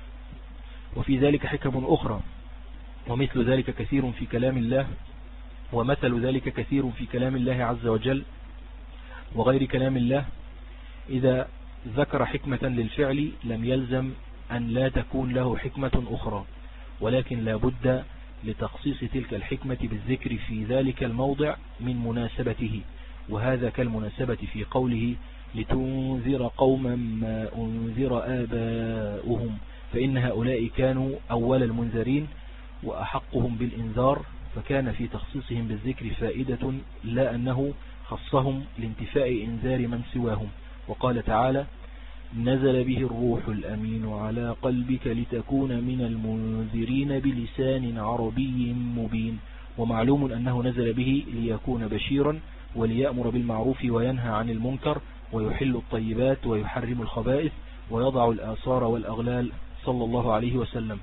وفي ذلك حكم أخرى. ومثل ذلك كثير في كلام الله ومثل ذلك كثير في كلام الله عز وجل وغير كلام الله. إذا ذكر حكمة للفعل لم يلزم أن لا تكون له حكمة أخرى ولكن لا بد لتخصيص تلك الحكمة بالذكر في ذلك الموضع من مناسبته. وهذا كالمناسبة في قوله لتنذر قوما ما أنذر آباؤهم فإن هؤلاء كانوا أول المنذرين وأحقهم بالإنذار فكان في تخصيصهم بالذكر فائدة لا أنه خصهم لانتفاء إنذار من سواهم. وقال تعالى نزل به الروح الأمين على قلبك لتكون من المنذرين بلسان عربي مبين. ومعلوم أنه نزل به ليكون بشيرا وليأمر بالمعروف وينهى عن المنكر ويحل الطيبات ويحرم الخبائث ويضع الآثار والأغلال صلى الله عليه وسلم.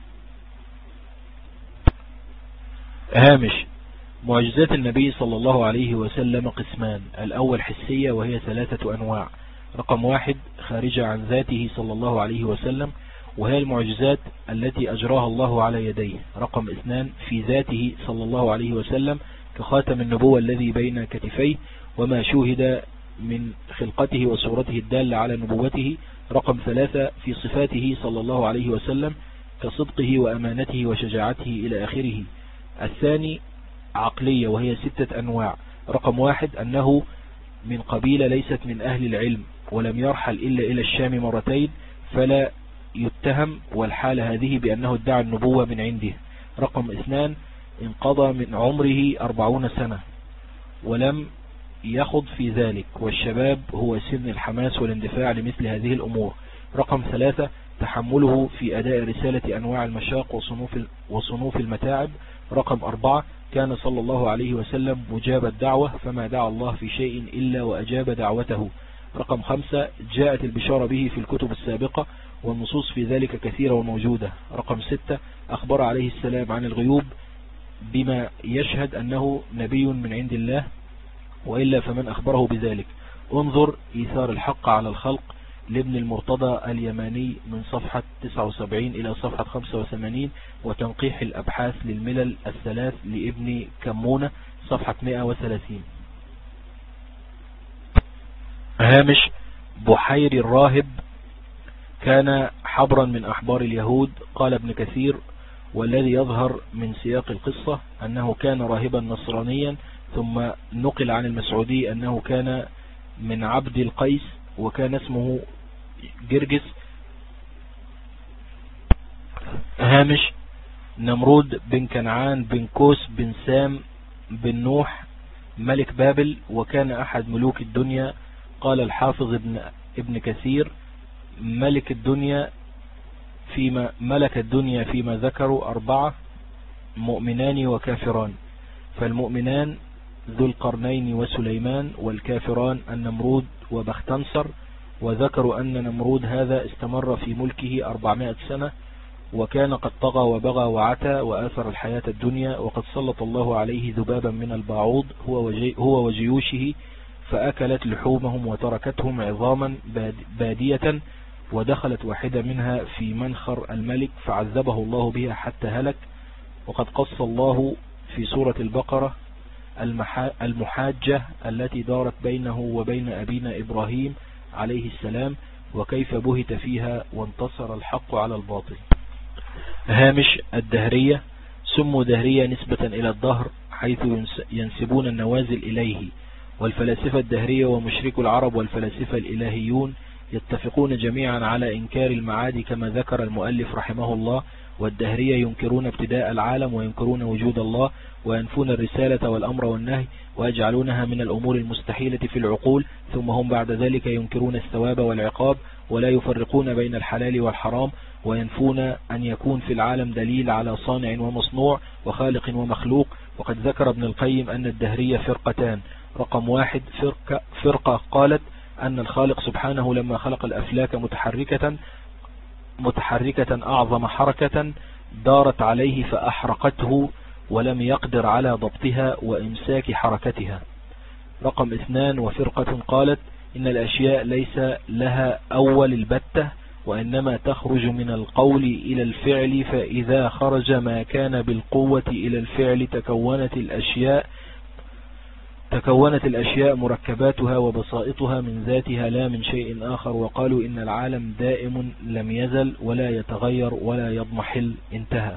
هامش معجزات النبي صلى الله عليه وسلم قسمان. الأول حسية وهي 3 أنواع. رقم 1 خارجة عن ذاته صلى الله عليه وسلم وهي المعجزات التي أجراها الله على يديه. رقم 2 في ذاته صلى الله عليه وسلم كخاتم النبوة الذي بين كتفيه وما شوهد من خلقته وصورته الدالة على نبوته. رقم 3 في صفاته صلى الله عليه وسلم كصدقه وأمانته وشجاعته إلى آخره. الثاني عقلية وهي 6 أنواع. رقم 1 أنه من قبيلة ليست من أهل العلم ولم يرحل إلا إلى الشام مرتين فلا يتهم والحال هذه بأنه ادعى النبوة من عنده. رقم 2 انقضى من عمره 40 سنة ولم يخض في ذلك والشباب هو سن الحماس والاندفاع لمثل هذه الأمور. رقم 3 تحمله في أداء رسالة أنواع المشاق وصنوف المتاعب. رقم 4 كان صلى الله عليه وسلم مجاب الدعوة فما دعا الله في شيء إلا وأجاب دعوته. رقم 5 جاءت البشارة به في الكتب السابقة والنصوص في ذلك كثيرة وموجودة. رقم 6 أخبر عليه السلام عن الغيوب بما يشهد أنه نبي من عند الله وإلا فمن أخبره بذلك. انظر إيثار الحق على الخلق لابن المرتضى اليماني من صفحة 79 إلى صفحة 85 وتنقيح الأبحاث للملل الثلاث لابن كمونة صفحة 130. هامش بحير الراهب كان حبرا من أحبار اليهود. قال ابن كثير والذي يظهر من سياق القصة أنه كان راهبا نصرانيا ثم نقل عن المسعودي أنه كان من عبد القيس وكان اسمه جرجس. هامش نمرود بن كنعان بن كوس بن سام بن نوح ملك بابل وكان أحد ملوك الدنيا. قال الحافظ ابن كثير ملك الدنيا فيما ذكروا 4 مؤمنان وكافران. فالمؤمنان ذو القرنين وسليمان، والكافران النمرود وبختنصر. وذكروا أن نمرود هذا استمر في ملكه 400 سنة، وكان قد طغى وبغى وعتى وآثر الحياة الدنيا، وقد سلط الله عليه ذبابا من البعوض هو وجيوشه، فأكلت لحومهم وتركتهم عظاما بادية، ودخلت واحدة منها في منخر الملك فعذبه الله بها حتى هلك. وقد قص الله في سورة البقرة المحاجة التي دارت بينه وبين أبينا إبراهيم عليه السلام، وكيف بهت فيها وانتصر الحق على الباطل. هامش الدهرية: سموا دهرية نسبة إلى الدهر حيث ينسبون النوازل إليه. والفلاسفة الدهرية ومشركو العرب والفلاسفة الإلهيون يتفقون جميعا على إنكار المعاد كما ذكر المؤلف رحمه الله. والدهرية ينكرون ابتداء العالم وينكرون وجود الله، وينفون الرسالة والأمر والنهي، ويجعلونها من الأمور المستحيلة في العقول، ثم هم بعد ذلك ينكرون الثواب والعقاب، ولا يفرقون بين الحلال والحرام، وينفون أن يكون في العالم دليل على صانع ومصنوع وخالق ومخلوق. وقد ذكر ابن القيم أن الدهرية فرقتان: رقم 1 فرقة قالت أن الخالق سبحانه لما خلق الأفلاك متحركة أعظم حركة دارت عليه فأحرقته، ولم يقدر على ضبطها وإمساك حركتها. رقم 2 وفرقة قالت إن الأشياء ليس لها أول البتة، وإنما تخرج من القول إلى الفعل، فإذا خرج ما كان بالقوة إلى الفعل تكونت الأشياء مركباتها وبسائطها من ذاتها لا من شيء آخر. وقالوا إن العالم دائم لم يزل ولا يتغير ولا يضمحل. انتهى.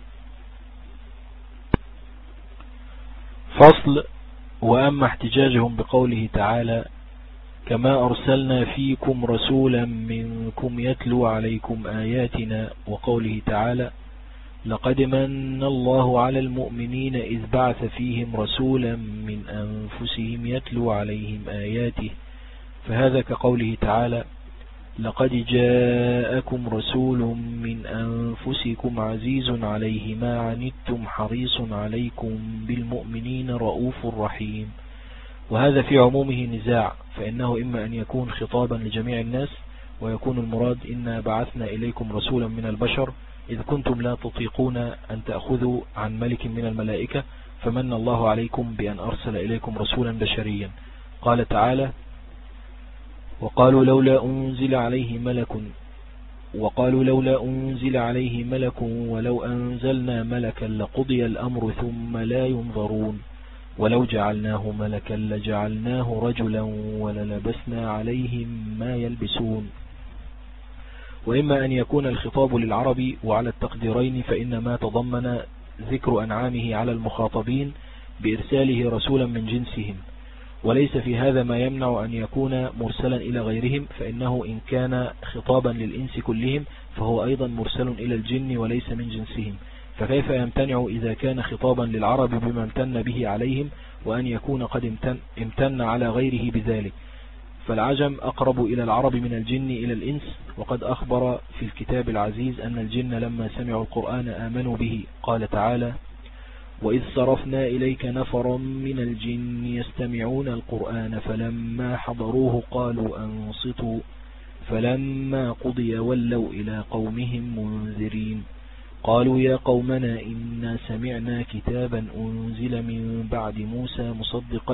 فصل: وأما احتجاجهم بقوله تعالى: كما أرسلنا فيكم رسولا منكم يتلو عليكم آياتنا، وقوله تعالى: لقد من الله على المؤمنين إذ بعث فيهم رسولا من أنفسهم يتلو عليهم آياته، فهذا كقوله تعالى: لقد جاءكم رسول من أنفسكم عزيز عليه ما عنتم حريص عليكم بالمؤمنين رؤوف رحيم. وهذا في عمومه نزاع، فإنه إما أن يكون خطابا لجميع الناس، ويكون المراد إنا بعثنا إليكم رسولا من البشر إذ كنتم لا تطيقون أن تأخذوا عن ملك من الملائكة، فمن الله عليكم بأن أرسل إليكم رسولا بشريا. قال تعالى: وقالوا لولا أنزل عليه ملك ولو أنزلنا ملكا لقضي الأمر ثم لا ينظرون ولو جعلناه ملكا لجعلناه رجلا وللبسنا عليهم ما يلبسون. وإما أن يكون الخطاب للعرب وعلى التقديرين، فإن ما تضمن ذكر أنعامه على المخاطبين بإرساله رسولا من جنسهم، وليس في هذا ما يمنع أن يكون مرسلا إلى غيرهم، فإنه إن كان خطابا للإنس كلهم فهو أيضا مرسل إلى الجن وليس من جنسهم، فكيف يمتنع إذا كان خطابا للعرب بما امتن به عليهم، وأن يكون قد امتن على غيره بذلك؟ فالعجم أقرب إلى العرب من الجن إلى الإنس، وقد أخبر في الكتاب العزيز أن الجن لما سمعوا القرآن آمنوا به. قال تعالى: وإذ صرفنا إليك نفرا من الجن يستمعون القرآن فلما حضروه قالوا أنصتوا فلما قضي ولوا إلى قومهم منذرين قالوا يا قومنا إنا سمعنا كتابا أنزل من بعد موسى مصدقا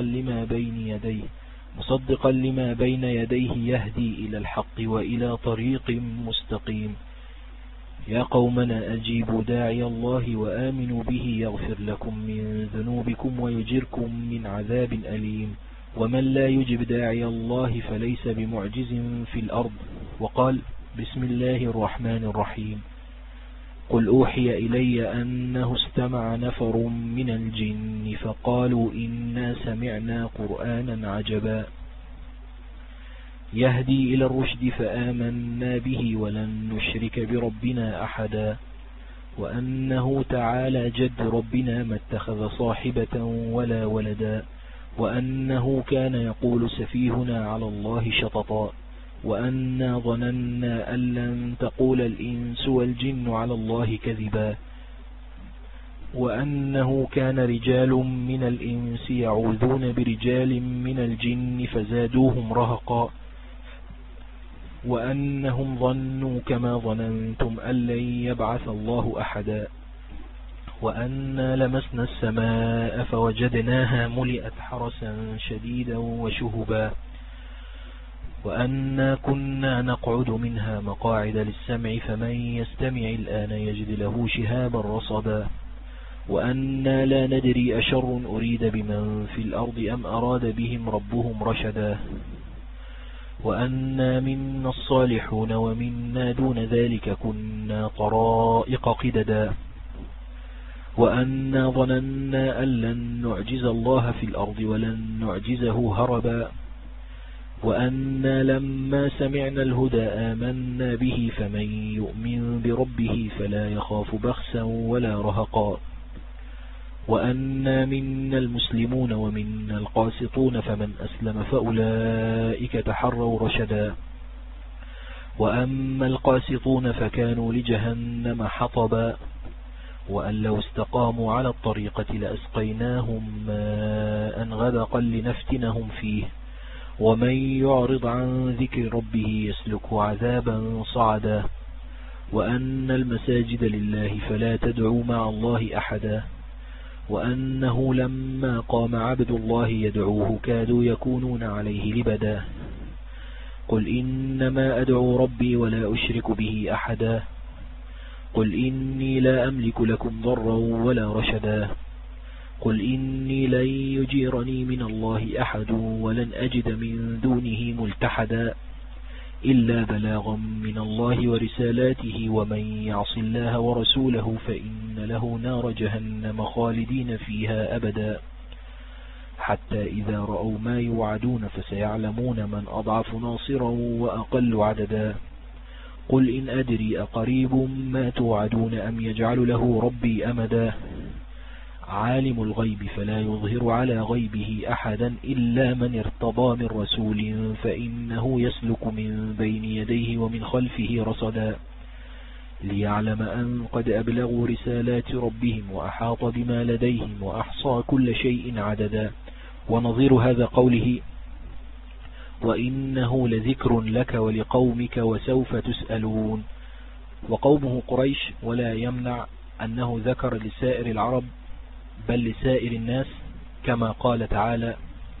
لما بين يديه يهدي إلى الحق وإلى طريق مستقيم يا قومنا أجيبوا داعي الله وآمنوا به يغفر لكم من ذنوبكم ويجركم من عذاب أليم ومن لا يجب داعي الله فليس بمعجز في الأرض. وقال: بسم الله الرحمن الرحيم: قل أوحي إلي أنه استمع نفر من الجن فقالوا إنا سمعنا قرآنا عجبا يهدي إلى الرشد فآمنا به ولن نشرك بربنا أحدا وأنه تعالى جد ربنا ما اتخذ صاحبة ولا ولدا وأنه كان يقول سفيهنا على الله شططا وأنا ظننا أن لن تقول الإنس والجن على الله كذبا وأنه كان رجال من الإنس يعوذون برجال من الجن فزادوهم رهقا وأنهم ظنوا كما ظننتم أن لن يبعث الله أحدا وأنا لمسنا السماء فوجدناها ملئت حرسا شديدا وشهبا وأنا كنا نقعد منها مقاعد للسمع فمن يستمع الآن يجد له شهابا رصدا وأنا لا ندري أشر أريد بمن في الأرض أم أراد بهم ربهم رشدا وأنا منا الصالحون ومنا دون ذلك كنا طرائق قددا وأنا ظننا أن لن نعجز الله في الأرض ولن نعجزه هربا وأنا لما سمعنا الهدى آمنا به فمن يؤمن بربه فلا يخاف بخسا ولا رهقا وأنا منا المسلمون ومنا القاسطون فمن أسلم فأولئك تحروا رشدا وأما القاسطون فكانوا لجهنم حطبا وأن لو استقاموا على الطريقة لأسقيناهم ماء غدقا لنفتنهم فيه ومن يعرض عن ذكر ربه يسلك عذابا صعدا وأن المساجد لله فلا تدعوا مع الله أحدا وأنه لما قام عبد الله يدعوه كادوا يكونون عليه لبدا قل إنما أدعو ربي ولا أشرك به أحدا قل إني لا أملك لكم ضرا ولا رشدا قل إني لن يجيرني من الله أحد ولن أجد من دونه ملتحدا إلا بلاغا من الله ورسالاته ومن يعص الله ورسوله فإن له نار جهنم خالدين فيها أبدا حتى إذا رأوا ما يوعدون فسيعلمون من أضعف ناصرا وأقل عددا قل إن أدري أقريب ما توعدون أم يجعل له ربي أمدا عالم الغيب فلا يظهر على غيبه أحدا إلا من ارتضى من رسول فإنه يسلك من بين يديه ومن خلفه رصدا ليعلم أن قد أبلغوا رسالات ربهم وأحاط بما لديهم وأحصى كل شيء عددا ونظير هذا قوله وإنه لذكر لك ولقومك وسوف تسألون وقومه قريش ولا يمنع أنه ذكر لسائر العرب بل لسائر الناس كما قال تعالى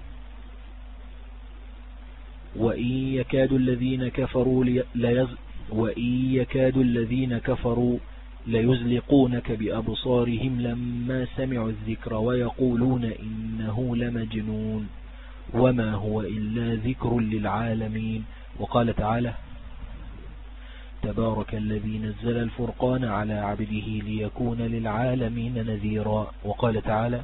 وإن يكاد الذين كفروا ليزلقونك بأبصارهم لما سمعوا الذكر ويقولون إنه لمجنون وما هو إلا ذكر للعالمين وقال تعالى تبارك الذي نزل الفرقان على عبده ليكون للعالمين نذيرا وقال تعالى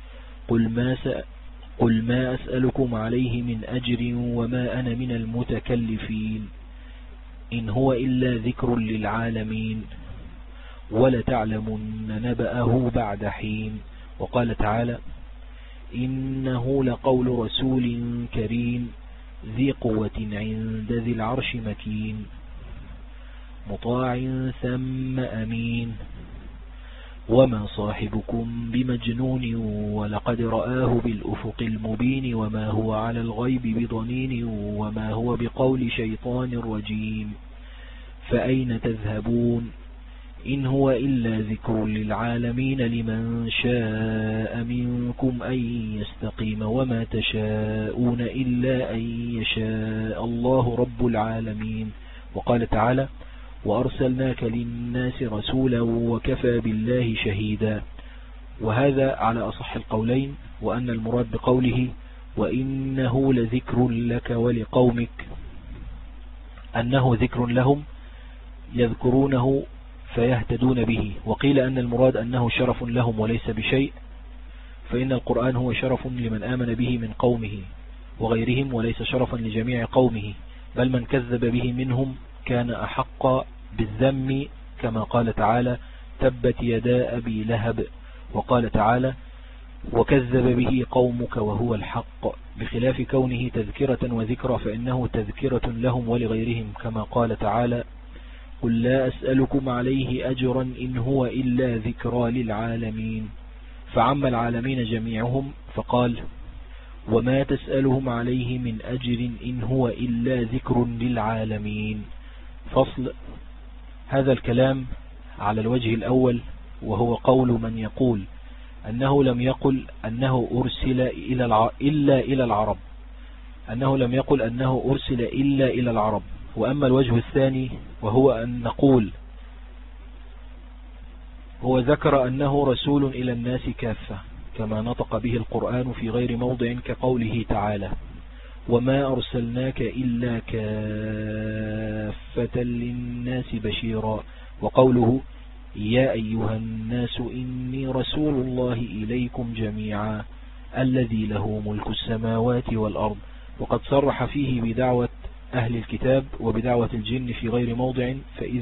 قل ما أسألكم عليه من أجر وما أنا من المتكلفين إن هو إلا ذكر للعالمين ولتعلمن نبأه بعد حين وقال تعالى إنه لقول رسول كريم ذي قوة عند ذي العرش مكين مطاع ثم أمين وما صاحبكم بمجنون ولقد رآه بالأفق المبين وما هو على الغيب بضنين وما هو بقول شيطان رجيم فأين تذهبون إن هو إلا ذكر للعالمين لمن شاء منكم أن يستقيم وما تشاءون إلا أن يشاء الله رب العالمين وقال تعالى وأرسلناك للناس رسولا وكفى بالله شهيدا وهذا على أصح القولين وأن المراد بقوله وإنه لذكر لك ولقومك أنه ذكر لهم يذكرونه فيهتدون به وقيل أن المراد أنه شرف لهم وليس بشيء فإن القرآن هو شرف لمن آمن به من قومه وغيرهم وليس شرفا لجميع قومه بل من كذب به منهم كان أحق بالذم كما قال تعالى تبت يدا أبي لهب وقال تعالى وكذب به قومك وهو الحق بخلاف كونه تذكرة وذكرى فإنه تذكرة لهم ولغيرهم كما قال تعالى قل لا أسألكم عليه أجرا إن هو إلا ذكرى للعالمين. فعم العالمين جميعهم فقال وما تسألهم عليه من أجر إن هو إلا ذكر للعالمين. فصل. هذا الكلام على الوجه الأول، وهو قول من يقول أنه لم يقل أنه أرسل إلا إلى العرب، أنه لم يقل أنه أرسل إلا إلى العرب. وأما الوجه الثاني وهو أن نقول هو ذكر أنه رسول إلى الناس كافة كما نطق به القرآن في غير موضع كقوله تعالى وما أرسلناك إلا كافة للناس بشيرا، وقوله يا أيها الناس إني رسول الله إليكم جميعا الذي له ملك السماوات والأرض. وقد صرح فيه بدعوة أهل الكتاب وبدعوة الجن في غير موضع،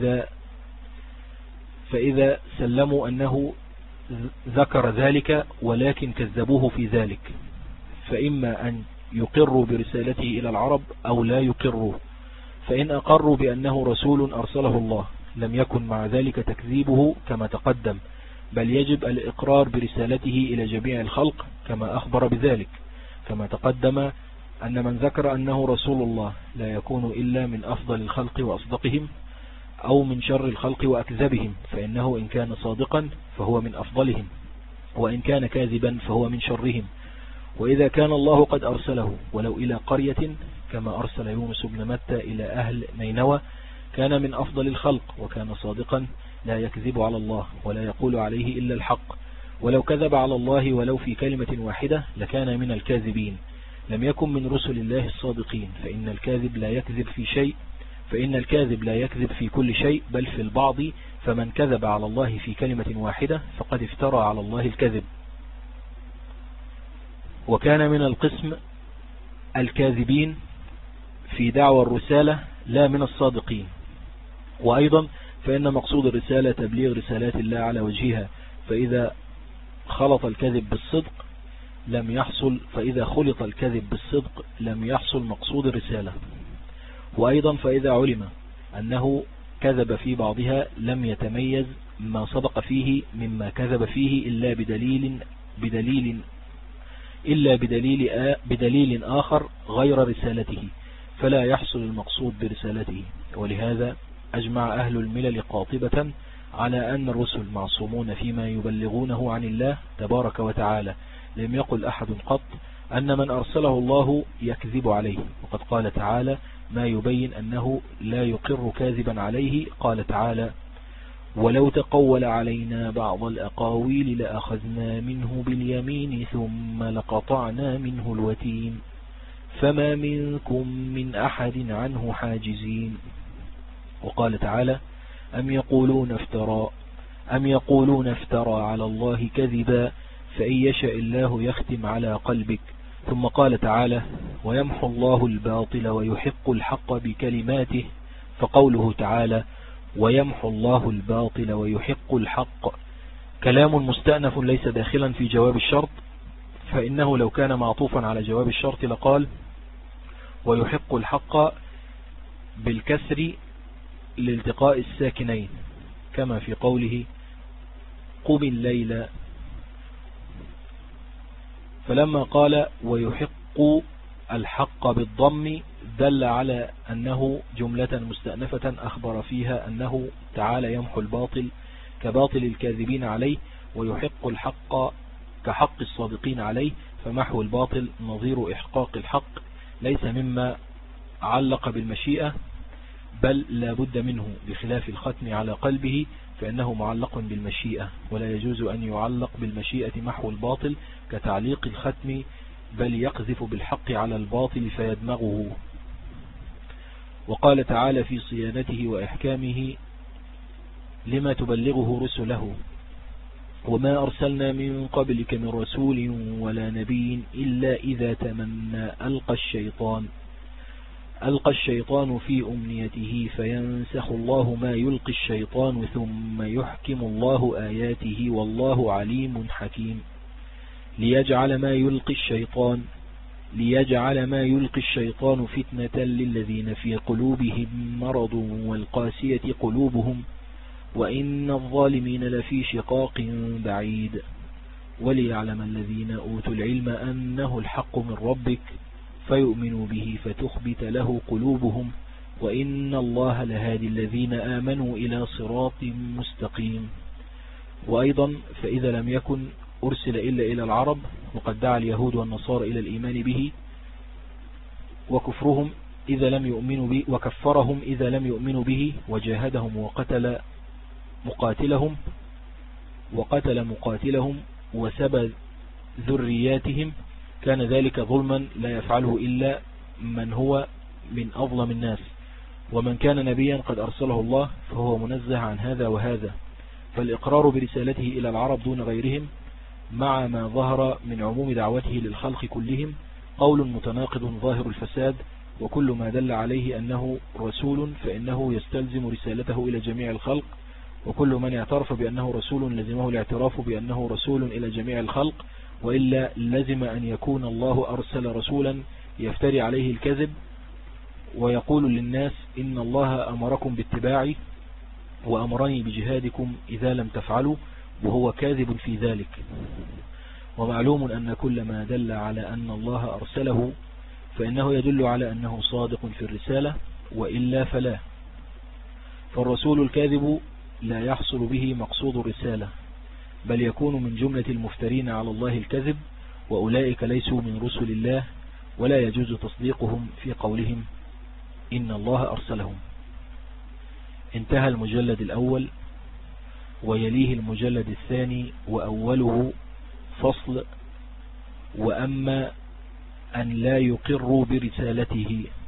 فإذا سلموا أنه ذكر ذلك ولكن كذبوه في ذلك، فإما أن يقروا برسالته إلى العرب أو لا يقروا. فإن أقروا بأنه رسول أرسله الله لم يكن مع ذلك تكذيبه كما تقدم، بل يجب الإقرار برسالته إلى جميع الخلق كما أخبر بذلك، كما تقدم أن من ذكر أنه رسول الله لا يكون إلا من أفضل الخلق وأصدقهم أو من شر الخلق وأكذبهم، فإنه إن كان صادقا فهو من أفضلهم، وإن كان كاذبا فهو من شرهم. وإذا كان الله قد أرسله ولو إلى قرية كما أرسل يونس بن متى إلى أهل نينوى كان من أفضل الخلق وكان صادقا لا يكذب على الله ولا يقول عليه إلا الحق، ولو كذب على الله ولو في كلمة واحدة لكان من الكاذبين. لم يكن من رسل الله الصادقين، فإن الكاذب لا يكذب في كل شيء بل في البعض، فمن كذب على الله في كلمة واحدة فقد افترى على الله الكذب. وكان من القسم الكاذبين في دعوى الرسالة لا من الصادقين. وأيضا فإن مقصود الرسالة تبليغ رسالات الله على وجهها، فإذا خلط الكذب بالصدق لم يحصل مقصود الرسالة. وأيضا فإذا علم أنه كذب في بعضها لم يتميز ما صدق فيه مما كذب فيه إلا بدليل آخر غير رسالته، فلا يحصل المقصود برسالته. ولهذا أجمع أهل الملل قاطبة على أن الرسل معصومون فيما يبلغونه عن الله تبارك وتعالى. لم يقل أحد قط أن من أرسله الله يكذب عليه، وقد قال تعالى ما يبين أنه لا يقر كاذبا عليه. قال تعالى ولو تقول علينا بعض الأقاويل لأخذنا منه باليمين ثم لقطعنا منه الوتين فما منكم من أحد عنه حاجزين. وقال تعالى أم يقولون افترى على الله كذبا فإن يشاء الله يختم على قلبك. ثم قال تعالى ويمحو الله الباطل ويحق الحق بكلماته، فقوله تعالى ويمحو الله الباطل ويحق الحق كلام مستأنف ليس داخلا في جواب الشرط، فإنه لو كان معطوفا على جواب الشرط لقال ويحق الحق بالكسر لالتقاء الساكنين كما في قوله قم الليل. فلما قال ويحق الحق بالضم دل على أنه جملة مستأنفة أخبر فيها أنه تعالى يمحو الباطل كباطل الكاذبين عليه، ويحق الحق كحق الصادقين عليه. فمحو الباطل نظير إحقاق الحق، ليس مما علق بالمشيئة بل لا بد منه، بخلاف الختم على قلبه فإنه معلق بالمشيئة، ولا يجوز أن يعلق بالمشيئة محو الباطل كتعليق الختم، بل يقذف بالحق على الباطل فيدمغه. وقال تعالى في صيانته وإحكامه لما تبلغه رسله وما أرسلنا من قبلك من رسول ولا نبي إلا إذا تمنى ألقى الشيطان في أمنيته فينسخ الله ما يلقي الشيطان ثم يحكم الله آياته والله عليم حكيم. ليجعل ما يلقي الشيطان ليجعل ما يلقي الشيطان فتنة للذين في قلوبهم مرض والقاسية قلوبهم وإن الظالمين لفي شقاق بعيد وليعلم الذين أوتوا العلم أنه الحق من ربك فيؤمنوا به فتخبت له قلوبهم وإن الله لهادي الذين آمنوا إلى صراط مستقيم. وأيضا فإذا لم يكن أرسل إلا إلى العرب وقد دعا اليهود والنصارى إلى الإيمان به وكفرهم إذا لم يؤمنوا به وكفرهم إذا لم يؤمنوا به وجاهدهم وقتل مقاتلهم وسبى ذرياتهم كان ذلك ظلما لا يفعله إلا من هو من أظلم الناس ومن كان نبيا قد أرسله الله فهو منزه عن هذا وهذا. فالإقرار برسالته إلى العرب دون غيرهم مع ما ظهر من عموم دعوته للخلق كلهم قول متناقض ظاهر الفساد وكل ما دل عليه أنه رسول فإنه يستلزم رسالته إلى جميع الخلق وكل من اعترف بأنه رسول لزمه الاعتراف بأنه رسول إلى جميع الخلق وإلا لزم أن يكون الله أرسل رسولا يفتري عليه الكذب ويقول للناس إن الله أمركم باتباعي وأمرني بجهادكم إذا لم تفعلوا وهو كاذب في ذلك. ومعلوم أن كل ما دل على أن الله أرسله فإنه يدل على أنه صادق في الرسالة وإلا فلا. فالرسول الكاذب لا يحصل به مقصود الرسالة بل يكون من جملة المفترين على الله الكذب وأولئك ليسوا من رسل الله ولا يجوز تصديقهم في قولهم إن الله أرسلهم. انتهى المجلد الأول ويليه المجلد الثاني وأوله فصل وأما أن لا يقروا برسالته